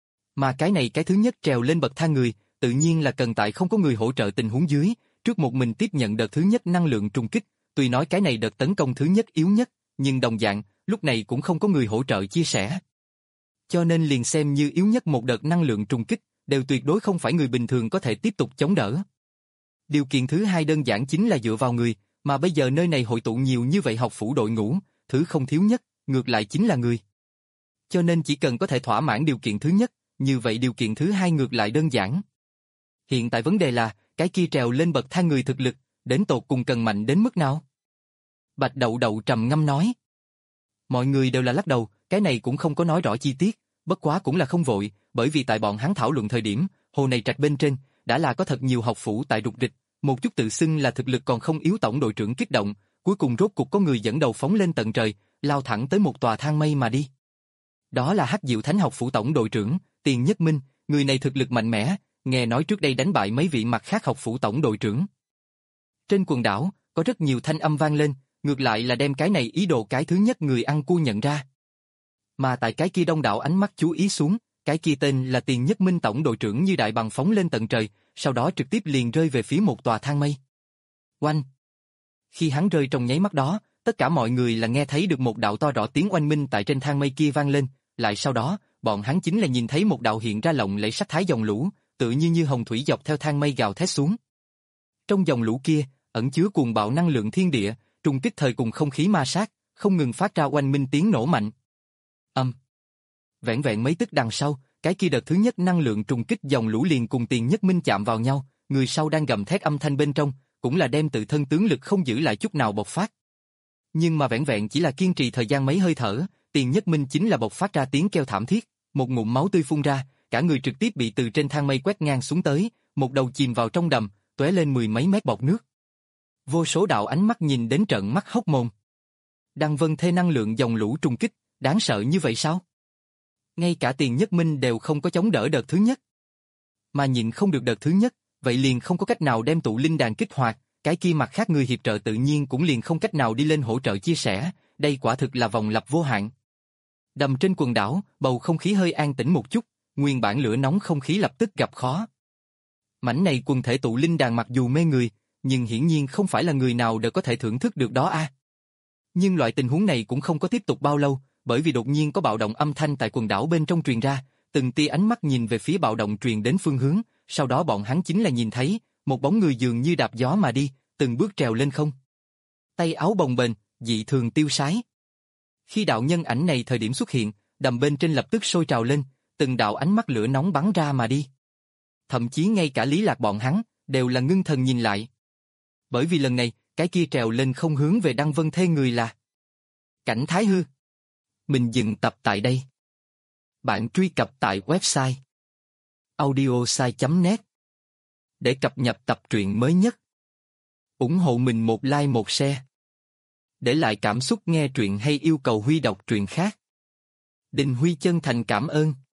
Mà cái này cái thứ nhất trèo lên bậc thang người, tự nhiên là cần tại không có người hỗ trợ tình huống dưới, trước một mình tiếp nhận đợt thứ nhất năng lượng trùng kích, tuy nói cái này đợt tấn công thứ nhất yếu nhất, nhưng đồng dạng, lúc này cũng không có người hỗ trợ chia sẻ. Cho nên liền xem như yếu nhất một đợt năng lượng trùng kích, đều tuyệt đối không phải người bình thường có thể tiếp tục chống đỡ. Điều kiện thứ hai đơn giản chính là dựa vào người, mà bây giờ nơi này hội tụ nhiều như vậy học phủ đội ngũ, thứ không thiếu nhất, ngược lại chính là người. Cho nên chỉ cần có thể thỏa mãn điều kiện thứ nhất, như vậy điều kiện thứ hai ngược lại đơn giản. Hiện tại vấn đề là, cái kia trèo lên bậc thang người thực lực, đến tột cùng cần mạnh đến mức nào? Bạch Đậu Đậu trầm ngâm nói. Mọi người đều là lắc đầu, cái này cũng không có nói rõ chi tiết, bất quá cũng là không vội, bởi vì tại bọn hắn thảo luận thời điểm, hồ này trạch bên trên, đã là có thật nhiều học phủ tại rục rịch, một chút tự xưng là thực lực còn không yếu tổng đội trưởng kích động, cuối cùng rốt cục có người dẫn đầu phóng lên tận trời, lao thẳng tới một tòa thang mây mà đi. Đó là Hắc Diệu Thánh học phủ tổng đội trưởng, Tiền Nhất Minh, người này thực lực mạnh mẽ, nghe nói trước đây đánh bại mấy vị mặt khác học phủ tổng đội trưởng. Trên quần đảo, có rất nhiều thanh âm vang lên, ngược lại là đem cái này ý đồ cái thứ nhất người ăn cua nhận ra. Mà tại cái kia đông đảo ánh mắt chú ý xuống, cái kia tên là Tiền Nhất Minh tổng đội trưởng như đại bằng phóng lên tận trời, sau đó trực tiếp liền rơi về phía một tòa thang mây. Oanh! Khi hắn rơi trong nháy mắt đó, tất cả mọi người là nghe thấy được một đạo to rõ tiếng oanh minh tại trên thang mây kia vang lên, lại sau đó, bọn hắn chính là nhìn thấy một đạo hiện ra lộng lẫy sắc thái dòng lũ, tự như như hồng thủy dọc theo thang mây gào thét xuống. Trong dòng lũ kia, ẩn chứa cuồng bạo năng lượng thiên địa, trùng kích thời cùng không khí ma sát, không ngừng phát ra oanh minh tiếng nổ mạnh. Âm. Vẹn vẹn mấy tức đằng sau, cái kia đợt thứ nhất năng lượng trùng kích dòng lũ liền cùng Tiền Nhất Minh chạm vào nhau, người sau đang gầm thét âm thanh bên trong, cũng là đem tự thân tướng lực không giữ lại chút nào bộc phát. Nhưng mà vẹn vẹn chỉ là kiên trì thời gian mấy hơi thở, Tiền Nhất Minh chính là bộc phát ra tiếng kêu thảm thiết, một ngụm máu tươi phun ra, cả người trực tiếp bị từ trên thang mây quét ngang xuống tới, một đầu chìm vào trong đầm, tóe lên mười mấy mét bọt nước. Vô số đạo ánh mắt nhìn đến trợn mắt hốc mồm. Đăng Vân Thê năng lượng dòng lũ trùng kích, đáng sợ như vậy sao? Ngay cả Tiền Nhất Minh đều không có chống đỡ đợt thứ nhất. Mà nhịn không được đợt thứ nhất, vậy liền không có cách nào đem tụ linh đàn kích hoạt, cái kia mặt khác người hiệp trợ tự nhiên cũng liền không cách nào đi lên hỗ trợ chia sẻ, đây quả thực là vòng lặp vô hạn. Đầm trên quần đảo, bầu không khí hơi an tĩnh một chút, nguyên bản lửa nóng không khí lập tức gặp khó. Mảnh này quần thể tụ linh đàn mặc dù mê người, nhưng hiển nhiên không phải là người nào đều có thể thưởng thức được đó a. À. Nhưng loại tình huống này cũng không có tiếp tục bao lâu, bởi vì đột nhiên có bạo động âm thanh tại quần đảo bên trong truyền ra, từng tia ánh mắt nhìn về phía bạo động truyền đến phương hướng, sau đó bọn hắn chính là nhìn thấy, một bóng người dường như đạp gió mà đi, từng bước trèo lên không. Tay áo bồng bềnh, dị thường tiêu sái. Khi đạo nhân ảnh này thời điểm xuất hiện, đầm bên trên lập tức sôi trào lên, từng đạo ánh mắt lửa nóng bắn ra mà đi. Thậm chí ngay cả Lý Lạc bọn hắn, đều là ngưng thần nhìn lại. Bởi vì lần này, cái kia trèo lên không hướng về Đăng Vân Thê người là Cảnh Thái Hư. Mình dừng tập tại đây. Bạn truy cập tại website audiosai chấm net để cập nhật tập truyện mới nhất. Ủng hộ mình một like một share. Để lại cảm xúc nghe truyện hay yêu cầu Huy đọc truyện khác. Đình Huy chân thành cảm ơn.